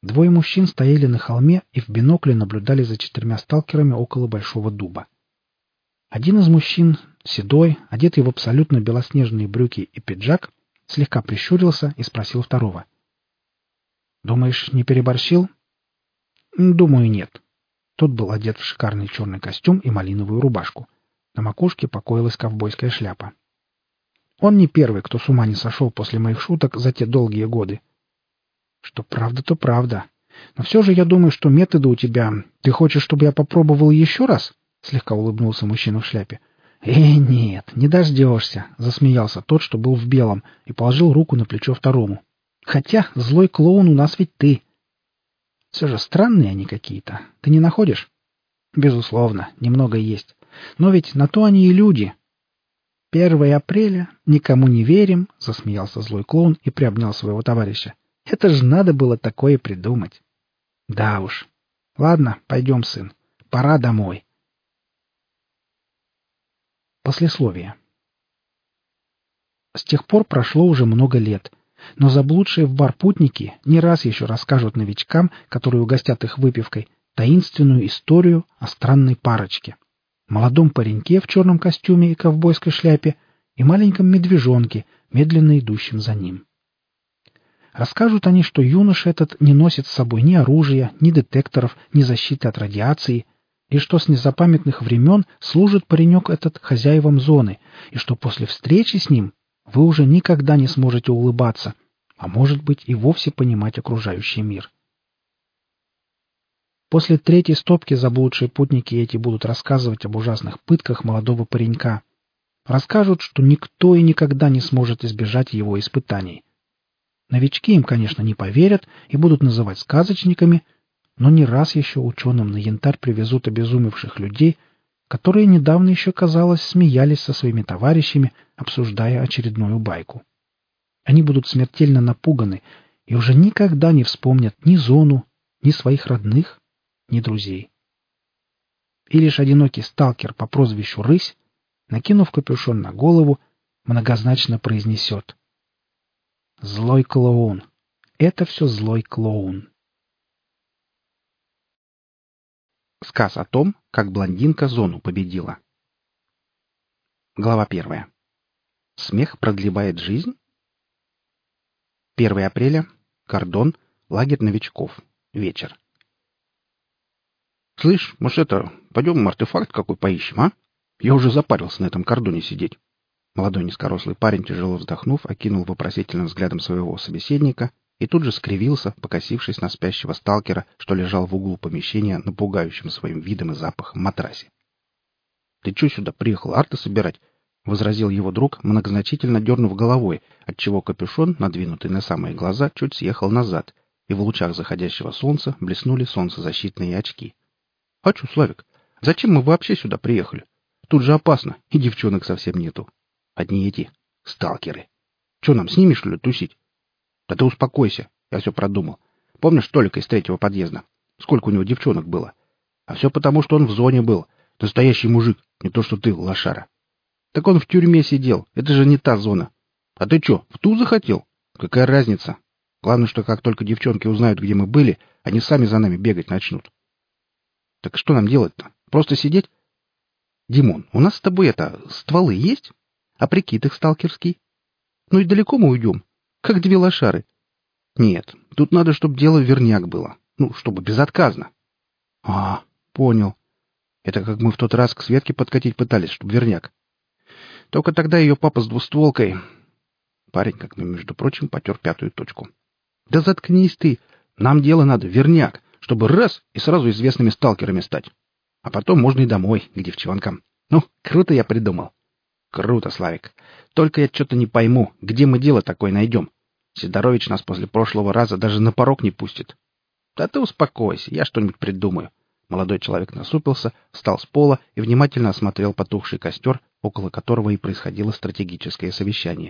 Двое мужчин стояли на холме и в бинокле наблюдали за 4 сталкерами около большого дуба. Один из мужчин, седой, одетый в абсолютно белоснежные брюки и пиджак, слегка прищурился и спросил второго. «Думаешь, не переборщил?» «Думаю, нет». Тот был одет в шикарный черный костюм и малиновую рубашку. На макушке покоилась ковбойская шляпа. «Он не первый, кто с ума не сошел после моих шуток за те долгие годы». «Что правда, то правда. Но все же я думаю, что методы у тебя... Ты хочешь, чтобы я попробовал еще раз?» Слегка улыбнулся мужчина в шляпе. Нет, не дождешься», — засмеялся тот, что был в белом, и положил руку на плечо второму. «Хотя злой клоун у нас ведь ты». «Все же странные они какие-то. Ты не находишь?» «Безусловно, немного есть. Но ведь на то они и люди». 1 апреля, никому не верим», — засмеялся злой клоун и приобнял своего товарища. «Это же надо было такое придумать». «Да уж. Ладно, пойдем, сын. Пора домой». Послесловие. С тех пор прошло уже много лет, но заблудшие в бар путники не раз еще расскажут новичкам, которые угостят их выпивкой, таинственную историю о странной парочке. Молодом пареньке в черном костюме и ковбойской шляпе и маленьком медвежонке, медленно идущем за ним. Расскажут они, что юноша этот не носит с собой ни оружия, ни детекторов, ни защиты от радиации, и что с незапамятных времен служит паренек этот хозяевам зоны, и что после встречи с ним вы уже никогда не сможете улыбаться, а может быть и вовсе понимать окружающий мир. После 3-й стопки заблудшие путники эти будут рассказывать об ужасных пытках молодого паренька. Расскажут, что никто и никогда не сможет избежать его испытаний. Новички им, конечно, не поверят и будут называть сказочниками, но не раз еще ученым на Янтарь привезут обезумевших людей, которые недавно еще, казалось, смеялись со своими товарищами, обсуждая очередную байку. Они будут смертельно напуганы и уже никогда не вспомнят ни зону, ни своих родных, ни друзей. И лишь одинокий сталкер по прозвищу Рысь, накинув капюшон на голову, многозначно произнесет: «Злой клоун! Это все злой клоун!» Сказ о том, как блондинка зону победила. Глава 1. Смех продлевает жизнь? 1 апреля. Кордон. Лагерь новичков. Вечер. «Слышь, может, пойдем артефакт какой поищем, а? Я уже запарился на этом кордоне сидеть». Молодой низкорослый парень, тяжело вздохнув, окинул вопросительным взглядом своего собеседника и тут же скривился, покосившись на спящего сталкера, что лежал в углу помещения на пугающем своим видом и запахом матрасе. «Ты что сюда приехал, арты собирать?» — возразил его друг, многозначительно дернув головой, отчего капюшон, надвинутый на самые глаза, чуть съехал назад, и в лучах заходящего солнца блеснули солнцезащитные очки. «А что, Славик, зачем мы вообще сюда приехали? Тут же опасно, и девчонок совсем нету. Одни эти сталкеры. Что нам, с ними, что ли, тусить?» «Да ты успокойся, я все продумал. Помнишь Толика из 3-го подъезда? Сколько у него девчонок было? А все потому, что он в зоне был. Настоящий мужик, не то что ты, лошара. Так он в тюрьме сидел, это же не та зона. А ты что, в ту захотел? Какая разница? Главное, что как только девчонки узнают, где мы были, они сами за нами бегать начнут». «Так что нам делать-то? Просто сидеть?» «Димон, у нас с тобой стволы есть? А прикид их сталкерский? Ну и далеко мы уйдем? Как 2 лошары. Нет, тут надо, чтобы дело верняк было. Ну, чтобы безотказно». «А, понял. Это как мы в тот раз к Светке подкатить пытались, чтобы верняк. Только тогда ее папа с двустволкой...» Парень, как между прочим, потер 5-ю точку. «Да заткнись ты! Нам дело надо, верняк, чтобы раз и сразу известными сталкерами стать. А потом можно и домой, к девчонкам. Ну, круто я придумал». «Круто, Славик. Только я что-то не пойму, где мы дело такое найдем. Сидорович нас после прошлого раза даже на порог не пустит». «Да ты успокойся, я что-нибудь придумаю». Молодой человек насупился, встал с пола и внимательно осмотрел потухший костер, около которого и происходило стратегическое совещание.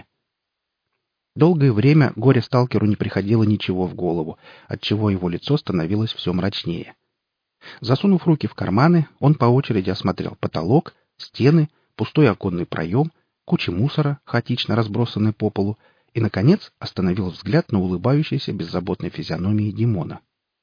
Долгое время горе-сталкеру не приходило ничего в голову, отчего его лицо становилось все мрачнее. Засунув руки в карманы, он по очереди осмотрел потолок, стены, пустой оконный проем, кучи мусора, хаотично разбросанной по полу, и, наконец, остановил взгляд на улыбающейся беззаботной физиономии Димона.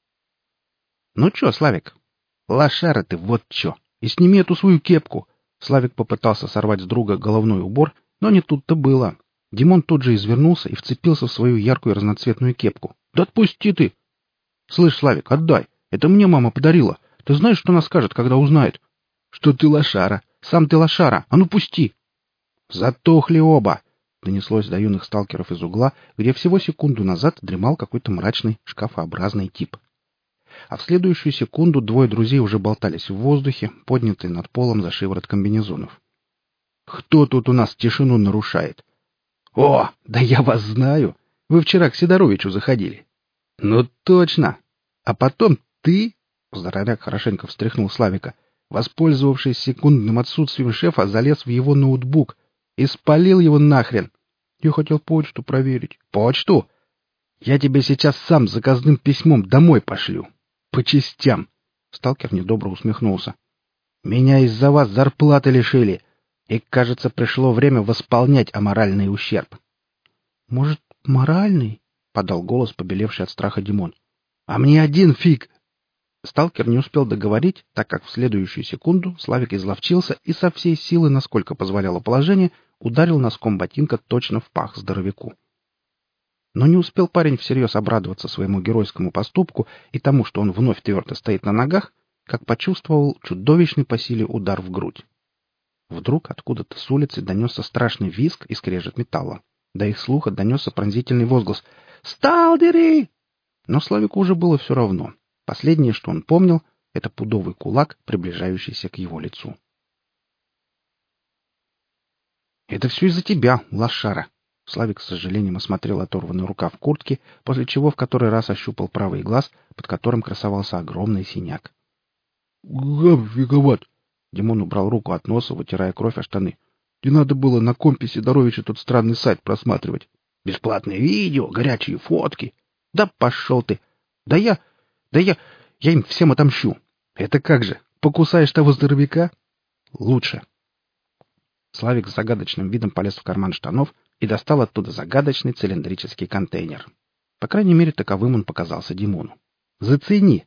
«Ну чё, Славик?» «Лошара ты, вот чё! И сними эту свою кепку!» Славик попытался сорвать с друга головной убор, но не тут-то было. Димон тут же извернулся и вцепился в свою яркую разноцветную кепку. «Да отпусти ты!» «Слышь, Славик, отдай! Это мне мама подарила! Ты знаешь, что она скажет, когда узнает?» «Что ты лошара! Сам ты лошара! А ну пусти!» «Затухли оба!» — донеслось до юных сталкеров из угла, где всего секунду назад дремал какой-то мрачный шкафообразный тип. А в следующую секунду двое друзей уже болтались в воздухе, поднятые над полом за шиворот комбинезонов. «Кто тут у нас тишину нарушает?» «О, да я вас знаю! Вы вчера к Сидоровичу заходили». «Ну точно! А потом ты...» — здоровяк хорошенько встряхнул Славика. Воспользовавшись секундным отсутствием шефа, залез в его ноутбук и спалил его нахрен. «Я хотел почту проверить». «Почту? Я тебе сейчас сам заказным письмом домой пошлю. По частям!» Сталкер недобро усмехнулся. «Меня из-за вас зарплаты лишили, и, кажется, пришло время восполнять аморальный ущерб». «Может, моральный?» — подал голос, побелевший от страха Димон. «А мне один фиг!» Сталкер не успел договорить, так как в следующую секунду Славик изловчился и со всей силы, насколько позволяло положение, ударил носком ботинка точно в пах здоровяку. Но не успел парень всерьез обрадоваться своему геройскому поступку и тому, что он вновь твердо стоит на ногах, как почувствовал чудовищный по силе удар в грудь. Вдруг откуда-то с улицы донесся страшный визг и скрежет металла. До их слуха донесся пронзительный возглас «Сталдеры!». Но Славику уже было все равно. Последнее, что он помнил, — это пудовый кулак, приближающийся к его лицу. «Это все из-за тебя, лошара!» Славик с сожалением осмотрел оторванный рукав куртки, после чего в который раз ощупал правый глаз, под которым красовался огромный синяк. «Виноват!» Димон убрал руку от носа, вытирая кровь о штаны. «Не надо было на компе Сидоровича тот странный сайт просматривать. Бесплатные видео, горячие фотки. Да пошел ты! Я им всем отомщу. Это как же, покусаешь того здоровяка? Лучше». Славик с загадочным видом полез в карман штанов и достал оттуда загадочный цилиндрический контейнер. По крайней мере, таковым он показался Димону. «Зацени!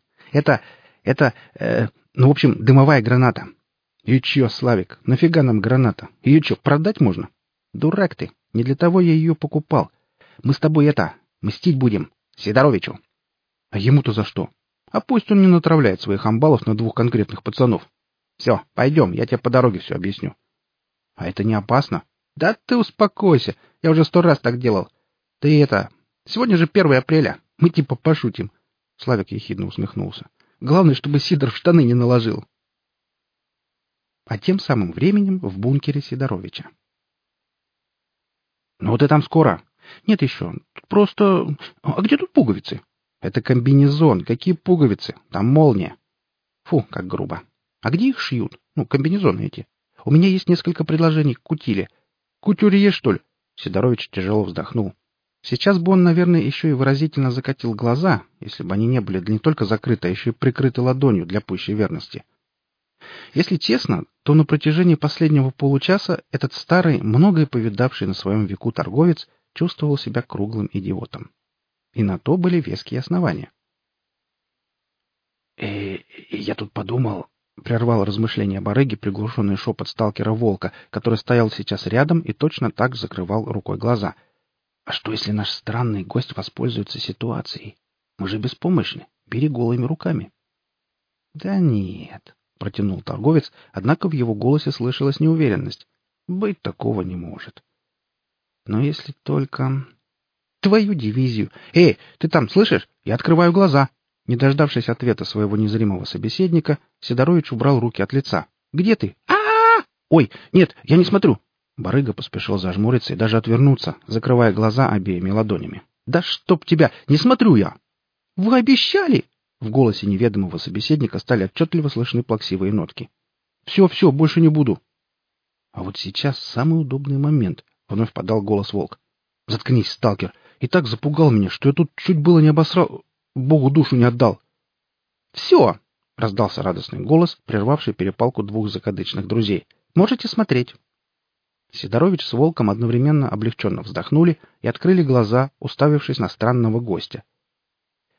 В общем, дымовая граната». «И чё, Славик, нафига нам граната? Ее чё, продать можно?» «Дурак ты! Не для того я ее покупал. Мы с тобой мстить будем. Сидоровичу». «А ему-то за что? А пусть он не натравляет своих амбалов на двух конкретных пацанов. Все, пойдем, я тебе по дороге все объясню». «А это не опасно?» «Да ты успокойся, я уже 100 раз так делал. Сегодня же 1 апреля, мы типа пошутим». Славик ехидно усмехнулся. «Главное, чтобы Сидор в штаны не наложил». А тем самым временем в бункере Сидоровича. «Ну ты там скоро?» «Нет еще. Тут просто... А где тут пуговицы?» «Это комбинезон. Какие пуговицы? Там молния». «Фу, как грубо. А где их шьют? Комбинезоны эти. У меня есть несколько предложений к кутиле. Кутюрье, что ли?» Сидорович тяжело вздохнул. Сейчас бы он, наверное, еще и выразительно закатил глаза, если бы они не были не только закрыты, а еще и прикрыты ладонью для пущей верности. Если честно, то на протяжении последнего получаса этот старый, многое повидавший на своем веку торговец чувствовал себя круглым идиотом. И на то были веские основания. Я тут подумал, — прервал размышления барыги приглушенный шепот сталкера Волка, который стоял сейчас рядом и точно так закрывал рукой глаза. «А что, если наш странный гость воспользуется ситуацией? Мы же беспомощны, бери голыми руками». «Да нет», — протянул торговец, однако в его голосе слышалась неуверенность. «Быть такого не может». «Но если только...» «Твою дивизию! Эй, ты там, слышишь? Я открываю глаза!» Не дождавшись ответа своего незримого собеседника, Сидорович убрал руки от лица. «Где ты? А-а-а! Ой, нет, я не смотрю!» Барыга поспешил зажмуриться и даже отвернуться, закрывая глаза обеими ладонями. «Да чтоб тебя! Не смотрю я!» «Вы обещали!» В голосе неведомого собеседника стали отчетливо слышны плаксивые нотки. «Все, больше не буду!» «А вот сейчас самый удобный момент!» — вновь подал голос Волк. «Заткнись, сталкер! И так запугал меня, что я тут чуть было не обосрал... Богу душу не отдал!» «Все!» — раздался радостный голос, прервавший перепалку двух закадычных друзей. «Можете смотреть!» Сидорович с Волком одновременно облегченно вздохнули и открыли глаза, уставившись на странного гостя.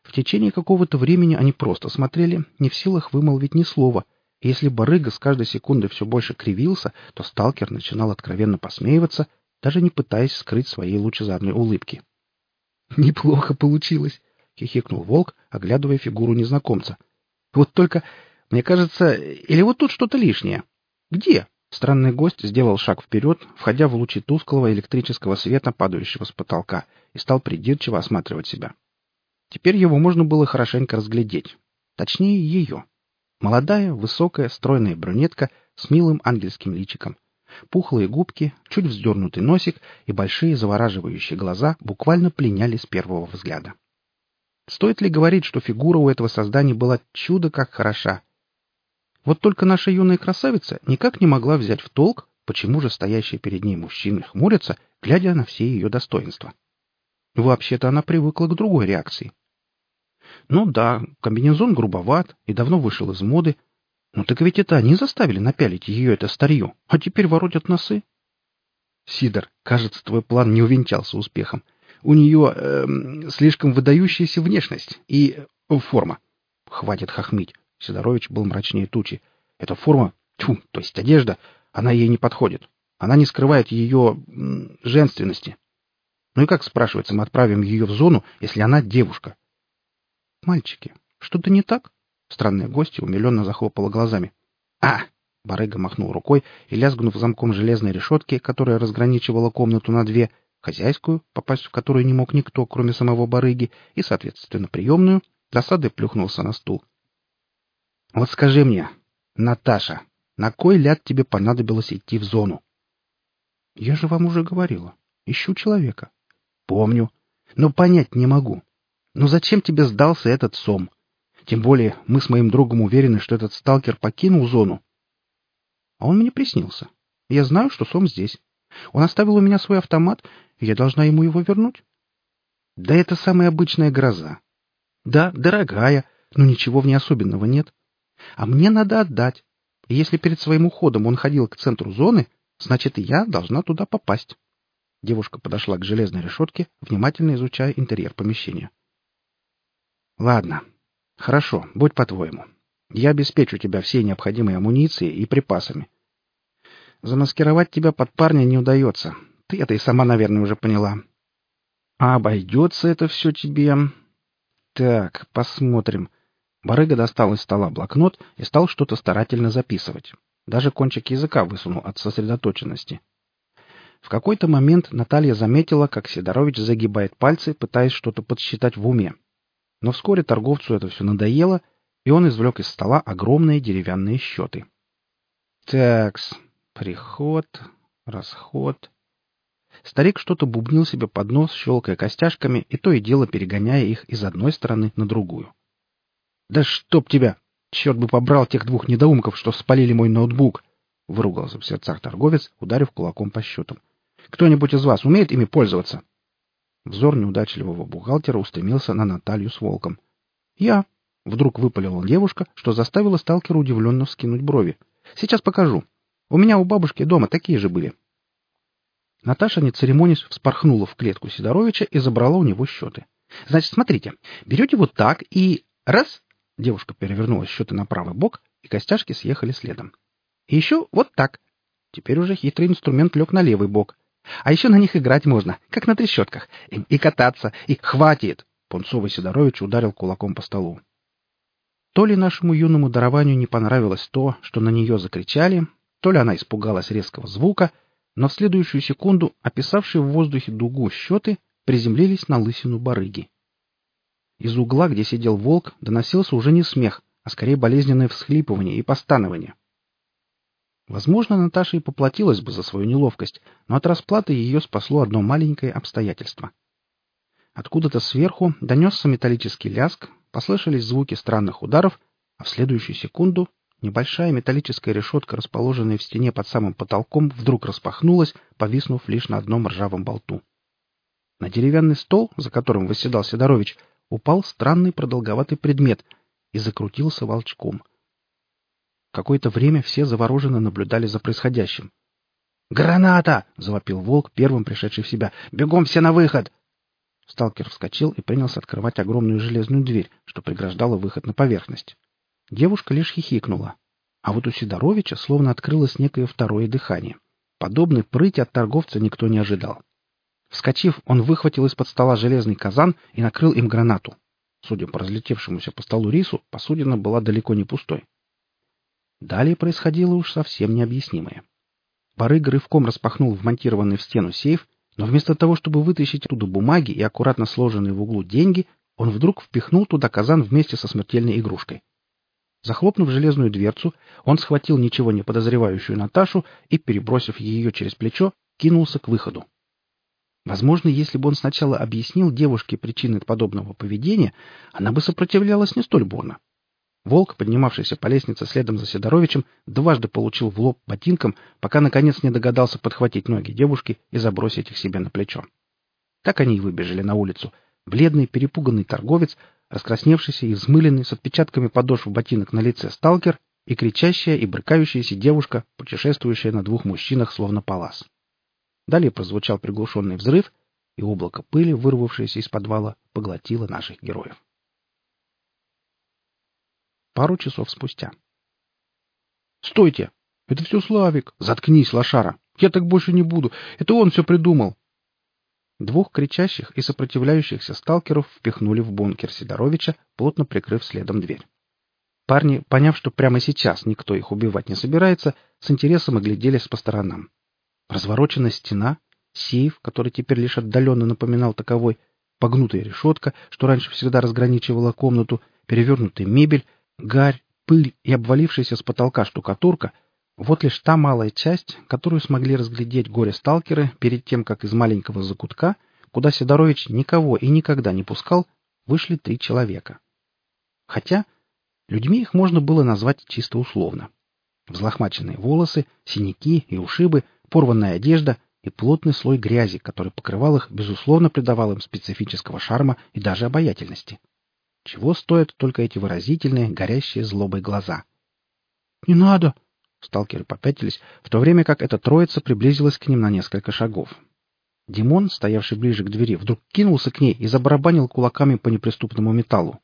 В течение какого-то времени они просто смотрели, не в силах вымолвить ни слова, и если барыга с каждой секундой все больше кривился, то сталкер начинал откровенно посмеиваться, даже не пытаясь скрыть своей лучезарной улыбки. «Неплохо получилось», — хихикнул волк, оглядывая фигуру незнакомца. «Вот только, мне кажется, или вот тут что-то лишнее. Где?» Странный гость сделал шаг вперед, входя в лучи тусклого электрического света, падающего с потолка, и стал придирчиво осматривать себя. Теперь его можно было хорошенько разглядеть. Точнее, ее. Молодая, высокая, стройная брюнетка с милым ангельским личиком. Пухлые губки, чуть вздернутый носик и большие завораживающие глаза буквально пленяли с первого взгляда. Стоит ли говорить, что фигура у этого создания была чудо как хороша? Вот только наша юная красавица никак не могла взять в толк, почему же стоящие перед ней мужчины хмурятся, глядя на все ее достоинства. Вообще-то она привыкла к другой реакции. Ну да, комбинезон грубоват и давно вышел из моды, но так ведь это они заставили напялить ее это старье, а теперь воротят носы. Сидор, кажется, твой план не увенчался успехом. У нее слишком выдающаяся внешность и форма. Хватит хохмить. Сидорович был мрачнее тучи. Эта форма, то есть одежда, она ей не подходит. Она не скрывает ее женственности. Ну и как, спрашивается, мы отправим ее в зону, если она девушка? Мальчики, что-то не так? Странная гостья умиленно захлопала глазами. А! Барыга махнул рукой и, лязгнув замком железной решетки, которая разграничивала комнату на две, хозяйскую, попасть в которую не мог никто, кроме самого барыги, и, соответственно, приемную, досадой плюхнулся на стул. Вот скажи мне, Наташа, на кой ляд тебе понадобилось идти в зону? Я же вам уже говорила. Ищу человека. Помню. Но понять не могу. Но зачем тебе сдался этот сом? Тем более мы с моим другом уверены, что этот сталкер покинул зону. А он мне приснился. Я знаю, что сом здесь. Он оставил у меня свой автомат, и я должна ему его вернуть. Да это самая обычная гроза. Да, дорогая, но ничего в ней особенного нет. А мне надо отдать. И если перед своим уходом он ходил к центру зоны, значит, и я должна туда попасть. Девушка подошла к железной решетке, внимательно изучая интерьер помещения. Ладно. Хорошо, будь по-твоему. Я обеспечу тебя всей необходимой амуницией и припасами. Замаскировать тебя под парня не удается. Ты это и сама, наверное, уже поняла. А обойдется это все тебе... Так, посмотрим. Барыга достал из стола блокнот и стал что-то старательно записывать. Даже кончик языка высунул от сосредоточенности. В какой-то момент Наталья заметила, как Сидорович загибает пальцы, пытаясь что-то подсчитать в уме. Но вскоре торговцу это все надоело, и он извлек из стола огромные деревянные счеты. Такс, приход, расход... Старик что-то бубнил себе под нос, щелкая костяшками, и то и дело перегоняя их из одной стороны на другую. «Да чтоб тебя! Черт бы побрал тех двух недоумков, что спалили мой ноутбук!» — выругался в сердцах торговец, ударив кулаком по счетам. «Кто-нибудь из вас умеет ими пользоваться?» Взор неудачливого бухгалтера устремился на Наталью с волком. «Я!» — вдруг выпалила девушка, что заставило сталкера удивленно вскинуть брови. «Сейчас покажу. У меня у бабушки дома такие же были». Наташа, не церемонясь, вспорхнула в клетку Сидоровича и забрала у него счеты. «Значит, смотрите, берете вот так и... раз!» Девушка перевернула счеты на правый бок, и костяшки съехали следом. «И еще вот так!» Теперь уже хитрый инструмент лег на левый бок. «А еще на них играть можно, как на трещотках. И кататься, и хватит!» Пунцовый Сидорович ударил кулаком по столу. То ли нашему юному дарованию не понравилось то, что на нее закричали, то ли она испугалась резкого звука, но в следующую секунду описавшие в воздухе дугу счеты приземлились на лысину барыги. Из угла, где сидел волк, доносился уже не смех, а скорее болезненное всхлипывание и постанование. Возможно, Наташа и поплатилась бы за свою неловкость, но от расплаты ее спасло одно маленькое обстоятельство. Откуда-то сверху донесся металлический лязг, послышались звуки странных ударов, а в следующую секунду небольшая металлическая решетка, расположенная в стене под самым потолком, вдруг распахнулась, повиснув лишь на одном ржавом болту. На деревянный стол, за которым восседал Сидорович, упал странный продолговатый предмет и закрутился волчком. Какое-то время все завороженно наблюдали за происходящим. «Граната!» — завопил волк, первым пришедший в себя. «Бегом все на выход!» Сталкер вскочил и принялся открывать огромную железную дверь, что преграждала выход на поверхность. Девушка лишь хихикнула. А вот у Сидоровича словно открылось некое второе дыхание. Подобной прыти от торговца никто не ожидал. Вскочив, он выхватил из-под стола железный казан и накрыл им гранату. Судя по разлетевшемуся по столу рису, посудина была далеко не пустой. Далее происходило уж совсем необъяснимое. Барыга рывком распахнул вмонтированный в стену сейф, но вместо того, чтобы вытащить оттуда бумаги и аккуратно сложенные в углу деньги, он вдруг впихнул туда казан вместе со смертельной игрушкой. Захлопнув железную дверцу, он схватил ничего не подозревающую Наташу и, перебросив ее через плечо, кинулся к выходу. Возможно, если бы он сначала объяснил девушке причины подобного поведения, она бы сопротивлялась не столь бурно. Волк, поднимавшийся по лестнице следом за Сидоровичем, дважды получил в лоб ботинком, пока, наконец, не догадался подхватить ноги девушки и забросить их себе на плечо. Так они и выбежали на улицу. Бледный, перепуганный торговец, раскрасневшийся и взмыленный, с отпечатками подошв ботинок на лице сталкер и кричащая и брыкающаяся девушка, путешествующая на двух мужчинах, словно палас. Далее прозвучал приглушенный взрыв, и облако пыли, вырвавшееся из подвала, поглотило наших героев. Пару часов спустя. «Стойте! Это все Славик! Заткнись, лошара! Я так больше не буду! Это он все придумал!» Двух кричащих и сопротивляющихся сталкеров впихнули в бункер Сидоровича, плотно прикрыв следом дверь. Парни, поняв, что прямо сейчас никто их убивать не собирается, с интересом огляделись по сторонам. Развороченная стена, сейф, который теперь лишь отдаленно напоминал таковой, погнутая решетка, что раньше всегда разграничивала комнату, перевернутая мебель, гарь, пыль и обвалившаяся с потолка штукатурка — вот лишь та малая часть, которую смогли разглядеть горе-сталкеры перед тем, как из маленького закутка, куда Сидорович никого и никогда не пускал, вышли 3 человека. Хотя людьми их можно было назвать чисто условно. Взлохмаченные волосы, синяки и ушибы, порванная одежда и плотный слой грязи, который покрывал их, безусловно, придавал им специфического шарма и даже обаятельности. Чего стоят только эти выразительные, горящие злобой глаза. «Не надо!» Сталкеры попятились, в то время как эта троица приблизилась к ним на несколько шагов. Димон, стоявший ближе к двери, вдруг кинулся к ней и забарабанил кулаками по неприступному металлу.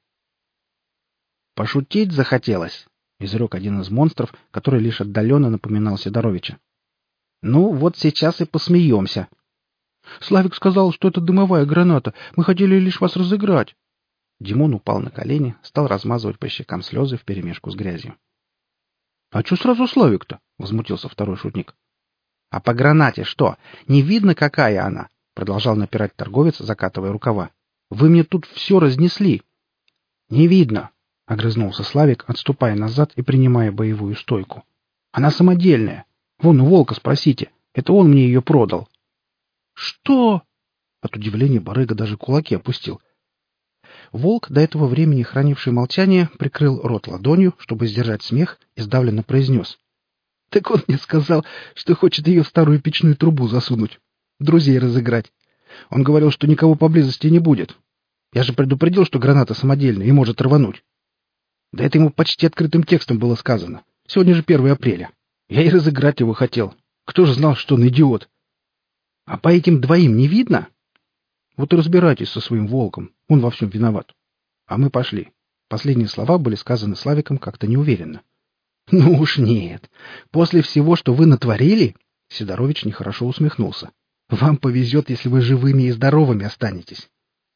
«Пошутить захотелось!» — изрек один из монстров, который лишь отдаленно напоминал Сидоровича. «Ну, вот сейчас и посмеемся!» «Славик сказал, что это дымовая граната. Мы хотели лишь вас разыграть!» Димон упал на колени, стал размазывать по щекам слезы вперемешку с грязью. «А что сразу Славик-то?» — возмутился второй шутник. «А по гранате что? Не видно, какая она?» — продолжал напирать торговец, закатывая рукава. «Вы мне тут все разнесли». «Не видно», — огрызнулся Славик, отступая назад и принимая боевую стойку. «Она самодельная. Вон у Волка спросите. Это он мне ее продал». «Что?» От удивления барыга даже кулаки опустил. Волк, до этого времени хранивший молчание, прикрыл рот ладонью, чтобы сдержать смех, и сдавленно произнес. «Так он мне сказал, что хочет ее в старую печную трубу засунуть, друзей разыграть. Он говорил, что никого поблизости не будет. Я же предупредил, что граната самодельная и может рвануть. Да это ему почти открытым текстом было сказано. Сегодня же 1 апреля. Я и разыграть его хотел. Кто же знал, что он идиот? А по этим двоим не видно? Вот и разбирайтесь со своим волком. Он во всем виноват. А мы пошли». Последние слова были сказаны Славиком как-то неуверенно. «Ну уж нет. После всего, что вы натворили...» Сидорович нехорошо усмехнулся. «Вам повезет, если вы живыми и здоровыми останетесь».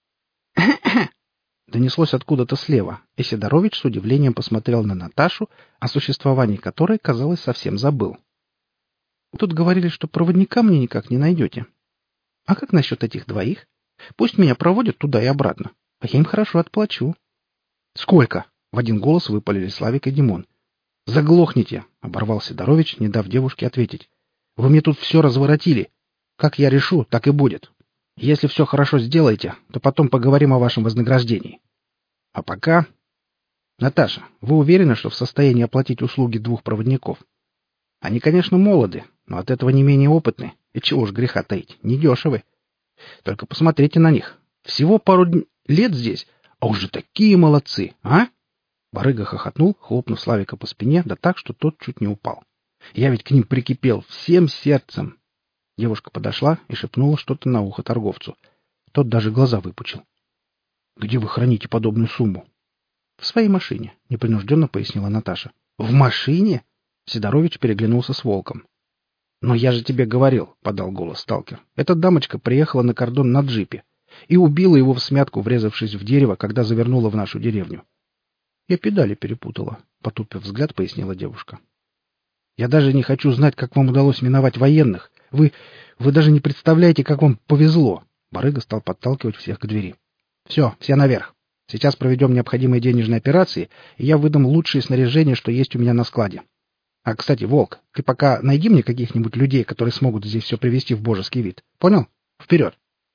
Донеслось откуда-то слева, и Сидорович с удивлением посмотрел на Наташу, о существовании которой, казалось, совсем забыл. «Тут говорили, что проводника мне никак не найдете. А как насчет этих двоих? Пусть меня проводят туда и обратно, а я им хорошо отплачу». «Сколько?» — в один голос выпалили Славик и Димон. «Заглохните!» — оборвал Сидорович, не дав девушке ответить. «Вы мне тут все разворотили. Как я решу, так и будет. Если все хорошо сделаете, то потом поговорим о вашем вознаграждении. А пока... Наташа, вы уверены, что в состоянии оплатить услуги 2 проводников? Они, конечно, молоды, но от этого не менее опытны. И чего уж греха таить, недешевы. Только посмотрите на них. Всего пару лет здесь, а уже такие молодцы, а?» Барыга хохотнул, хлопнув Славика по спине, да так, что тот чуть не упал. «Я ведь к ним прикипел всем сердцем». Девушка подошла и шепнула что-то на ухо торговцу. Тот даже глаза выпучил. «Где вы храните подобную сумму?» «В своей машине», — непринужденно пояснила Наташа. «В машине?» Сидорович переглянулся с Волком. «Но я же тебе говорил», — подал голос сталкер. «Эта дамочка приехала на кордон на джипе и убила его всмятку, врезавшись в дерево, когда завернула в нашу деревню». «Я педали перепутала», — потупив взгляд, пояснила девушка. «Я даже не хочу знать, как вам удалось миновать военных. Вы даже не представляете, как вам повезло». Барыга стал подталкивать всех к двери. «Все наверх. Сейчас проведем необходимые денежные операции, и я выдам лучшее снаряжение, что есть у меня на складе. А, кстати, Волк, ты пока найди мне каких-нибудь людей, которые смогут здесь все привести в божеский вид. Понял? Вперед!»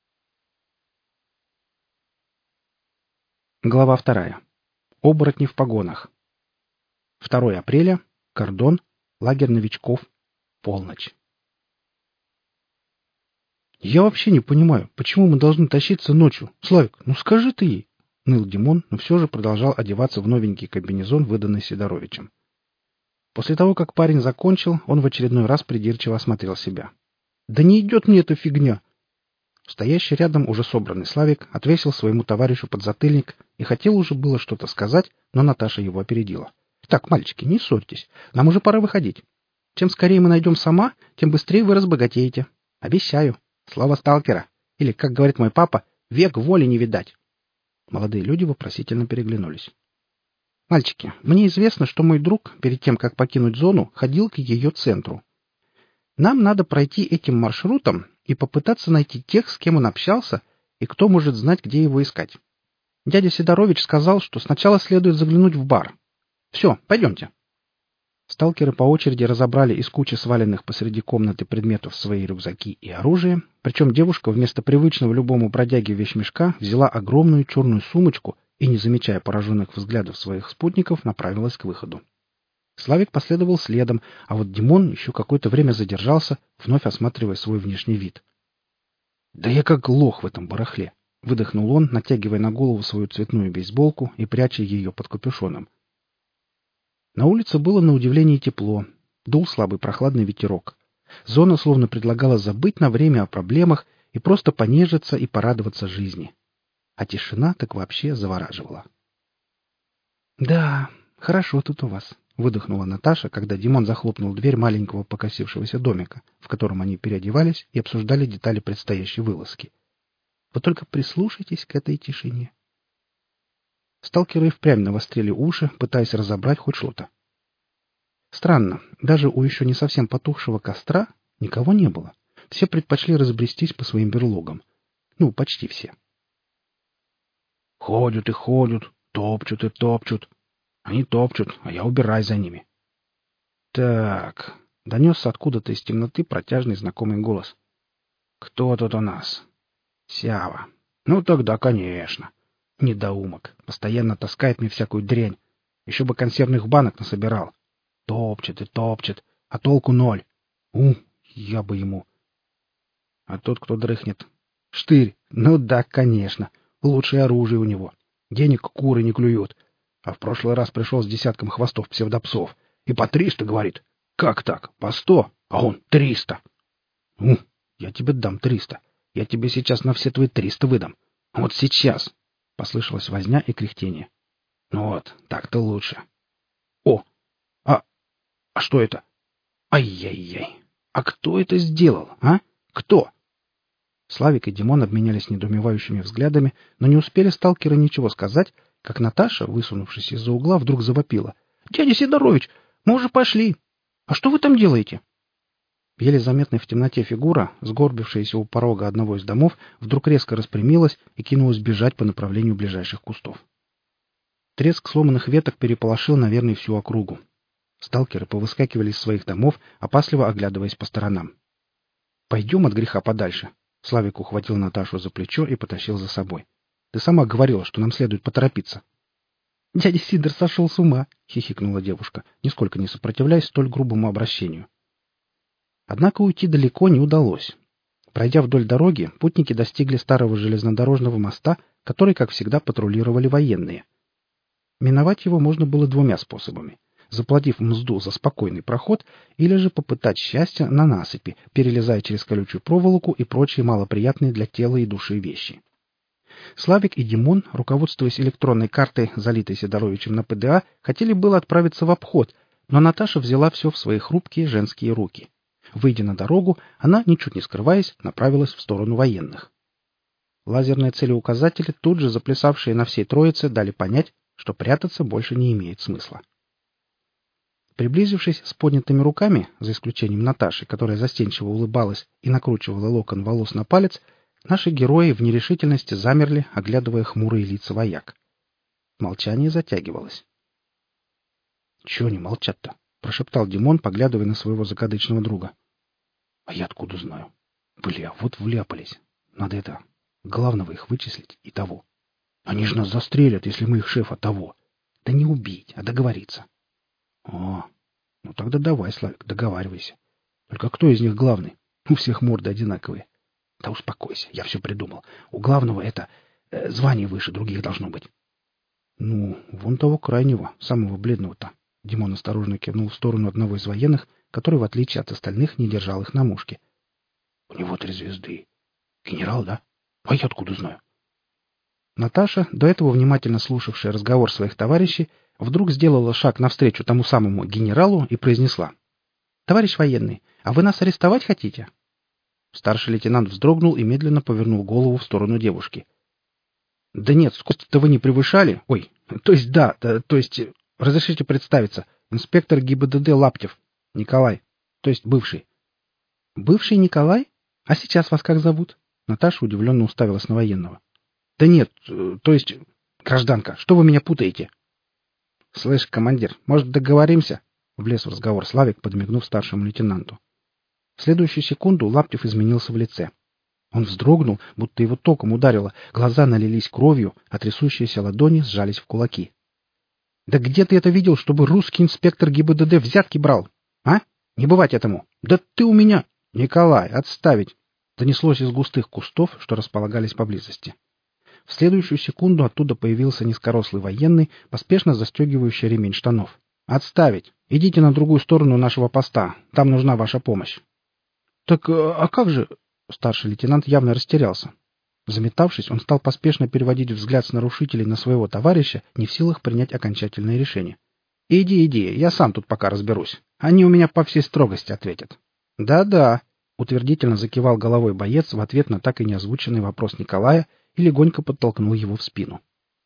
Глава 2. Оборотни в погонах. 2 апреля. Кордон. Лагерь новичков. Полночь. «Я вообще не понимаю, почему мы должны тащиться ночью? Славик, ну скажи ты ей!» — ныл Димон, но все же продолжал одеваться в новенький комбинезон, выданный Сидоровичем. После того, как парень закончил, он в очередной раз придирчиво осмотрел себя. «Да не идет мне эта фигня!» Стоящий рядом уже собранный Славик отвесил своему товарищу подзатыльник и хотел уже было что-то сказать, но Наташа его опередила. «Так, мальчики, не ссорьтесь. Нам уже пора выходить. Чем скорее мы найдем сама, тем быстрее вы разбогатеете. Обещаю. Слово сталкера. Или, как говорит мой папа, век воли не видать». Молодые люди вопросительно переглянулись. «Мальчики, мне известно, что мой друг, перед тем, как покинуть зону, ходил к ее центру. Нам надо пройти этим маршрутом и попытаться найти тех, с кем он общался, и кто может знать, где его искать. Дядя Сидорович сказал, что сначала следует заглянуть в бар. Все, пойдемте». Сталкеры по очереди разобрали из кучи сваленных посреди комнаты предметов свои рюкзаки и оружие, причем девушка вместо привычного любому бродяге вещмешка взяла огромную черную сумочку и, не замечая пораженных взглядов своих спутников, направилась к выходу. Славик последовал следом, а вот Димон еще какое-то время задержался, вновь осматривая свой внешний вид. «Да я как лох в этом барахле!» — выдохнул он, натягивая на голову свою цветную бейсболку и пряча ее под капюшоном. На улице было на удивление тепло. Дул слабый прохладный ветерок. Зона словно предлагала забыть на время о проблемах и просто понежиться и порадоваться жизни. А тишина так вообще завораживала. «Да, хорошо тут у вас», — выдохнула Наташа, когда Димон захлопнул дверь маленького покосившегося домика, в котором они переодевались и обсуждали детали предстоящей вылазки. «Вы только прислушайтесь к этой тишине». Сталкеры впрямь навострили уши, пытаясь разобрать хоть что-то. Странно, даже у еще не совсем потухшего костра никого не было. Все предпочли разбрестись по своим берлогам. Ну, почти все. «Ходят и ходят, топчут и топчут. Они топчут, а я убираюсь за ними». «Так», — донесся откуда-то из темноты протяжный знакомый голос. «Кто тут у нас?» «Сява. Ну, тогда, конечно. Недоумок. Постоянно таскает мне всякую дрянь. Еще бы консервных банок насобирал. Топчет и топчет, а толку ноль. Я бы ему. А тот, кто дрыхнет. Штырь. Ну да, конечно. Лучшее оружие у него. Денег куры не клюют. А в прошлый раз пришел с десятком хвостов псевдопсов. И по 300, говорит. Как так? По 100? А он 300. Я тебе дам 300. Я тебе сейчас на все твои 300 выдам. Вот сейчас. Послышалась возня и кряхтение. Ну вот, так-то лучше. О! А что это? Ай-яй-яй! А кто это сделал, а? Кто? Славик и Димон обменялись недоумевающими взглядами, но не успели сталкеры ничего сказать, как Наташа, высунувшись из-за угла, вдруг завопила. «Дядя Сидорович, мы уже пошли! А что вы там делаете?» Еле заметная в темноте фигура, сгорбившаяся у порога одного из домов, вдруг резко распрямилась и кинулась бежать по направлению ближайших кустов. Треск сломанных веток переполошил, наверное, всю округу. Сталкеры повыскакивали из своих домов, опасливо оглядываясь по сторонам. «Пойдем от греха подальше». Славик ухватил Наташу за плечо и потащил за собой. «Ты сама говорила, что нам следует поторопиться». «Дядя Сидор сошел с ума», — хихикнула девушка, нисколько не сопротивляясь столь грубому обращению. Однако уйти далеко не удалось. Пройдя вдоль дороги, путники достигли старого железнодорожного моста, который, как всегда, патрулировали военные. Миновать его можно было двумя способами. заплатив мзду за спокойный проход, или же попытать счастье на насыпи, перелезая через колючую проволоку и прочие малоприятные для тела и души вещи. Славик и Димон, руководствуясь электронной картой, залитой Сидоровичем на ПДА, хотели было отправиться в обход, но Наташа взяла все в свои хрупкие женские руки. Выйдя на дорогу, она, ничуть не скрываясь, направилась в сторону военных. Лазерные целеуказатели, тут же заплясавшие на всей троице, дали понять, что прятаться больше не имеет смысла. Приблизившись с поднятыми руками, за исключением Наташи, которая застенчиво улыбалась и накручивала локон волос на палец, наши герои в нерешительности замерли, оглядывая хмурые лица вояк. Молчание затягивалось. — Чего они молчат-то? — прошептал Димон, поглядывая на своего закадычного друга. — А я откуда знаю? Бля, вот вляпались. Надо главного их вычислить и того. Они же нас застрелят, если мы их шефа того. Да не убить, а договориться. — О, ну тогда давай, Славик, договаривайся. Только кто из них главный? У всех морды одинаковые. Да успокойся, я все придумал. У главного звание выше других должно быть. — Ну, вон того крайнего, самого бледного-то. Димон осторожно кивнул в сторону одного из военных, который, в отличие от остальных, не держал их на мушке. — У него 3 звезды. Генерал, да? А я откуда знаю? Наташа, до этого внимательно слушавшая разговор своих товарищей, вдруг сделала шаг навстречу тому самому генералу и произнесла. — Товарищ военный, а вы нас арестовать хотите? Старший лейтенант вздрогнул и медленно повернул голову в сторону девушки. — Да нет, скорость-то вы не превышали. Ой, то есть да, то есть... Разрешите представиться. Инспектор ГИБДД Лаптев. Николай. То есть бывший. — Бывший Николай? А сейчас вас как зовут? Наташа удивленно уставилась на военного. — Да нет, то есть... Гражданка, что вы меня путаете? — Слышь, командир, может, договоримся? — влез в разговор Славик, подмигнув старшему лейтенанту. В следующую секунду Лаптев изменился в лице. Он вздрогнул, будто его током ударило, глаза налились кровью, а трясущиеся ладони сжались в кулаки. Да где ты это видел, чтобы русский инспектор ГИБДД взятки брал? А? Не бывать этому. Да ты у меня... Николай, отставить! Донеслось из густых кустов, что располагались поблизости. В следующую секунду оттуда появился низкорослый военный, поспешно застегивающий ремень штанов. Отставить! Идите на другую сторону нашего поста. Там нужна ваша помощь. Так, а как же... Старший лейтенант явно растерялся. Заметавшись, он стал поспешно переводить взгляд с нарушителей на своего товарища, не в силах принять окончательное решение. — Иди, я сам тут пока разберусь. Они у меня по всей строгости ответят. «Да, — утвердительно закивал головой боец в ответ на так и не озвученный вопрос Николая и легонько подтолкнул его в спину.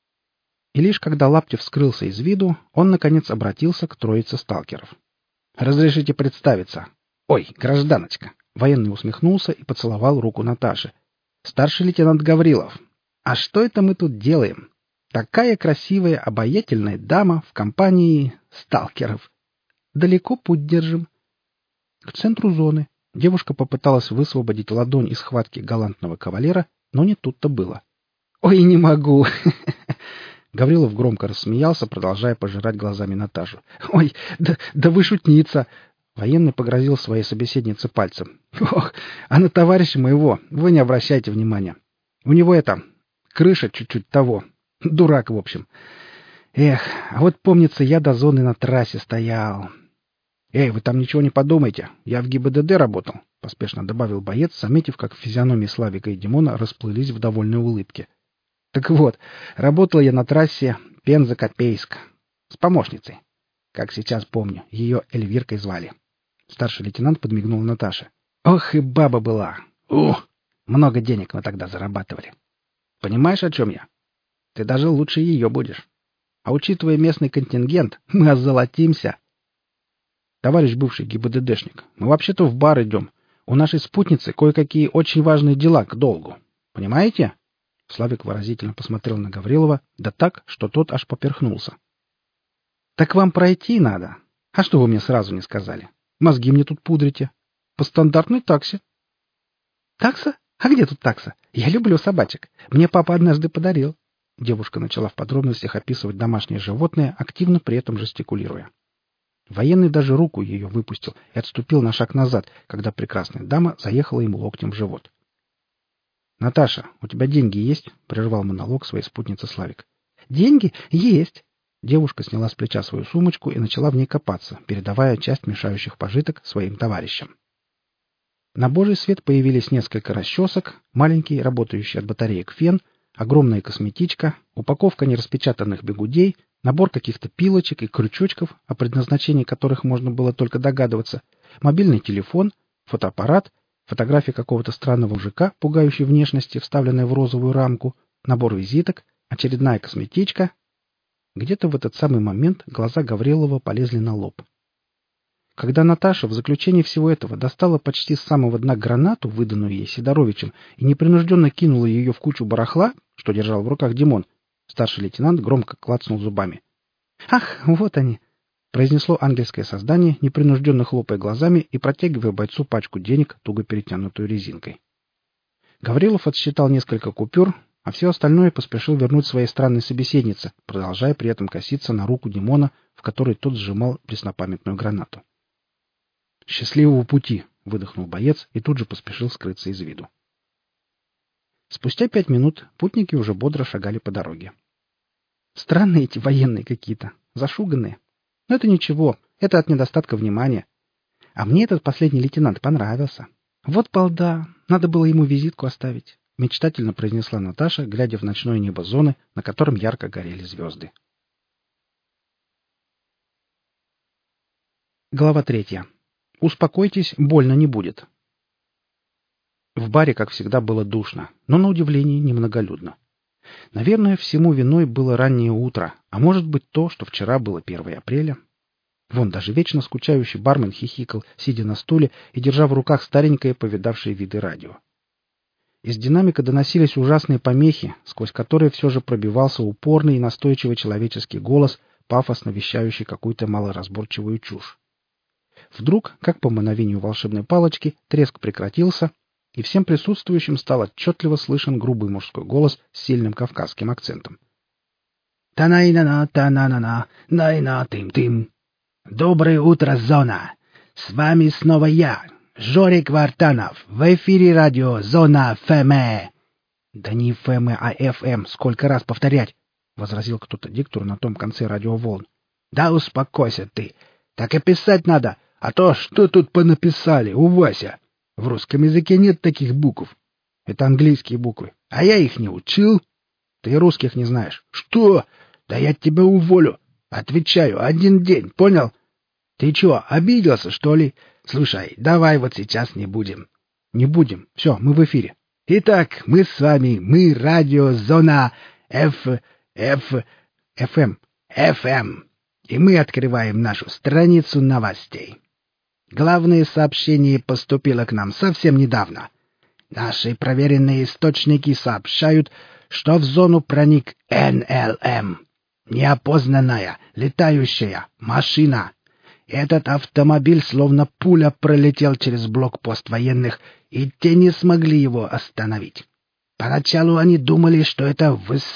И лишь когда Лаптев скрылся из виду, он, наконец, обратился к троице сталкеров. — Разрешите представиться. — Ой, гражданочка! — военный усмехнулся и поцеловал руку Наташи. Старший лейтенант Гаврилов. А что это мы тут делаем? Такая красивая, обаятельная дама в компании сталкеров. Далеко путь держим. К центру зоны. Девушка попыталась высвободить ладонь из схватки галантного кавалера, но не тут-то было. Ой, не могу. Гаврилов громко рассмеялся, продолжая пожирать глазами Наташу. Ой, да вы шутница. Военный погрозил своей собеседнице пальцем. «Ох, а на товарища моего вы не обращайте внимания. У него крыша чуть-чуть того. Дурак, в общем. Эх, а вот помнится, я до зоны на трассе стоял. Эй, вы там ничего не подумайте. Я в ГИБДД работал», — поспешно добавил боец, заметив, как физиономии Славика и Димона расплылись в довольной улыбке. «Так вот, работал я на трассе Пенза-Копейск. С помощницей. Как сейчас помню, ее Эльвиркой звали». Старший лейтенант подмигнул Наташе. «Ох, и баба была! Ух! Много денег мы тогда зарабатывали. Понимаешь, о чем я? Ты даже лучше ее будешь. А учитывая местный контингент, мы озолотимся. Товарищ бывший ГИБДДшник, мы вообще-то в бар идем. У нашей спутницы кое-какие очень важные дела к долгу. Понимаете?» Славик выразительно посмотрел на Гаврилова, да так, что тот аж поперхнулся. «Так вам пройти надо. А что вы мне сразу не сказали? Мозги мне тут пудрите. По стандартной таксе». «Такса? А где тут такса? Я люблю собачек. Мне папа однажды подарил». Девушка начала в подробностях описывать домашнее животное, активно при этом жестикулируя. Военный даже руку ее выпустил и отступил на шаг назад, когда прекрасная дама заехала ему локтем в живот. «Наташа, у тебя деньги есть?» — прервал монолог своей спутницы Славик. «Деньги? Есть. Девушка сняла с плеча свою сумочку и начала в ней копаться, передавая часть мешающих пожиток своим товарищам. На божий свет появились несколько расчесок, маленький, работающий от батареек фен, огромная косметичка, упаковка нераспечатанных бигудей, набор каких-то пилочек и крючочков, о предназначении которых можно было только догадываться, мобильный телефон, фотоаппарат, фотография какого-то странного мужика, пугающей внешности, вставленная в розовую рамку, набор визиток, очередная косметичка. Где-то в этот самый момент глаза Гаврилова полезли на лоб. Когда Наташа в заключении всего этого достала почти с самого дна гранату, выданную ей Сидоровичем, и непринужденно кинула ее в кучу барахла, что держал в руках Димон, старший лейтенант громко клацнул зубами. «Ах, вот они!» — произнесло ангельское создание, непринужденно хлопая глазами и протягивая бойцу пачку денег, туго перетянутую резинкой. Гаврилов отсчитал несколько купюр, а все остальное поспешил вернуть своей странной собеседнице, продолжая при этом коситься на руку Димона, в которой тот сжимал преснопамятную гранату. «Счастливого пути!» — выдохнул боец и тут же поспешил скрыться из виду. Спустя 5 минут путники уже бодро шагали по дороге. Странные эти военные какие-то, зашуганные. Но это ничего, это от недостатка внимания. А мне этот последний лейтенант понравился. Вот балда, надо было ему визитку оставить, мечтательно произнесла Наташа, глядя в ночное небо зоны, на котором ярко горели звезды. Глава 3. Успокойтесь, больно не будет. В баре, как всегда, было душно, но, на удивление, немноголюдно. Наверное, всему виной было раннее утро, а может быть то, что вчера было 1 апреля. Вон даже вечно скучающий бармен хихикал, сидя на стуле и держа в руках старенькое, повидавшее виды радио. Из динамика доносились ужасные помехи, сквозь которые все же пробивался упорный и настойчивый человеческий голос, пафосно вещающий какую-то малоразборчивую чушь. Вдруг, как по мановению волшебной палочки, треск прекратился, и всем присутствующим стал отчетливо слышен грубый мужской голос с сильным кавказским акцентом. «Та-най-на-на, та-на-на-на, най-на-тым-тым! Доброе утро, зона! С вами снова я, Жорик Вартанов, в эфире радио «Зона ФМ». «Да не ФМ, а ФМ, сколько раз повторять!» — возразил кто-то диктору на том конце радиоволн. «Да успокойся ты! Так и писать надо, а то что тут понаписали, у Вася? В русском языке нет таких букв. Это английские буквы, а я их не учил. Ты русских не знаешь. Что? Да я тебя уволю. Отвечаю, 1 день, понял? Ты чё, обиделся, что ли? Слушай, давай вот сейчас не будем. Не будем. Все, мы в эфире. Итак, мы с вами, мы радио «Зона ФМ. И мы открываем нашу страницу новостей. Главное сообщение поступило к нам совсем недавно. Наши проверенные источники сообщают, что в зону проник НЛМ. Неопознанная летающая машина. Этот автомобиль словно пуля пролетел через блокпост военных, и те не смогли его остановить. Поначалу они думали, что это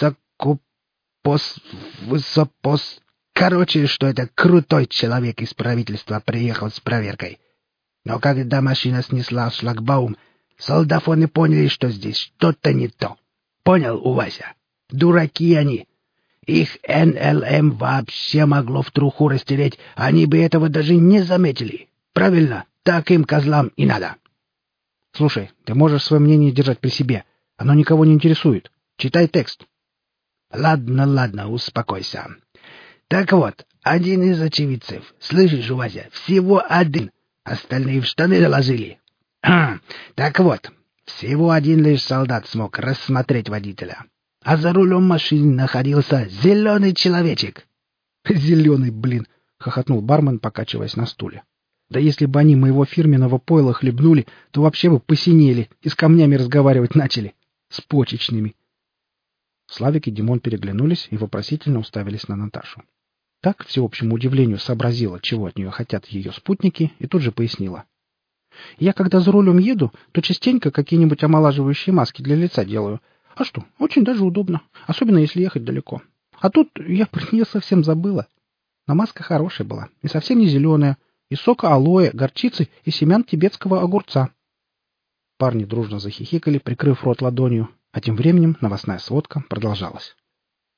Короче, что это крутой человек из правительства приехал с проверкой. Но когда машина снесла шлагбаум, солдафоны поняли, что здесь что-то не то. Понял, Увася? Дураки они. Их НЛМ вообще могло в труху растереть, они бы этого даже не заметили. Правильно, так им, козлам, и надо. Слушай, ты можешь свое мнение держать при себе. Оно никого не интересует. Читай текст. Ладно, успокойся. Так вот, один из очевидцев, слышишь, Вася, всего один, остальные в штаны доложили. Так вот, всего один лишь солдат смог рассмотреть водителя, а за рулем машины находился зеленый человечек. Зеленый, блин, хохотнул бармен, покачиваясь на стуле. Да если бы они моего фирменного пойла хлебнули, то вообще бы посинели и с камнями разговаривать начали. С почечными. Славик и Димон переглянулись и вопросительно уставились на Наташу. Так, к всеобщему удивлению, сообразила, чего от нее хотят ее спутники, и тут же пояснила. «Я, когда за рулем еду, то частенько какие-нибудь омолаживающие маски для лица делаю. А что, очень даже удобно, особенно если ехать далеко. А тут я про нее совсем забыла. Но маска хорошая была, и совсем не зеленая, из сока алоэ, горчицы и семян тибетского огурца». Парни дружно захихикали, прикрыв рот ладонью, а тем временем новостная сводка продолжалась.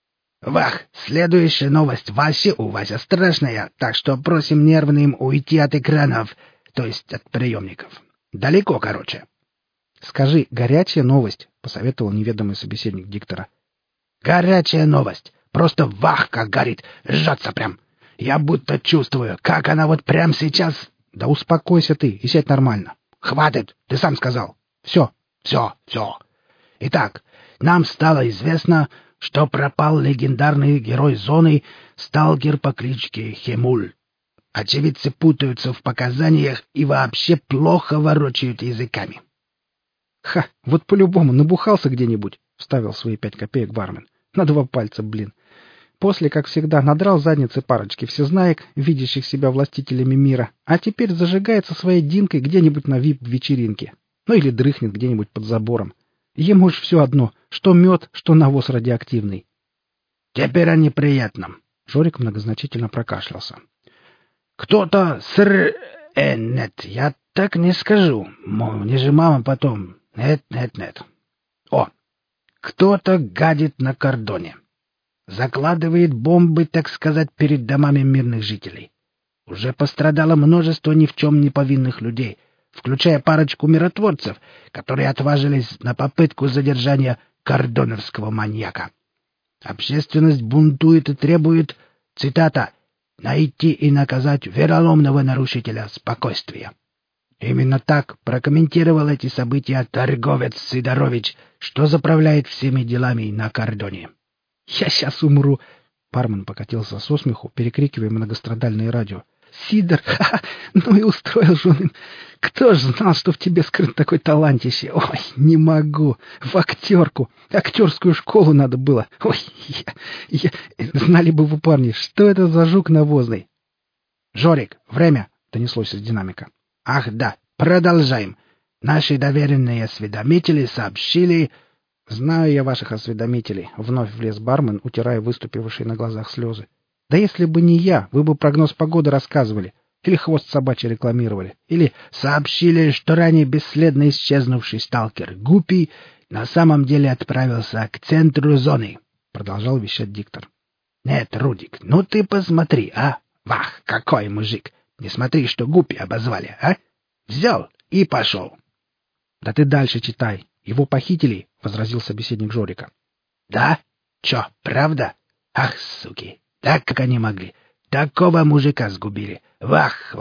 Вах, следующая новость вообще у Вася страшная, так что просим нервным уйти от экранов, то есть от приемников. Далеко, короче. Скажи, горячая новость, посоветовал неведомый собеседник диктора. Горячая новость. Просто вах, как горит. Жжется прям. Я будто чувствую, как она вот прямо сейчас... Да успокойся ты и сядь нормально. Хватит, ты сам сказал. Все. Итак, нам стало известно, что пропал легендарный герой зоны, сталкер по кличке Хемуль. Очевидцы путаются в показаниях и вообще плохо ворочают языками. Ха, вот по-любому набухался где-нибудь, вставил свои 5 копеек бармен. На 2 пальца, блин. После, как всегда, надрал задницы парочки всезнаек, видящих себя властителями мира, а теперь зажигается своей Динкой где-нибудь на вип-вечеринке. Ну или дрыхнет где-нибудь под забором. Ему ж все одно, что мед, что навоз радиоактивный. Теперь о неприятном. Жорик многозначительно прокашлялся. Кто-то нет, я так не скажу. Мне же мама потом... Нет. Кто-то гадит на кордоне. Закладывает бомбы, так сказать, перед домами мирных жителей. Уже пострадало множество ни в чем не повинных людей, включая парочку миротворцев, которые отважились на попытку задержания кордоновского маньяка. Общественность бунтует и требует, цитата, «найти и наказать вероломного нарушителя спокойствия». Именно так прокомментировал эти события торговец Сидорович, что заправляет всеми делами на кордоне. «Я сейчас умру!» Бармен покатился со смеху, перекрикивая многострадальное радио. «Сидор! Ха-ха! Ну и устроил же он им! Кто ж знал, что в тебе скрыт такой талантище? Ой, не могу! В актерку! Актерскую школу надо было! Ой, знали бы вы, парни, что это за жук навозный!» «Жорик, время!» — донеслось из динамика. «Ах да, продолжаем. Наши доверенные осведомители сообщили...» «Знаю я ваших осведомителей», — вновь влез бармен, утирая выступившие на глазах слезы. «Да если бы не я, вы бы прогноз погоды рассказывали, или хвост собачий рекламировали, или сообщили, что ранее бесследно исчезнувший сталкер Гуппи на самом деле отправился к центру зоны», — продолжал вещать диктор. «Нет, Рудик, ну ты посмотри, а? Вах, какой мужик! Не смотри, что Гуппи обозвали, а? Взял и пошел». «Да ты дальше читай. Его похитили», — возразил собеседник Жорика. «Да? Чё, правда? Ах, суки! Так как они могли! Такого мужика сгубили! Вах!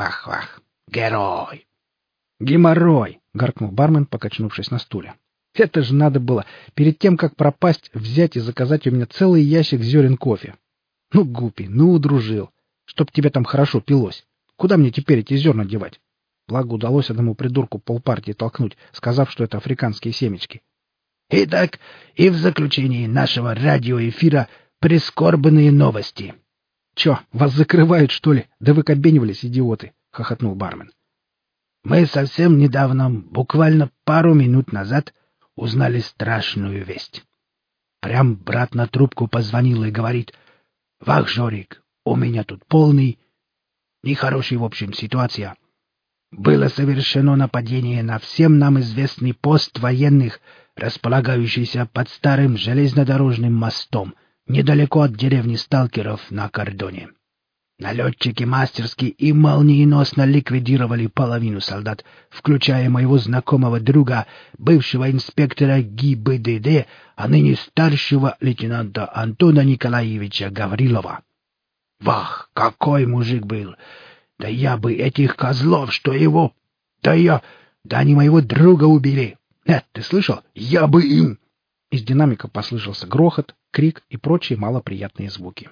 Герой!» «Геморрой!» — гаркнул бармен, покачнувшись на стуле. «Это же надо было перед тем, как пропасть, взять и заказать у меня целый ящик зерен кофе. Ну, Гуппи, ну, удружил. Чтоб тебе там хорошо пилось. Куда мне теперь эти зерна девать? Благо удалось одному придурку полпартии толкнуть, сказав, что это африканские семечки». «Итак, и в заключении нашего радиоэфира прискорбные новости». «Чё, вас закрывают, что ли? Да вы кобенивались, идиоты!» — хохотнул бармен. «Мы совсем недавно, буквально пару минут назад, узнали страшную весть. Прям брат на трубку позвонил и говорит: «Вах, Жорик, у меня тут полный... Нехорошая, в общем, ситуация. Было совершено нападение на всем нам известный пост военных, располагающийся под старым железнодорожным мостом, недалеко от деревни сталкеров на кордоне. Налетчики мастерски и молниеносно ликвидировали половину солдат, включая моего знакомого друга, бывшего инспектора ГИБДД, а ныне старшего лейтенанта Антона Николаевича Гаврилова. Вах, какой мужик был! Да я бы этих козлов, что его... Да они моего друга убили! Нет, ты слышал? Я бы им...» Из динамика послышался грохот, крик и прочие малоприятные звуки.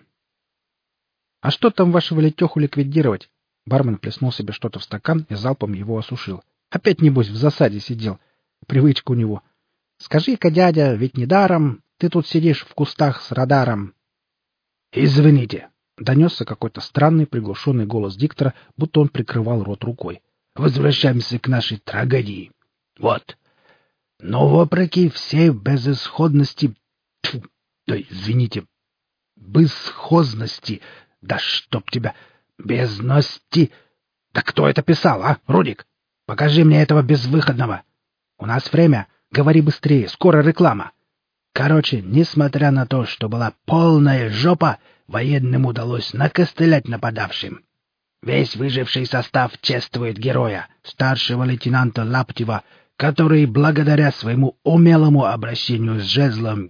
«А что там вашего Летеху ликвидировать?» Бармен плеснул себе что-то в стакан и залпом его осушил. «Опять, небось, в засаде сидел. Привычка у него. Скажи-ка, дядя, ведь недаром ты тут сидишь в кустах с радаром». «Извините», — донесся какой-то странный приглушенный голос диктора, будто он прикрывал рот рукой. «Возвращаемся к нашей трагедии. Вот. Но вопреки всей безысходности... бесхозности... Да чтоб тебя... бездности... Да кто это писал, а, Рудик? Покажи мне этого безвыходного. У нас время. Говори быстрее, скоро реклама. Короче, несмотря на то, что была полная жопа, военным удалось накостылять нападавшим. Весь выживший состав чествует героя, старшего лейтенанта Лаптева, который благодаря своему умелому обращению с жезлом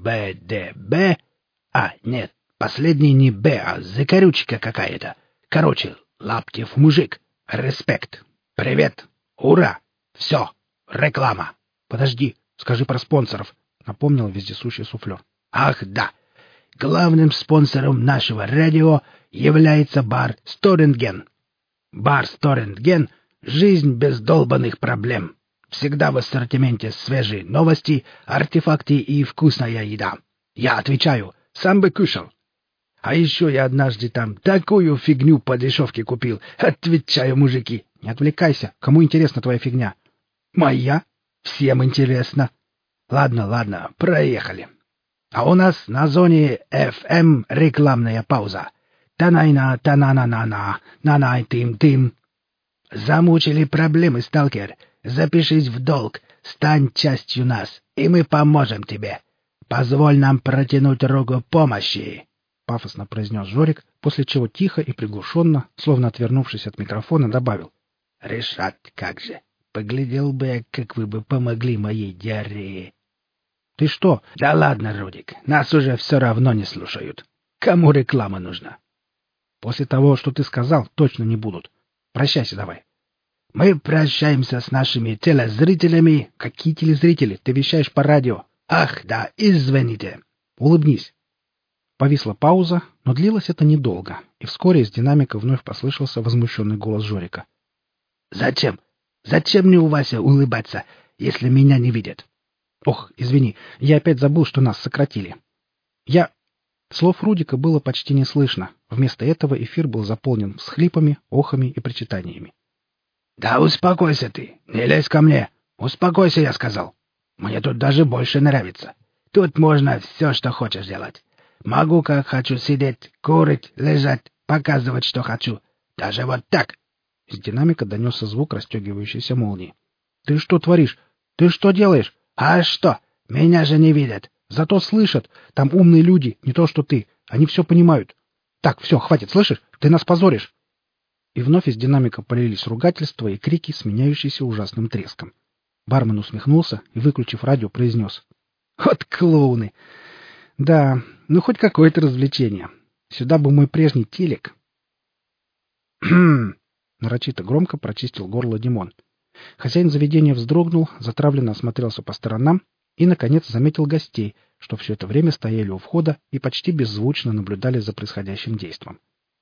ГИБДБ... нет, последний не Б, а закорючка какая-то. Короче, Лаптев мужик. Респект. Привет. Ура. Все. Реклама. Подожди, скажи про спонсоров, напомнил вездесущий суфлер. Ах, да. Главным спонсором нашего радио является бар «Сторентген». Бар «Сторентген» — жизнь без долбанных проблем. Всегда в ассортименте свежие новости, артефакты и вкусная еда. Я отвечаю, сам бы кушал. А еще я однажды там такую фигню по дешевке купил. Отвечаю, мужики. Не отвлекайся. Кому интересна твоя фигня? Моя? Всем интересно. Ладно, проехали. А у нас на зоне FM рекламная пауза. Танайна, танананана, нанай-тим-тим. Замучили проблемы, сталкер. Запишись в долг, стань частью нас, и мы поможем тебе. Позволь нам протянуть руку помощи. Пафосно произнес Жорик, после чего тихо и приглушенно, словно отвернувшись от микрофона, добавил. Решат, как же. Поглядел бы я, как вы бы помогли моей диарее. Ты что? Да ладно, Рудик, нас уже все равно не слушают. Кому реклама нужна? После того, что ты сказал, точно не будут. Прощайся давай. Мы прощаемся с нашими телезрителями. Какие телезрители? Ты вещаешь по радио. Ах, да, извините. Улыбнись. Повисла пауза, но длилось это недолго, и вскоре из динамика вновь послышался возмущенный голос Жорика. «Зачем? Зачем мне у Вася улыбаться, если меня не видят?» «Ох, извини, я опять забыл, что нас сократили». Слов Рудика было почти не слышно. Вместо этого эфир был заполнен всхлипами, охами и причитаниями. «Да успокойся ты, не лезь ко мне. Успокойся, я сказал. Мне тут даже больше нравится. Тут можно все, что хочешь делать. Могу, как хочу, сидеть, курить, лежать, показывать, что хочу. Даже вот так». Из динамика донесся звук расстегивающейся молнии. «Ты что творишь? Ты что делаешь?» «А что? Меня же не видят». «Зато слышат. Там умные люди, не то что ты. Они все понимают. Так, все, хватит, слышишь? Ты нас позоришь». И вновь из динамика полились ругательства и крики, сменяющиеся ужасным треском. Бармен усмехнулся и, выключив радио, произнес. «Вот клоуны! Да, ну хоть какое-то развлечение. Сюда бы мой прежний телек». «Хм!» — нарочито громко прочистил горло Димон. Хозяин заведения вздрогнул, затравленно осмотрелся по сторонам и, наконец, заметил гостей, что все это время стояли у входа и почти беззвучно наблюдали за происходящим действом.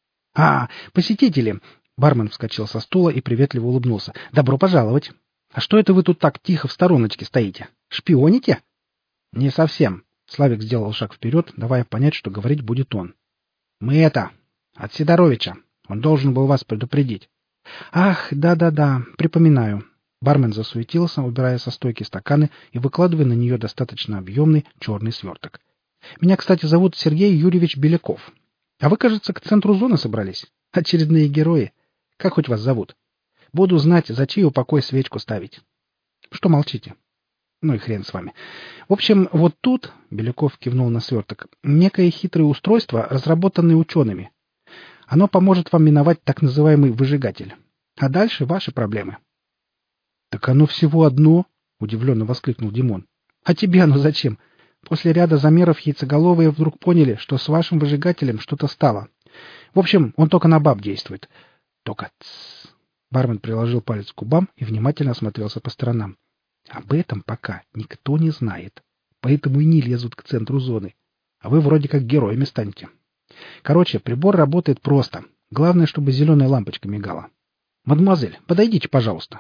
Посетители!» Бармен вскочил со стула и приветливо улыбнулся. «Добро пожаловать! А что это вы тут так тихо в стороночке стоите? Шпионите?» «Не совсем». Славик сделал шаг вперед, давая понять, что говорить будет он. «Мы от Сидоровича. Он должен был вас предупредить». «Ах, да-да-да, припоминаю». Бармен засуетился, убирая со стойки стаканы и выкладывая на нее достаточно объемный черный сверток. «Меня, кстати, зовут Сергей Юрьевич Беляков. А вы, кажется, к центру зоны собрались? Очередные герои. Как хоть вас зовут? Буду знать, за чей упокой свечку ставить». «Что молчите?» «Ну и хрен с вами. В общем, вот тут, — Беляков кивнул на сверток, — некое хитрое устройство, разработанное учеными. Оно поможет вам миновать так называемый выжигатель. А дальше ваши проблемы». «Так оно всего одно?» — удивленно воскликнул Димон. «А тебе оно зачем? После ряда замеров яйцеголовые вдруг поняли, что с вашим выжигателем что-то стало. В общем, он только на баб действует. Только тссс». Бармен приложил палец к губам и внимательно осмотрелся по сторонам. «Об этом пока никто не знает, поэтому и не лезут к центру зоны. А вы вроде как героями станете. Короче, прибор работает просто. Главное, чтобы зеленая лампочка мигала. Мадемуазель, подойдите, пожалуйста».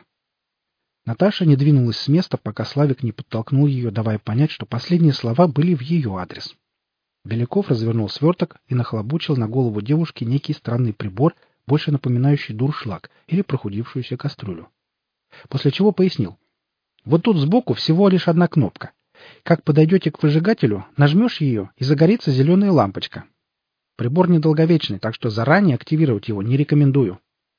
Наташа не двинулась с места, пока Славик не подтолкнул ее, давая понять, что последние слова были в ее адрес. Беляков развернул сверток и нахлобучил на голову девушки некий странный прибор, больше напоминающий дуршлаг или прохудившуюся кастрюлю. После чего пояснил. Вот тут сбоку всего лишь одна кнопка. Как подойдете к выжигателю, нажмешь ее, и загорится зеленая лампочка. Прибор недолговечный, так что заранее активировать его не рекомендую.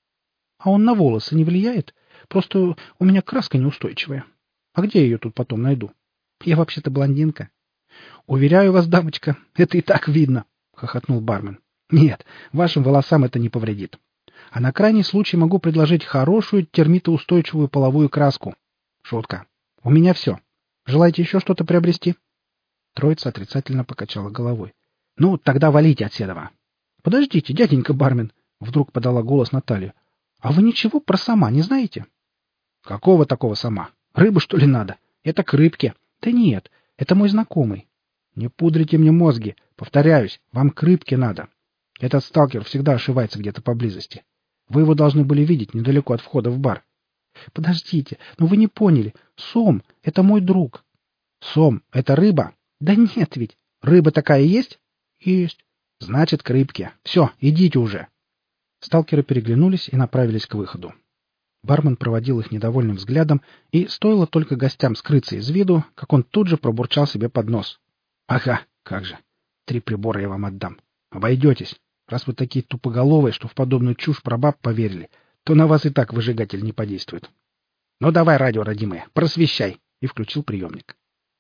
А он на волосы не влияет? Просто у меня краска неустойчивая. А где я ее тут потом найду? Я вообще-то блондинка. «Уверяю вас, дамочка, это и так видно», — хохотнул бармен. «Нет, вашим волосам это не повредит. А на крайний случай могу предложить хорошую термитоустойчивую половую краску. Шутка. У меня все. Желаете еще что-то приобрести?» Троица отрицательно покачала головой. «Ну, тогда валите от седова». «Подождите, дяденька бармен», — вдруг подала голос Наталья. «А вы ничего про сома не знаете?» «Какого такого сома? Рыбу, что ли, надо? Это к рыбке». «Да нет, это мой знакомый». «Не пудрите мне мозги. Повторяюсь, вам к рыбке надо. Этот сталкер всегда ошивается где-то поблизости. Вы его должны были видеть недалеко от входа в бар». «Подождите, но вы не поняли. Сом — это мой друг». «Сом — это рыба?» «Да нет ведь. Рыба такая есть?» «Есть». «Значит, к рыбке. Все, идите уже». Сталкеры переглянулись и направились к выходу. Бармен проводил их недовольным взглядом, и стоило только гостям скрыться из виду, как он тут же пробурчал себе под нос. «Ага, как же. 3 прибора я вам отдам. Обойдетесь. Раз вы такие тупоголовые, что в подобную чушь про баб поверили, то на вас и так выжигатель не подействует. Ну давай, радио, родимые, просвещай!» И включил приемник.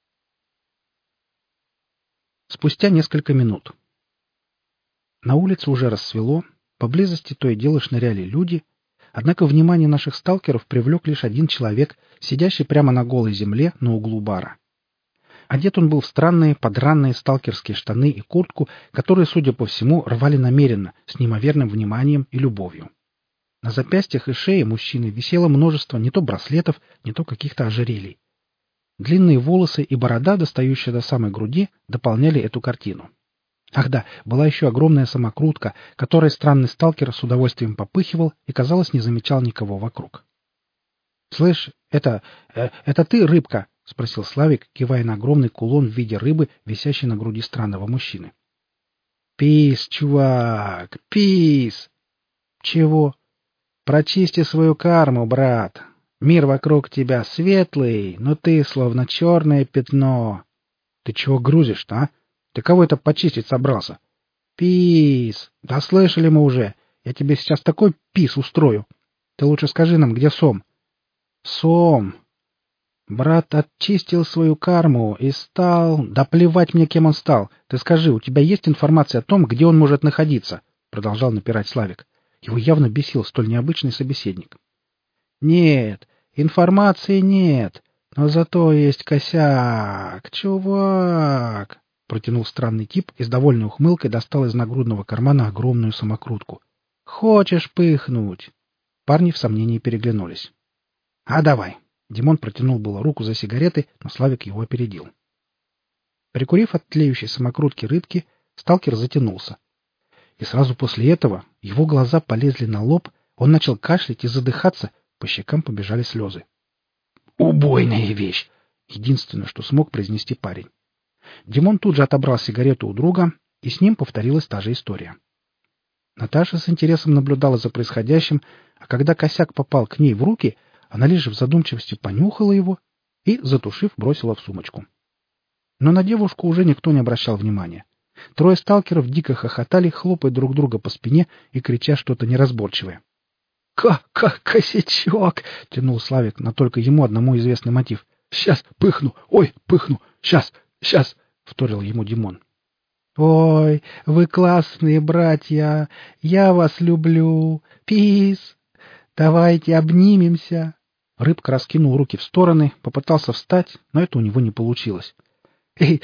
Спустя несколько минут. На улице уже рассвело, поблизости то и дело шныряли люди, однако внимание наших сталкеров привлек лишь один человек, сидящий прямо на голой земле на углу бара. Одет он был в странные подранные сталкерские штаны и куртку, которые, судя по всему, рвали намеренно, с неимоверным вниманием и любовью. На запястьях и шее мужчины висело множество не то браслетов, не то каких-то ожерелий. Длинные волосы и борода, достающие до самой груди, дополняли эту картину. Ах да, была еще огромная самокрутка, которой странный сталкер с удовольствием попыхивал и, казалось, не замечал никого вокруг. «Слышь, это ты, рыбка?» — спросил Славик, кивая на огромный кулон в виде рыбы, висящий на груди странного мужчины. «Пис, чувак, пис!» «Чего?» «Прочисти свою карму, брат. Мир вокруг тебя светлый, но ты словно черное пятно». «Ты чего грузишь-то, а? Ты кого это почистить собрался?» «Пис! Да слышали мы уже. Я тебе сейчас такой пис устрою. Ты лучше скажи нам, где Сом?» «Сом! Брат очистил свою карму и стал... Да плевать мне, кем он стал. Ты скажи, у тебя есть информация о том, где он может находиться?» Продолжал напирать Славик. Его явно бесил столь необычный собеседник. «Нет, информации нет, но зато есть косяк, чувак!» Протянул странный тип и с довольной ухмылкой достал из нагрудного кармана огромную самокрутку. «Хочешь пыхнуть?» Парни в сомнении переглянулись. «А давай!» Димон протянул было руку за сигаретой, но Славик его опередил. Прикурив от тлеющей самокрутки рыбки, сталкер затянулся. И сразу после этого его глаза полезли на лоб, он начал кашлять и задыхаться, по щекам побежали слезы. «Убойная вещь!» — единственное, что смог произнести парень. Димон тут же отобрал сигарету у друга, и с ним повторилась та же история. Наташа с интересом наблюдала за происходящим, а когда косяк попал к ней в руки, она лишь в задумчивости понюхала его и, затушив, бросила в сумочку. Но на девушку уже никто не обращал внимания. Трое сталкеров дико хохотали, хлопая друг друга по спине и крича что-то неразборчивое. «Как косячок!» — тянул Славик на только ему одному известный мотив. «Сейчас пыхну! Ой, пыхну! Сейчас! — вторил ему Димон. «Ой, вы классные братья! Я вас люблю! Пис! Давайте обнимемся!» Рыбка раскинул руки в стороны, попытался встать, но это у него не получилось. «Эй,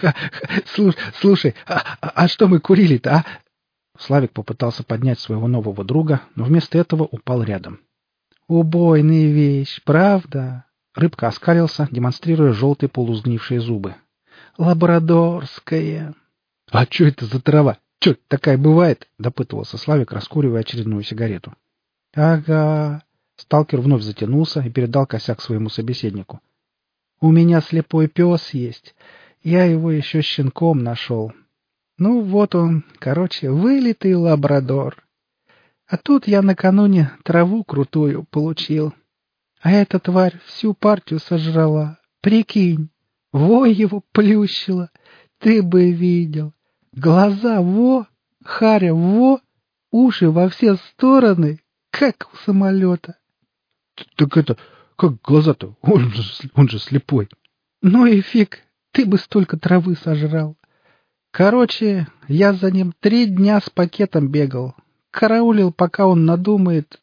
слушай, а что мы курили-то, а?» Славик попытался поднять своего нового друга, но вместо этого упал рядом. «Убойная вещь, правда?» Рыбка оскалился, демонстрируя желтые полусгнившие зубы. «Лабрадорская!» «А что это за трава? Че, такая бывает?» — допытывался Славик, раскуривая очередную сигарету. «Ага». Сталкер вновь затянулся и передал косяк своему собеседнику. «У меня слепой пес есть. Я его еще щенком нашел. Ну, вот он, короче, вылитый лабрадор. А тут я накануне траву крутую получил. А эта тварь всю партию сожрала. Прикинь, во его плющило. Ты бы видел. Глаза во, харя во, уши во все стороны, как у самолета». «Так это, как глаза-то? Он же слепой». «Ну и фиг. Ты бы столько травы сожрал. Короче, я за ним 3 дня с пакетом бегал. Караулил, пока он надумает...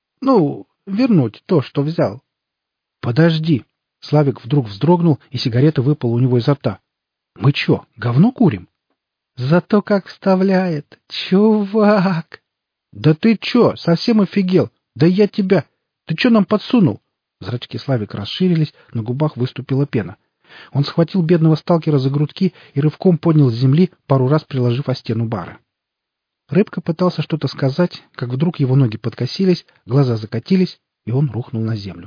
вернуть то, что взял. Подожди. Славик вдруг вздрогнул, и сигарета выпала у него изо рта. Мы чё, говно курим? Зато как вставляет. Чувак! Да ты чё, совсем офигел? Да я тебя... Ты чё нам подсунул? Зрачки Славика расширились, на губах выступила пена. Он схватил бедного сталкера за грудки и рывком поднял с земли, пару раз приложив о стену бара. Рыбка пытался что-то сказать, как вдруг его ноги подкосились, глаза закатились, и он рухнул на землю.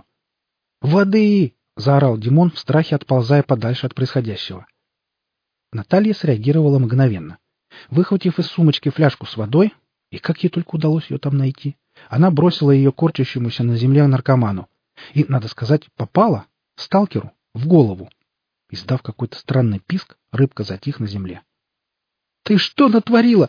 «Воды!» — заорал Димон, в страхе отползая подальше от происходящего. Наталья среагировала мгновенно. Выхватив из сумочки фляжку с водой, и как ей только удалось ее там найти, она бросила ее корчащемуся на земле наркоману. И, надо сказать, попала сталкеру в голову. Издав какой-то странный писк, рыбка затих на земле. — Ты что натворила?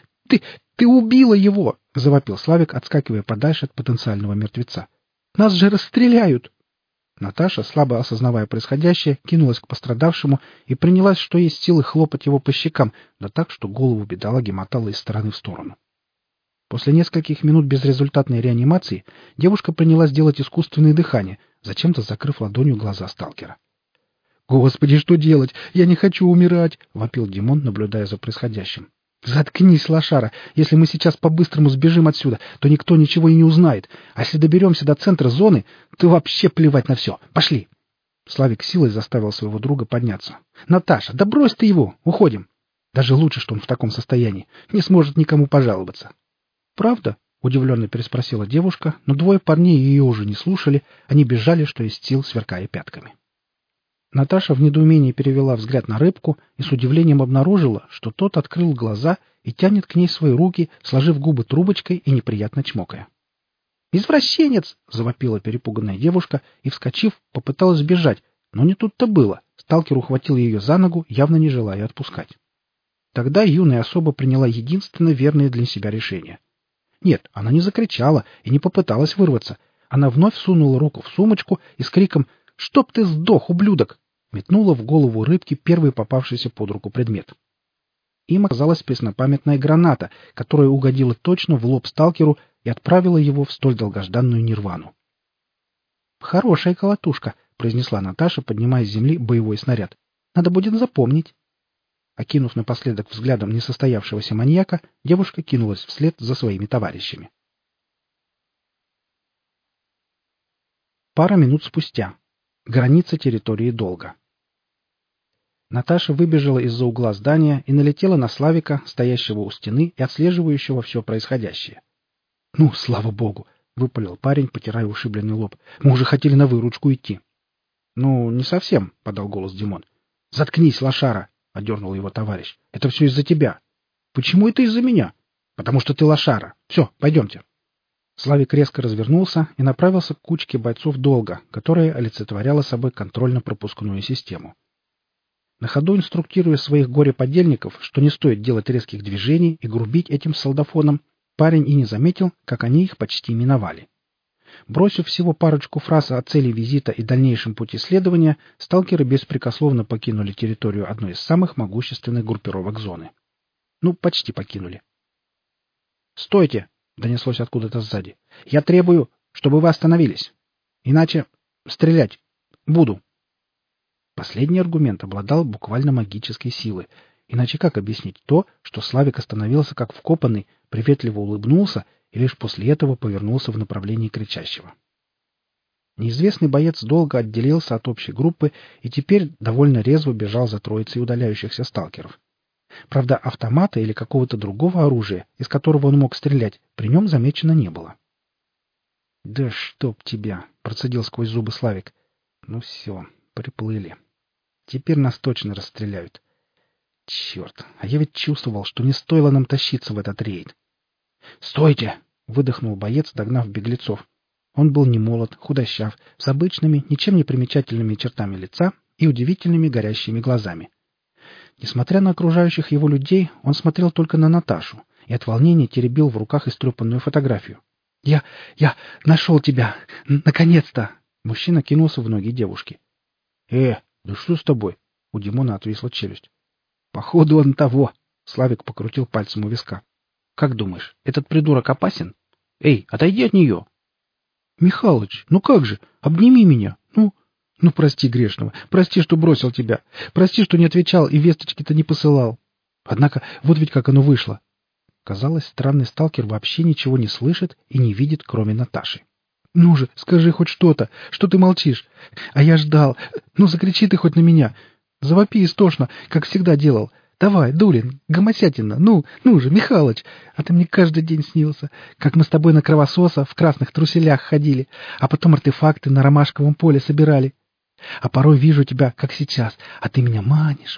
Ты убила его! — завопил Славик, отскакивая подальше от потенциального мертвеца. — Нас же расстреляют! Наташа, слабо осознавая происходящее, кинулась к пострадавшему и принялась, что есть силы, хлопать его по щекам, да так, что голову бедолаги мотала из стороны в сторону. После нескольких минут безрезультатной реанимации девушка принялась делать искусственное дыхание, зачем-то закрыв ладонью глаза сталкера. «Господи, что делать? Я не хочу умирать!» — вопил Димон, наблюдая за происходящим. «Заткнись, лошара! Если мы сейчас по-быстрому сбежим отсюда, то никто ничего и не узнает. А если доберемся до центра зоны, то вообще плевать на все. Пошли!» Славик силой заставил своего друга подняться. «Наташа, да брось ты его! Уходим! Даже лучше, что он в таком состоянии. Не сможет никому пожаловаться». «Правда?» — удивленно переспросила девушка, но двое парней ее уже не слушали, они бежали, что есть сил, сверкая пятками. Наташа в недоумении перевела взгляд на рыбку и с удивлением обнаружила, что тот открыл глаза и тянет к ней свои руки, сложив губы трубочкой и неприятно чмокая. «Извращенец!» — завопила перепуганная девушка и, вскочив, попыталась сбежать, но не тут-то было. Сталкер ухватил ее за ногу, явно не желая отпускать. Тогда юная особа приняла единственно верное для себя решение. Нет, она не закричала и не попыталась вырваться. Она вновь сунула руку в сумочку и с криком «Чтоб ты сдох, ублюдок!» метнула в голову рыбки первый попавшийся под руку предмет. Им оказалась преснопамятная граната, которая угодила точно в лоб сталкеру и отправила его в столь долгожданную нирвану. «Хорошая колотушка», — произнесла Наташа, поднимая с земли боевой снаряд. «Надо будет запомнить». Окинув напоследок взглядом несостоявшегося маньяка, девушка кинулась вслед за своими товарищами. Пара минут спустя. Граница территории Долга. Наташа выбежала из-за угла здания и налетела на Славика, стоящего у стены и отслеживающего все происходящее. — Ну, слава богу! — выпалил парень, потирая ушибленный лоб. — Мы уже хотели на выручку идти. — Ну, не совсем, — подал голос Димон. — Заткнись, лошара! — одернул его товарищ. — Это все из-за тебя. — Почему это из-за меня? — Потому что ты лошара. Все, пойдемте. Славик резко развернулся и направился к кучке бойцов Долга, которая олицетворяла собой контрольно-пропускную систему. На ходу инструктируя своих горе-подельников, что не стоит делать резких движений и грубить этим солдафоном, парень и не заметил, как они их почти миновали. Бросив всего парочку фраз о цели визита и дальнейшем пути следования, сталкеры беспрекословно покинули территорию одной из самых могущественных группировок зоны. Ну, почти покинули. «Стойте!» — донеслось откуда-то сзади. «Я требую, чтобы вы остановились. Иначе стрелять буду». Последний аргумент обладал буквально магической силой. Иначе как объяснить то, что Славик остановился как вкопанный, приветливо улыбнулся и лишь после этого повернулся в направлении кричащего? Неизвестный боец долго отделился от общей группы и теперь довольно резво бежал за троицей удаляющихся сталкеров. Правда, автомата или какого-то другого оружия, из которого он мог стрелять, при нем замечено не было. — Да чтоб тебя! — процедил сквозь зубы Славик. — Ну все, приплыли. Теперь нас точно расстреляют. Черт, а я ведь чувствовал, что не стоило нам тащиться в этот рейд. — Стойте! — выдохнул боец, догнав беглецов. Он был немолод, худощав, с обычными, ничем не примечательными чертами лица и удивительными горящими глазами. Несмотря на окружающих его людей, он смотрел только на Наташу и от волнения теребил в руках истрепанную фотографию. Я нашел тебя! Наконец-то!» Мужчина кинулся в ноги девушки. Да что с тобой? У Димона отвисла челюсть. Походу он того. Славик покрутил пальцем у виска. Как думаешь, этот придурок опасен? Эй, отойди от нее. Михалыч, ну как же? Обними меня. Ну, прости грешного. Прости, что бросил тебя. Прости, что не отвечал и весточки-то не посылал. Однако, вот ведь как оно вышло. Казалось, странный сталкер вообще ничего не слышит и не видит, кроме Наташи. Ну же, скажи хоть что-то. Что ты молчишь? А я ждал. Ну, закричи ты хоть на меня. Завопи истошно, как всегда делал. Давай, Дулин, гомосятина, ну же, Михалыч, а ты мне каждый день снился, как мы с тобой на кровососа в красных труселях ходили, а потом артефакты на ромашковом поле собирали. А порой вижу тебя, как сейчас, а ты меня манишь,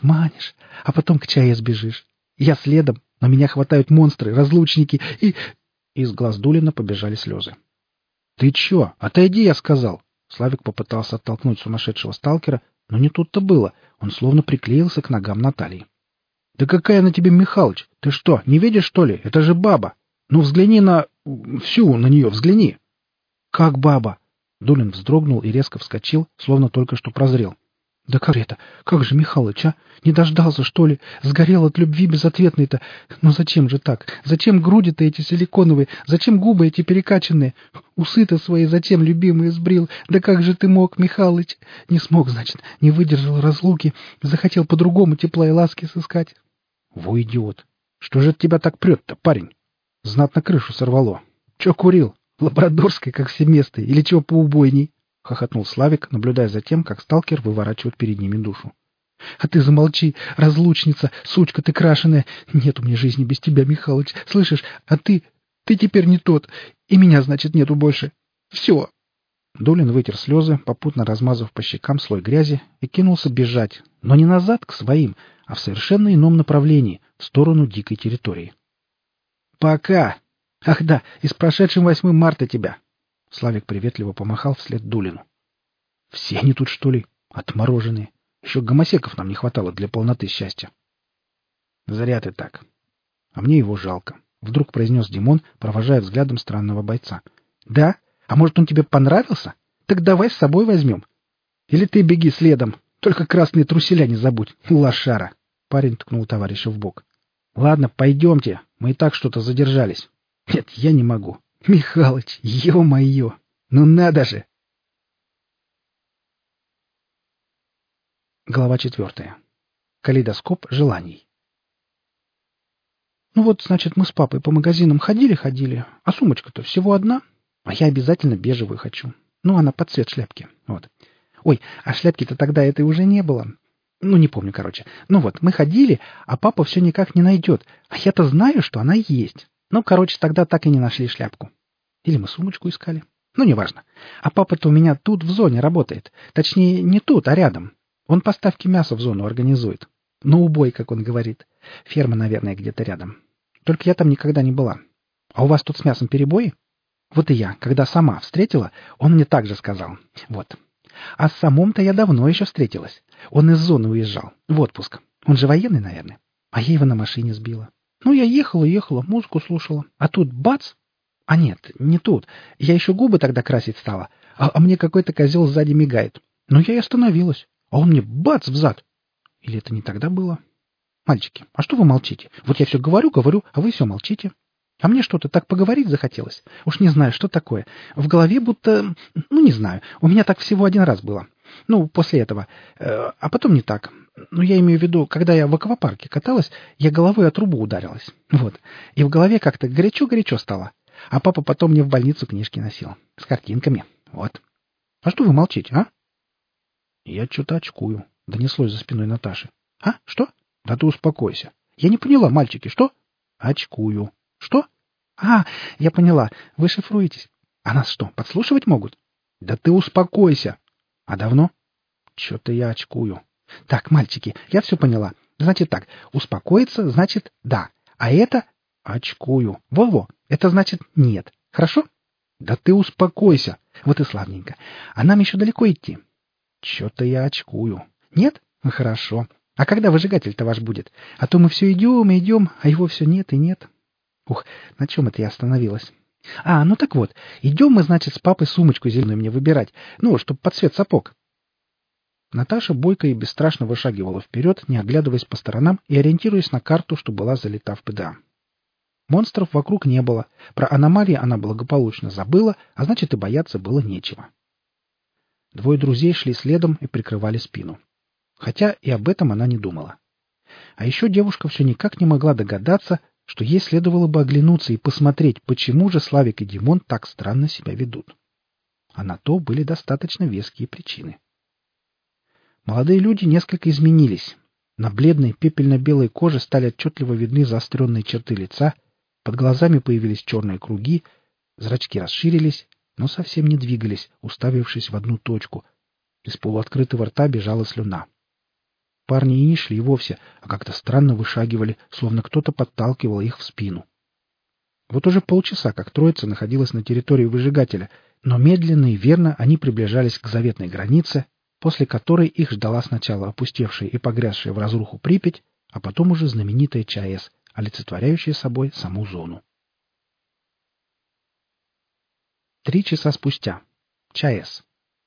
а потом к чае сбежишь. Я следом, но меня хватают монстры, разлучники, и... Из глаз Дулина побежали слезы. — Ты че? Отойди, я сказал. Славик попытался оттолкнуть сумасшедшего сталкера, но не тут-то было, он словно приклеился к ногам Натальи. — Да какая на тебе, Михалыч? Ты что, не видишь, что ли? Это же баба. Ну, взгляни на... всю на нее взгляни. — Как баба? Дулин вздрогнул и резко вскочил, словно только что прозрел. — Да как это? Как же, Михалыч, а? Не дождался, что ли? Сгорел от любви безответной-то. Ну зачем же так? Зачем груди-то эти силиконовые? Зачем губы эти перекачанные? Усы-то свои зачем, любимые, сбрил? Да как же ты мог, Михалыч? Не смог, значит, не выдержал разлуки, захотел по-другому тепла и ласки сыскать. Во, идиот! Что же от тебя так прет-то, парень? Знатно крышу сорвало. Че курил? Лабрадорской, как семестый, или чего поубойней? — хохотнул Славик, наблюдая за тем, как сталкер выворачивает перед ними душу. — А ты замолчи, разлучница, сучка ты крашеная. Нет у меня жизни без тебя, Михалыч. Слышишь, а ты теперь не тот, и меня, значит, нету больше. Все. Долин вытер слезы, попутно размазав по щекам слой грязи, и кинулся бежать, но не назад к своим, а в совершенно ином направлении, в сторону дикой территории. — Пока! Ах да, и с прошедшим 8 марта тебя! Славик приветливо помахал вслед Дулину. — Все они тут, что ли? Отмороженные. Еще гомосеков нам не хватало для полноты счастья. — Зря ты так. А мне его жалко. Вдруг произнес Димон, провожая взглядом странного бойца. — Да? А может, он тебе понравился? Так давай с собой возьмем. Или ты беги следом. Только красные труселя не забудь, лошара. Парень ткнул товарища в бок. — Ладно, пойдемте. Мы и так что-то задержались. — Нет, я не могу. Михалыч, ё-моё! Ну надо же! Глава 4. Калейдоскоп желаний. Ну вот, значит, мы с папой по магазинам ходили, а сумочка-то всего одна. А я обязательно бежевую хочу. Ну, она под цвет шляпки. Вот. Ой, а шляпки-то тогда этой уже не было. Ну, не помню, короче. Ну вот, мы ходили, а папа все никак не найдет. А я-то знаю, что она есть. Ну, короче, тогда так и не нашли шляпку. Или мы сумочку искали. Ну, неважно. А папа-то у меня тут в зоне работает. Точнее, не тут, а рядом. Он поставки мяса в зону организует. На убой, как он говорит. Ферма, наверное, где-то рядом. Только я там никогда не была. А у вас тут с мясом перебои? Вот и я, когда сама встретила, он мне так же сказал. Вот. А с самом-то я давно еще встретилась. Он из зоны уезжал. В отпуск. Он же военный, наверное. А я его на машине сбила. Ну, я ехала, музыку слушала. А тут бац! А нет, не тут. Я еще губы тогда красить стала. А мне какой-то козел сзади мигает. Ну, я и остановилась. А он мне бац взад. Или это не тогда было? Мальчики, а что вы молчите? Вот я все говорю, а вы все молчите. А мне что-то так поговорить захотелось. Уж не знаю, что такое. В голове будто... Ну, не знаю. У меня так всего один раз было. Ну, после этого. А потом не так. Ну, я имею в виду, когда я в аквапарке каталась, я головой о трубу ударилась. Вот. И в голове как-то горячо-горячо стало. А папа потом мне в больницу книжки носил. С картинками. Вот. А что вы молчите, а? Я что-то очкую. Донеслось за спиной Наташи. А? Что? Да ты успокойся. Я не поняла, мальчики, что? Очкую. Что? А, я поняла. Вы шифруетесь. А нас что, подслушивать могут? Да ты успокойся. А давно? Что-то я очкую. Так, мальчики, я все поняла. Значит так, успокоиться значит да. А это очкую. Во-во, это значит нет. Хорошо? Да ты успокойся. Вот и славненько. А нам еще далеко идти. Что-то я очкую. Нет? Ну, хорошо. А когда выжигатель-то ваш будет? А то мы все идем и идем, а его все нет и нет. Ух, на чем это я остановилась? А, ну так вот, идем мы, значит, с папой сумочку зеленую мне выбирать. Ну, чтоб под цвет сапог. Наташа бойко и бесстрашно вышагивала вперед, не оглядываясь по сторонам и ориентируясь на карту, что была залита в ПДА. Монстров вокруг не было, про аномалии она благополучно забыла, а значит и бояться было нечего. Двое друзей шли следом и прикрывали спину. Хотя и об этом она не думала. А еще девушка все никак не могла догадаться, что ей следовало бы оглянуться и посмотреть, почему же Славик и Димон так странно себя ведут. А на то были достаточно веские причины. Молодые люди несколько изменились. На бледной пепельно-белой коже стали отчетливо видны заостренные черты лица, под глазами появились черные круги, зрачки расширились, но совсем не двигались, уставившись в одну точку. Из полуоткрытого рта бежала слюна. Парни и не шли вовсе, а как-то странно вышагивали, словно кто-то подталкивал их в спину. Вот уже полчаса, как троица находилась на территории выжигателя, но медленно и верно они приближались к заветной границе, после которой их ждала сначала опустевшая и погрязшая в разруху Припять, а потом уже знаменитая ЧАЭС, олицетворяющая собой саму зону. 3 часа спустя. ЧАЭС.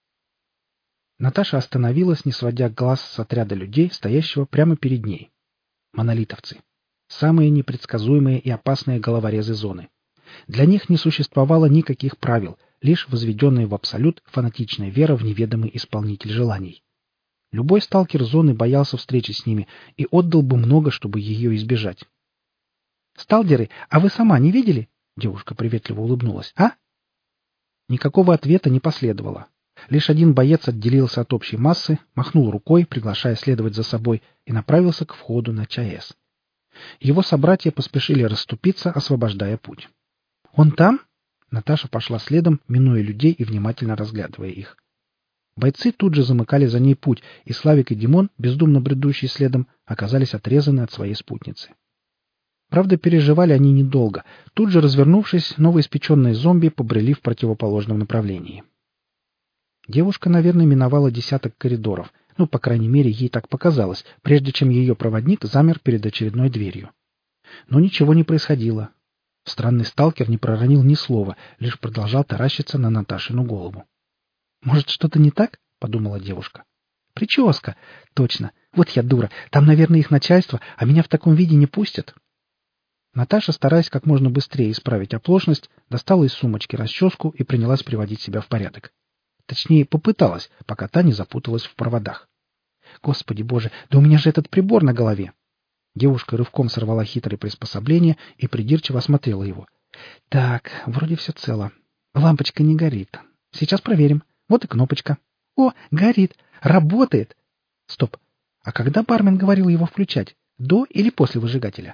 Наташа остановилась, не сводя глаз с отряда людей, стоящего прямо перед ней. Монолитовцы. Самые непредсказуемые и опасные головорезы зоны. Для них не существовало никаких правил, лишь возведенная в абсолют фанатичная вера в неведомый исполнитель желаний. Любой сталкер зоны боялся встречи с ними и отдал бы много, чтобы ее избежать. «Сталкеры, а вы сама не видели?» Девушка приветливо улыбнулась. «А?» Никакого ответа не последовало. Лишь один боец отделился от общей массы, махнул рукой, приглашая следовать за собой, и направился к входу на ЧАЭС. Его собратья поспешили расступиться, освобождая путь. «Он там?» Наташа пошла следом, минуя людей и внимательно разглядывая их. Бойцы тут же замыкали за ней путь, и Славик и Димон, бездумно бредущие следом, оказались отрезаны от своей спутницы. Правда, переживали они недолго. Тут же, развернувшись, новоиспеченные зомби побрели в противоположном направлении. Девушка, наверное, миновала десяток коридоров. Ну, по крайней мере, ей так показалось, прежде чем ее проводник замер перед очередной дверью. Но ничего не происходило. Странный сталкер не проронил ни слова, лишь продолжал таращиться на Наташину голову. «Может, что-то не так?» — подумала девушка. «Прическа! Точно! Вот я дура! Там, наверное, их начальство, а меня в таком виде не пустят!» Наташа, стараясь как можно быстрее исправить оплошность, достала из сумочки расческу и принялась приводить себя в порядок. Точнее, попыталась, пока та не запуталась в проводах. «Господи боже, да у меня же этот прибор на голове!» Девушка рывком сорвала хитрое приспособление и придирчиво осмотрела его. «Так, вроде все цело. Лампочка не горит. Сейчас проверим. Вот и кнопочка. О, горит! Работает! Стоп! А когда бармен говорил его включать? До или после выжигателя?»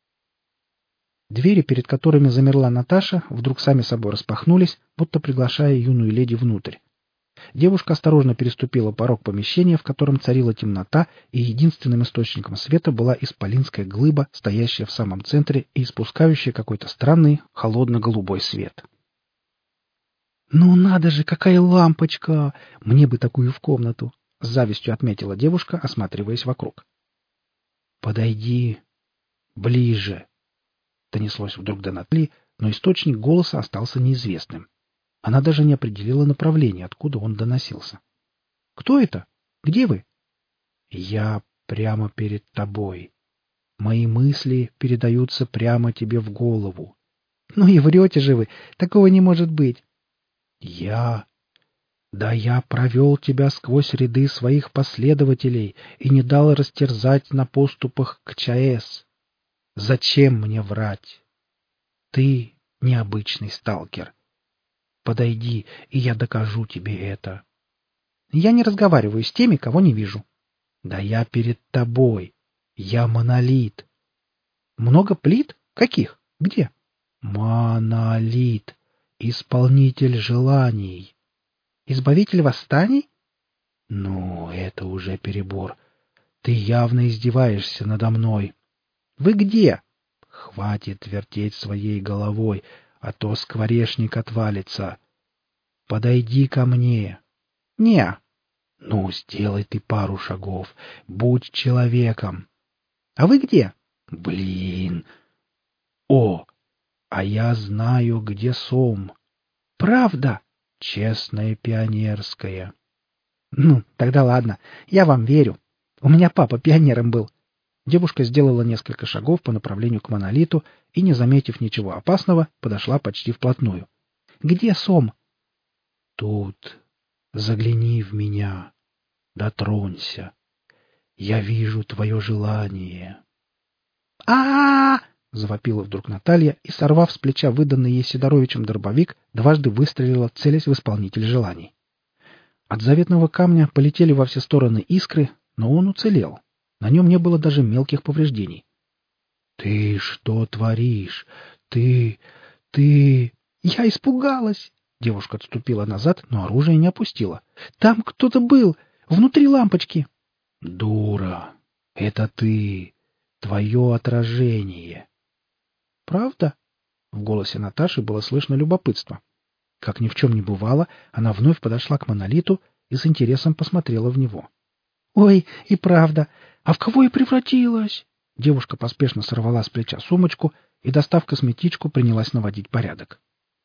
Двери, перед которыми замерла Наташа, вдруг сами собой распахнулись, будто приглашая юную леди внутрь. Девушка осторожно переступила порог помещения, в котором царила темнота, и единственным источником света была исполинская глыба, стоящая в самом центре и испускающая какой-то странный, холодно-голубой свет. «Ну надо же, какая лампочка! Мне бы такую в комнату!» — с завистью отметила девушка, осматриваясь вокруг. «Подойди ближе!» — донеслось вдруг до Натали, но источник голоса остался неизвестным. Она даже не определила направление, откуда он доносился. «Кто это? Где вы?» «Я прямо перед тобой. Мои мысли передаются прямо тебе в голову». «Ну и врете же вы! Такого не может быть!» «Я провел тебя сквозь ряды своих последователей и не дал растерзать на поступах к ЧАЭС. Зачем мне врать? Ты необычный сталкер. Подойди, и я докажу тебе это». «Я не разговариваю с теми, кого не вижу». «Да я перед тобой. Я монолит». «Много плит? Каких? Где?» «Монолит. Исполнитель желаний». «Избавитель восстаний?» «Ну, это уже перебор. Ты явно издеваешься надо мной». «Вы где?» «Хватит вертеть своей головой, а то скворечник отвалится. Подойди ко мне». «Не». «Ну, сделай ты пару шагов. Будь человеком». «А вы где?» «Блин». «О, а я знаю, где Сом». «Правда?» «Честная пионерская». Ну, тогда ладно. Я вам верю. У меня папа пионером был. Девушка сделала несколько шагов по направлению к монолиту и, не заметив ничего опасного, подошла почти вплотную. «Где Сом?» «Тут. Загляни в меня. Дотронься. Я вижу твое желание». А завопила вдруг Наталья и, сорвав с плеча выданный ей Сидоровичем дробовик, дважды выстрелила, целясь в исполнитель желаний. От заветного камня полетели во все стороны искры, но он уцелел. На нем не было даже мелких повреждений. «Ты что творишь? Ты...» «Я испугалась!» Девушка отступила назад, но оружие не опустила. «Там кто-то был! Внутри лампочки!» «Дура! Это ты! Твое отражение!» «Правда?» В голосе Наташи было слышно любопытство. Как ни в чем не бывало, она вновь подошла к монолиту и с интересом посмотрела в него. «Ой, и правда! А в кого я превратилась?» Девушка поспешно сорвала с плеча сумочку и, достав косметичку, принялась наводить порядок.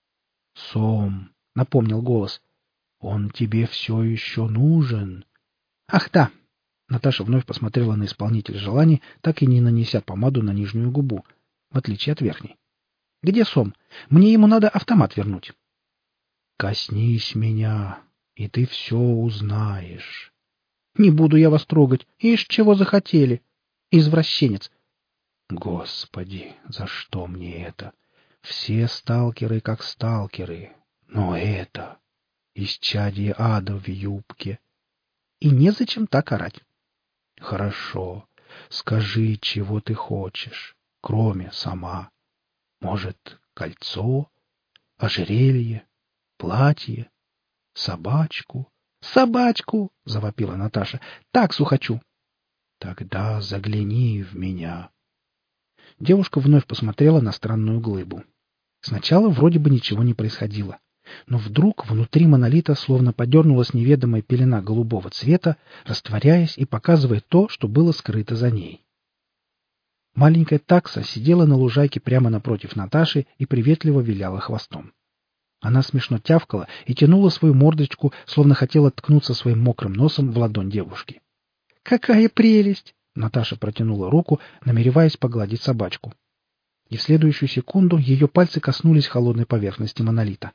«Сом», — напомнил голос, — «он тебе все еще нужен». «Ах да!» Наташа вновь посмотрела на исполнителя желаний, так и не нанеся помаду на нижнюю губу, в отличие от верхней. «Где Сом? Мне ему надо автомат вернуть». «Коснись меня, и ты все узнаешь». «Не буду я вас трогать. Ишь, чего захотели. Извращенец». «Господи, за что мне это? Все сталкеры как сталкеры, но это... исчадие ада в юбке». «И незачем так орать». «Хорошо. Скажи, чего ты хочешь, кроме сама. Может, кольцо, ожерелье, платье, собачку?» «Собачку!» — завопила Наташа. «Таксу хочу». «Тогда загляни в меня». Девушка вновь посмотрела на странную глыбу. Сначала вроде бы ничего не происходило. Но вдруг внутри монолита словно подернулась неведомая пелена голубого цвета, растворяясь и показывая то, что было скрыто за ней. Маленькая такса сидела на лужайке прямо напротив Наташи и приветливо виляла хвостом. Она смешно тявкала и тянула свою мордочку, словно хотела ткнуться своим мокрым носом в ладонь девушки. «Какая прелесть!» Наташа протянула руку, намереваясь погладить собачку. И в следующую секунду ее пальцы коснулись холодной поверхности монолита.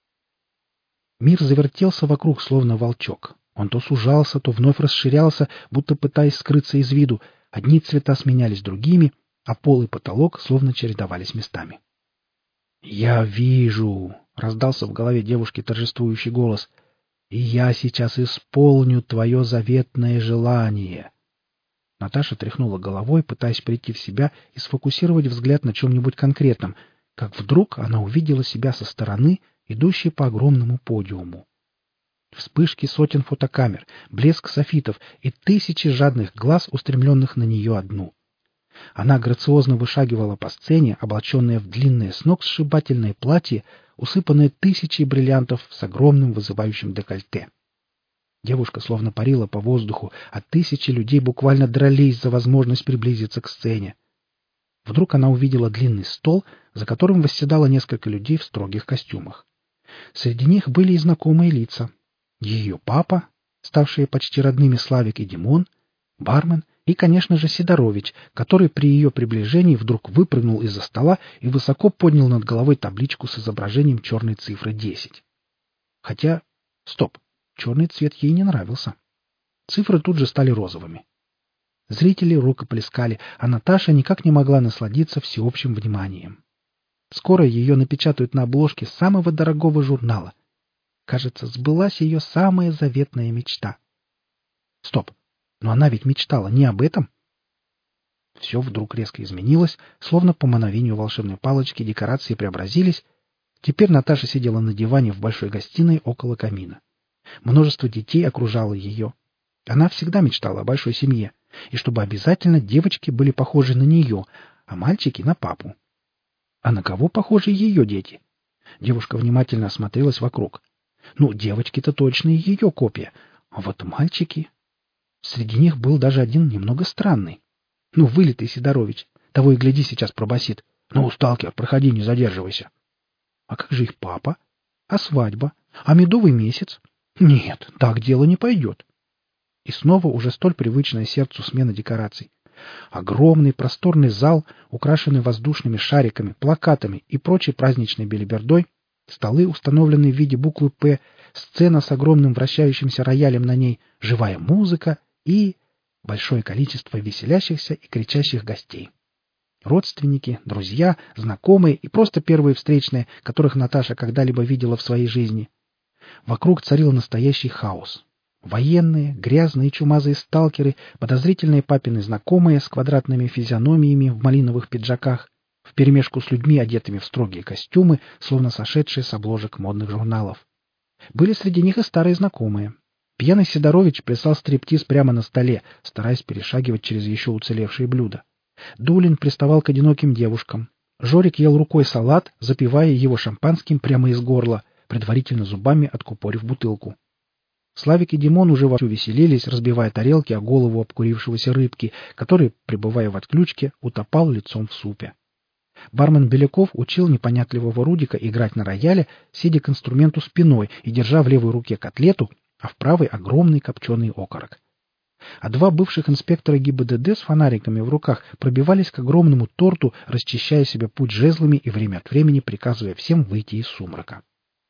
Мир завертелся вокруг, словно волчок. Он то сужался, то вновь расширялся, будто пытаясь скрыться из виду. Одни цвета сменялись другими, а пол и потолок словно чередовались местами. «Я вижу!» — раздался в голове девушки торжествующий голос. «И я сейчас исполню твое заветное желание!» Наташа тряхнула головой, пытаясь прийти в себя и сфокусировать взгляд на чем-нибудь конкретном, как вдруг она увидела себя со стороны, идущей по огромному подиуму. Вспышки сотен фотокамер, блеск софитов и тысячи жадных глаз, устремленных на нее одну. Она грациозно вышагивала по сцене, облаченная в длинное с ног сшибательное платье, усыпанное тысячей бриллиантов с огромным вызывающим декольте. Девушка словно парила по воздуху, а тысячи людей буквально дрались за возможность приблизиться к сцене. Вдруг она увидела длинный стол, за которым восседало несколько людей в строгих костюмах. Среди них были и знакомые лица. Ее папа, ставшие почти родными Славик и Димон, бармен и, конечно же, Сидорович, который при ее приближении вдруг выпрыгнул из-за стола и высоко поднял над головой табличку с изображением черной цифры 10. Хотя... Стоп! Черный цвет ей не нравился. Цифры тут же стали розовыми. Зрители рукоплескали, а Наташа никак не могла насладиться всеобщим вниманием. Скоро ее напечатают на обложке самого дорогого журнала. Кажется, сбылась ее самая заветная мечта. Стоп! Но она ведь мечтала не об этом. Все вдруг резко изменилось, словно по мановению волшебной палочки декорации преобразились. Теперь Наташа сидела на диване в большой гостиной около камина. Множество детей окружало ее. Она всегда мечтала о большой семье, и чтобы обязательно девочки были похожи на нее, а мальчики — на папу. А на кого похожи ее дети? Девушка внимательно осмотрелась вокруг. Ну, девочки-то точно ее копия, а вот мальчики... Среди них был даже один немного странный. Ну, вылитый Сидорович. Того и гляди, сейчас пробасит. Ну, сталкер, проходи, не задерживайся. А как же их папа? А свадьба? А медовый месяц? Нет, так дело не пойдет. И снова уже столь привычная сердцу смена декораций. Огромный просторный зал, украшенный воздушными шариками, плакатами и прочей праздничной белибердой, столы, установленные в виде буквы «П», сцена с огромным вращающимся роялем на ней, живая музыка и большое количество веселящихся и кричащих гостей. Родственники, друзья, знакомые и просто первые встречные, которых Наташа когда-либо видела в своей жизни. Вокруг царил настоящий хаос. Военные, грязные и чумазые сталкеры, подозрительные папины знакомые с квадратными физиономиями в малиновых пиджаках, вперемешку с людьми, одетыми в строгие костюмы, словно сошедшие с обложек модных журналов. Были среди них и старые знакомые. Пьяный Сидорович плясал стриптиз прямо на столе, стараясь перешагивать через еще уцелевшие блюда. Дулин приставал к одиноким девушкам. Жорик ел рукой салат, запивая его шампанским прямо из горла, предварительно зубами откупорив бутылку. Славик и Димон уже вовсю веселились, разбивая тарелки о голову обкурившегося рыбки, который, пребывая в отключке, утопал лицом в супе. Бармен Беляков учил непонятливого Рудика играть на рояле, сидя к инструменту спиной и держа в левой руке котлету, а в правой огромный копченый окорок. А два бывших инспектора ГИБДД с фонариками в руках пробивались к огромному торту, расчищая себе путь жезлами и время от времени приказывая всем выйти из сумрака.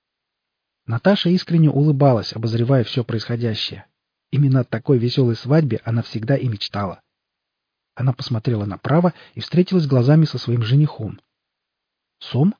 Наташа искренне улыбалась, обозревая все происходящее. Именно о такой веселой свадьбе она всегда и мечтала. Она посмотрела направо и встретилась глазами со своим женихом. Сом?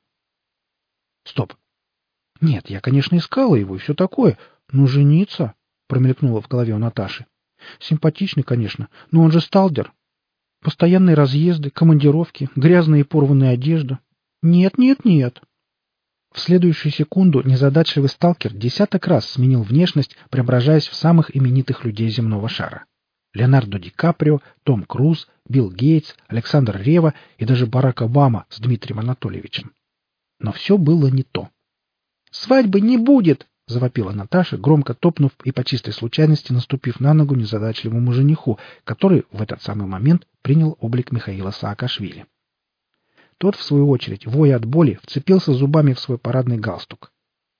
Стоп. Нет, я, конечно, искала его и все такое, но жениться, промелькнуло в голове у Наташи. Симпатичный, конечно, но он же сталкер. Постоянные разъезды, командировки, грязная и порванная одежда. Нет, нет, нет. В следующую секунду незадачливый сталкер десяток раз сменил внешность, преображаясь в самых именитых людей земного шара. Леонардо Ди Каприо, Том Круз, Билл Гейтс, Александр Ревва и даже Барак Обама с Дмитрием Анатольевичем. Но все было не то. «Свадьбы не будет!» — завопила Наташа, громко топнув и по чистой случайности наступив на ногу незадачливому жениху, который в этот самый момент принял облик Михаила Саакашвили. Тот, в свою очередь, воя от боли, вцепился зубами в свой парадный галстук.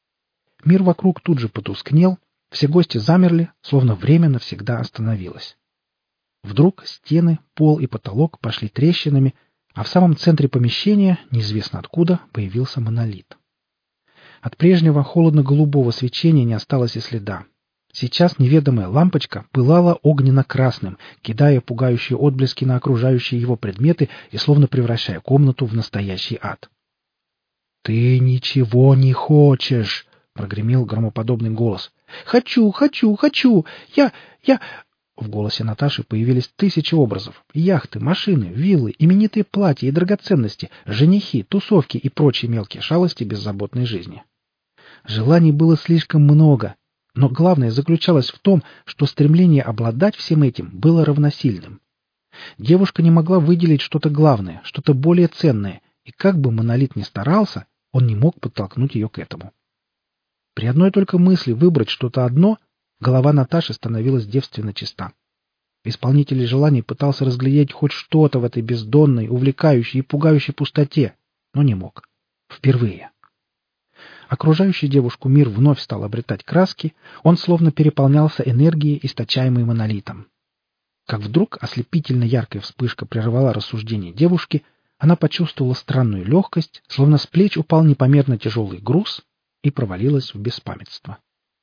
Мир вокруг тут же потускнел, все гости замерли, словно время навсегда остановилось. Вдруг стены, пол и потолок пошли трещинами, а в самом центре помещения, неизвестно откуда, появился монолит. От прежнего холодно-голубого свечения не осталось и следа. Сейчас неведомая лампочка пылала огненно-красным, кидая пугающие отблески на окружающие его предметы и словно превращая комнату в настоящий ад. «Ты ничего не хочешь!» — прогремел громоподобный голос. «Хочу, хочу, хочу! Я... В голосе Наташи появились тысячи образов. Яхты, машины, виллы, именитые платья и драгоценности, женихи, тусовки и прочие мелкие шалости беззаботной жизни. Желаний было слишком много, но главное заключалось в том, что стремление обладать всем этим было равносильным. Девушка не могла выделить что-то главное, что-то более ценное, и как бы монолит ни старался, он не мог подтолкнуть ее к этому. При одной только мысли выбрать что-то одно, голова Наташи становилась девственно чиста. Исполнитель желаний пытался разглядеть хоть что-то в этой бездонной, увлекающей и пугающей пустоте, но не мог. Впервые. Окружающий девушку мир вновь стал обретать краски, он словно переполнялся энергией, источаемой монолитом. Как вдруг ослепительно яркая вспышка прервала рассуждение девушки, она почувствовала странную легкость, словно с плеч упал непомерно тяжелый груз и провалилась в беспамятство.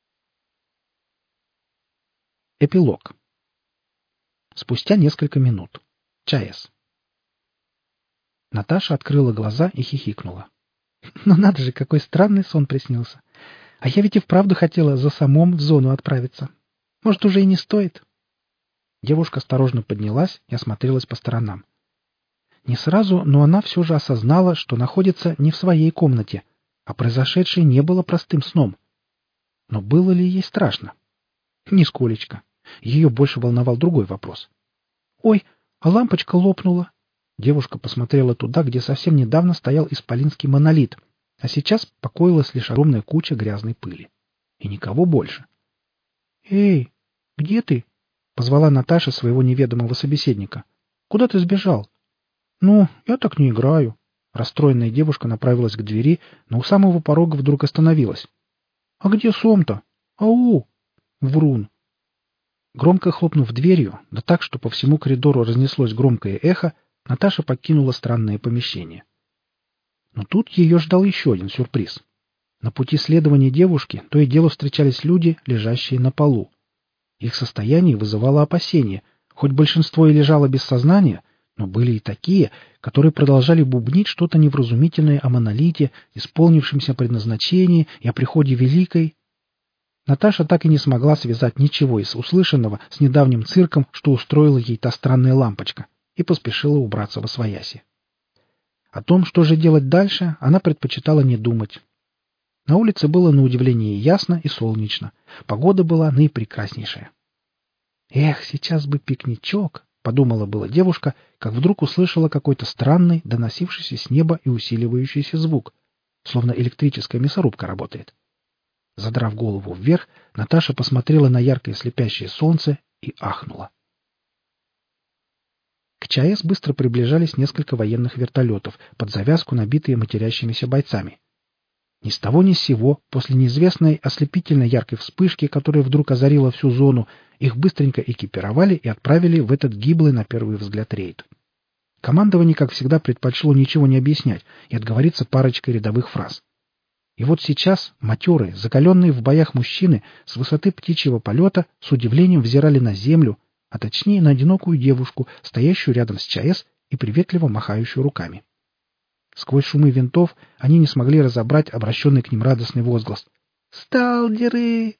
Эпилог. Спустя несколько минут. ЧАЭС. Наташа открыла глаза и хихикнула. Ну надо же, какой странный сон приснился. А я ведь и вправду хотела за Самом в зону отправиться. Может, уже и не стоит? Девушка осторожно поднялась и осмотрелась по сторонам. Не сразу, но она все же осознала, что находится не в своей комнате, а произошедшее не было простым сном. Но было ли ей страшно? Нисколечко. Ее больше волновал другой вопрос. «Ой, а лампочка лопнула!» Девушка посмотрела туда, где совсем недавно стоял исполинский монолит, а сейчас покоилась лишь огромная куча грязной пыли. И никого больше. «Эй, где ты?» — позвала Наташа своего неведомого собеседника. «Куда ты сбежал?» «Ну, я так не играю». Расстроенная девушка направилась к двери, но у самого порога вдруг остановилась. «А где Сом-то? Ау! Врун!» Громко хлопнув дверью, да так, что по всему коридору разнеслось громкое эхо, Наташа покинула странное помещение. Но тут ее ждал еще один сюрприз. На пути следования девушки то и дело встречались люди, лежащие на полу. Их состояние вызывало опасения, хоть большинство и лежало без сознания, но были и такие, которые продолжали бубнить что-то невразумительное о монолите, исполнившемся предназначении и о приходе Великой. Наташа так и не смогла связать ничего из услышанного с недавним цирком, что устроила ей та странная лампочка, и поспешила убраться восвояси. О том, что же делать дальше, она предпочитала не думать. На улице было на удивление ясно и солнечно. Погода была наипрекраснейшая. «Эх, сейчас бы пикничок!» — подумала была девушка, как вдруг услышала какой-то странный, доносившийся с неба и усиливающийся звук, словно электрическая мясорубка работает. Задрав голову вверх, Наташа посмотрела на яркое слепящее солнце и ахнула. К ЧАЭС быстро приближались несколько военных вертолетов, под завязку набитые матерящимися бойцами. Ни с того ни с сего, после неизвестной ослепительно яркой вспышки, которая вдруг озарила всю зону, их быстренько экипировали и отправили в этот гиблый на первый взгляд рейд. Командование, как всегда, предпочло ничего не объяснять и отговориться парочкой рядовых фраз. И вот сейчас матерые, закаленные в боях мужчины с высоты птичьего полета с удивлением взирали на землю, а точнее на одинокую девушку, стоящую рядом с ЧАЭС и приветливо махающую руками. Сквозь шумы винтов они не смогли разобрать обращенный к ним радостный возглас. «Сталкеры!»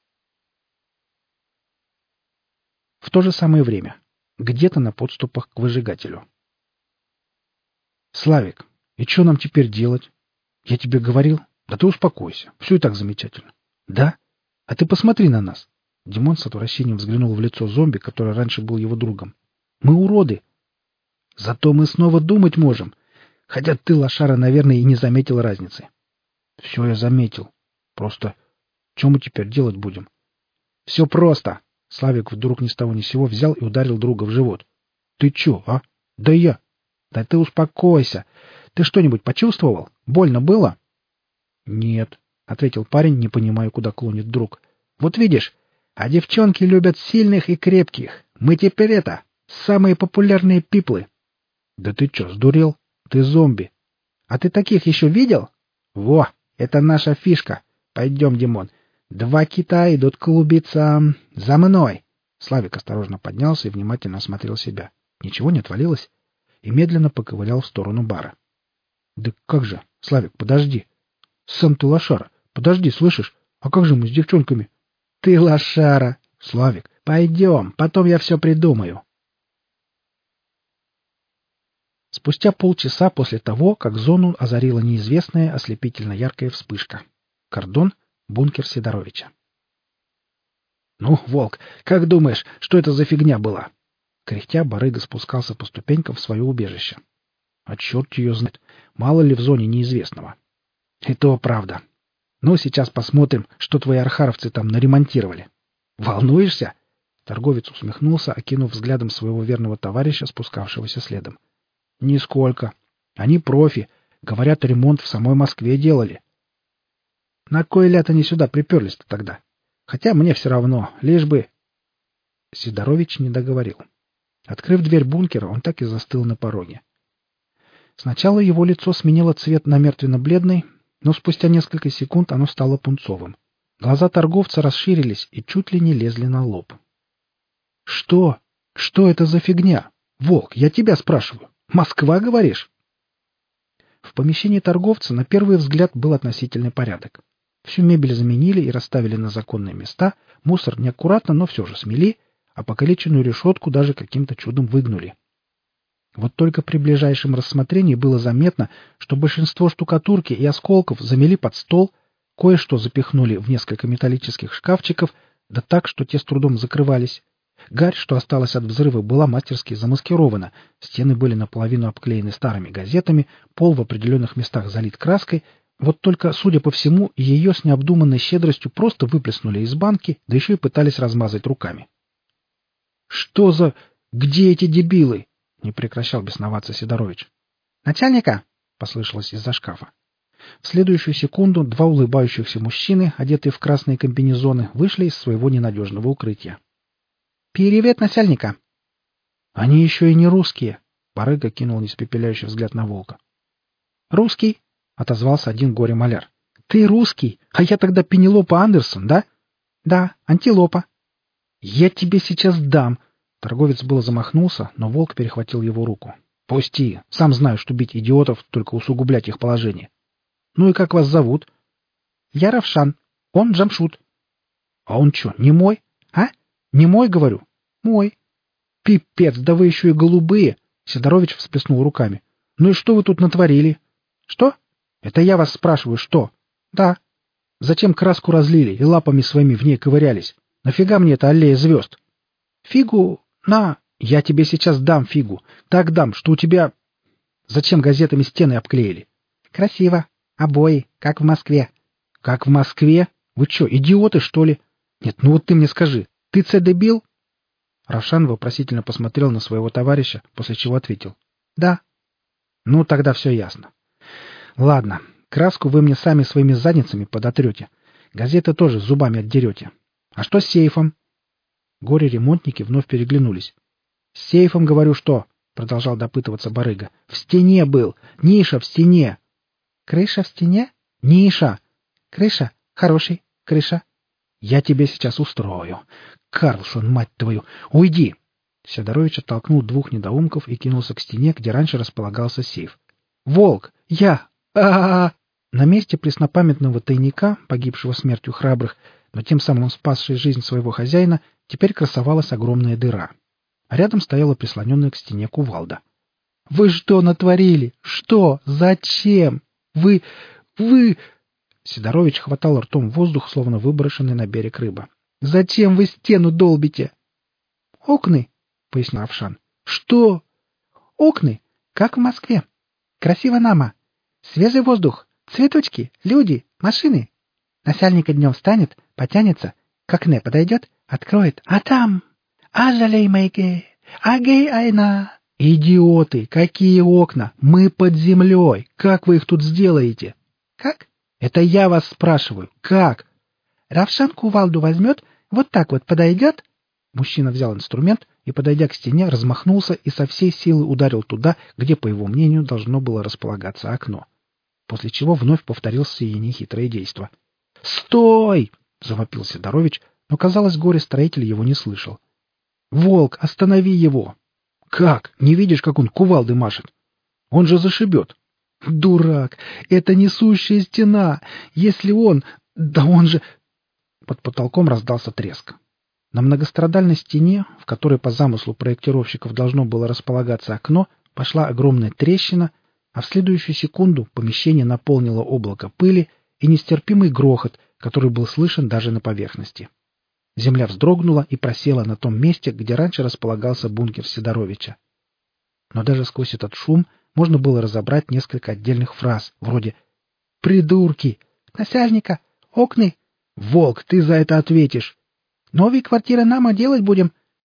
В то же самое время, где-то на подступах к выжигателю. «Славик, и что нам теперь делать? Я тебе говорил. Да ты успокойся, все и так замечательно». «Да? А ты посмотри на нас». Димон с отвращением взглянул в лицо зомби, который раньше был его другом. «Мы уроды. Зато мы снова думать можем. Хотя ты, лошара, наверное, и не заметил разницы». «Все я заметил. Просто что мы теперь делать будем?» «Все просто». Славик вдруг ни с того ни с сего взял и ударил друга в живот. «Ты че, а? Да я...» «Да ты успокойся. Ты что-нибудь почувствовал? Больно было?» «Нет», — ответил парень, не понимая, куда клонит друг. «Вот видишь, а девчонки любят сильных и крепких. Мы теперь самые популярные пиплы». «Да ты че, сдурел? Ты зомби. А ты таких еще видел? Во, это наша фишка. Пойдем, Димон. 2 кита идут клубиться. За мной!» Славик осторожно поднялся и внимательно осмотрел себя. Ничего не отвалилось? И медленно поковылял в сторону бара. «Да как же? Славик, подожди. Сам ты лошара. Подожди, слышишь? А как же мы с девчонками?» «Ты лошара. Славик, пойдем, потом я все придумаю». Спустя полчаса после того, как зону озарила неизвестная ослепительно яркая вспышка. Кордон, бункер Сидоровича. «Ну, Волк, как думаешь, что это за фигня была?» Кряхтя, барыга спускался по ступенькам в свое убежище. «А черт ее знает, мало ли в зоне неизвестного». «И то правда. Ну, сейчас посмотрим, что твои архаровцы там наремонтировали». «Волнуешься?» Торговец усмехнулся, окинув взглядом своего верного товарища, спускавшегося следом. «Нисколько. Они профи. Говорят, ремонт в самой Москве делали». «На кой ляд они сюда приперлись-то тогда? Хотя мне все равно, лишь бы...» Сидорович не договорил. Открыв дверь бункера, он так и застыл на пороге. Сначала его лицо сменило цвет на мертвенно-бледный, но спустя несколько секунд оно стало пунцовым. Глаза торговца расширились и чуть ли не лезли на лоб. «Что? Что это за фигня? Волк, я тебя спрашиваю. Москва, говоришь?» В помещении торговца на первый взгляд был относительный порядок. Всю мебель заменили и расставили на законные места, мусор неаккуратно, но все же смели, а покалеченную решетку даже каким-то чудом выгнули. Вот только при ближайшем рассмотрении было заметно, что большинство штукатурки и осколков замели под стол, кое-что запихнули в несколько металлических шкафчиков, да так, что те с трудом закрывались. Гарь, что осталась от взрыва, была мастерски замаскирована, стены были наполовину обклеены старыми газетами, пол в определенных местах залит краской, вот только, судя по всему, ее с необдуманной щедростью просто выплеснули из банки, да еще и пытались размазать руками. «Что за... Где эти дебилы?» — не прекращал бесноваться Сидорович. «Начальника!» — послышалось из-за шкафа. В следующую секунду два улыбающихся мужчины, одетые в красные комбинезоны, вышли из своего ненадежного укрытия. «Привет, начальника!» «Они еще и не русские!» Барыга кинул неиспепеляющий взгляд на волка. «Русский!» — отозвался один горе-маляр. «Ты русский, а я тогда Пенелопа Андерсон, да?» «Да, антилопа». «Я тебе сейчас дам!» Торговец было замахнулся, но волк перехватил его руку. «Пусти! Сам знаю, что бить идиотов, только усугублять их положение. Ну и как вас зовут?» «Я Равшан. Он Джамшут». «А он что, не мой? А? Не мой, говорю?» «Мой». «Пипец, да вы еще и голубые!» Сидорович всплеснул руками. «Ну и что вы тут натворили?» «Что?» «Это я вас спрашиваю, что?» «Да». «Зачем краску разлили и лапами своими в ней ковырялись? Нафига мне эта аллея звезд?» «Фигу... на... Я тебе сейчас дам фигу. Так дам, что у тебя... Зачем газетами стены обклеили?» «Красиво. Обои, как в Москве». «Как в Москве? Вы что, идиоты, что ли? Нет, ну вот ты мне скажи, ты дебил?» Равшан вопросительно посмотрел на своего товарища, после чего ответил. «Да». «Ну, тогда все ясно. Ладно, краску вы мне сами своими задницами подотрете. Газеты тоже зубами отдерете. А что с сейфом?» Горе-ремонтники вновь переглянулись. «С сейфом, говорю, что?» — продолжал допытываться барыга. «В стене был. Ниша в стене». «Крыша в стене?» «Ниша». «Крыша? Хороший. Крыша». «Я тебе сейчас устрою. Карлсон, мать твою! Уйди!» Сидорович оттолкнул двух недоумков и кинулся к стене, где раньше располагался сейф. «Волк! Я! А-а-а!» На месте преснопамятного тайника, погибшего смертью храбрых, но тем самым спасшей жизнь своего хозяина, теперь красовалась огромная дыра. А рядом стояла прислоненная к стене кувалда. «Вы что натворили? Что? Зачем? Вы... Сидорович хватал ртом воздух, словно выброшенный на берег рыба. «Зачем вы стену долбите?» «Окны», — пояснил Равшан. «Что?» «Окны, как в Москве. Красиво нама. Свежий воздух, цветочки, люди, машины. Насяльника днем встанет, потянется, к окне подойдет, откроет, а там... Ажалей майге, агей айна». «Идиоты! Какие окна? Мы под землей! Как вы их тут сделаете?» «Как?» «Это я вас спрашиваю. Как?» «Равшан кувалду возьмет, вот так вот подойдет». Мужчина взял инструмент и, подойдя к стене, размахнулся и со всей силы ударил туда, где, по его мнению, должно было располагаться окно. После чего вновь повторил сие нехитрое действо. «Стой!» — завопил Сидорович, но, казалось, горе-строитель его не слышал. «Волк, останови его!» «Как? Не видишь, как он кувалдой машет? Он же зашибет!» «Дурак! Это несущая стена! Если он... Да он же...» Под потолком раздался треск. На многострадальной стене, в которой по замыслу проектировщиков должно было располагаться окно, пошла огромная трещина, а в следующую секунду помещение наполнило облако пыли и нестерпимый грохот, который был слышен даже на поверхности. Земля вздрогнула и просела на том месте, где раньше располагался бункер Сидоровича. Но даже сквозь этот шум можно было разобрать несколько отдельных фраз, вроде «Придурки! Насяльника! Окны! Волк, ты за это ответишь! Новые квартиры нама делать будем!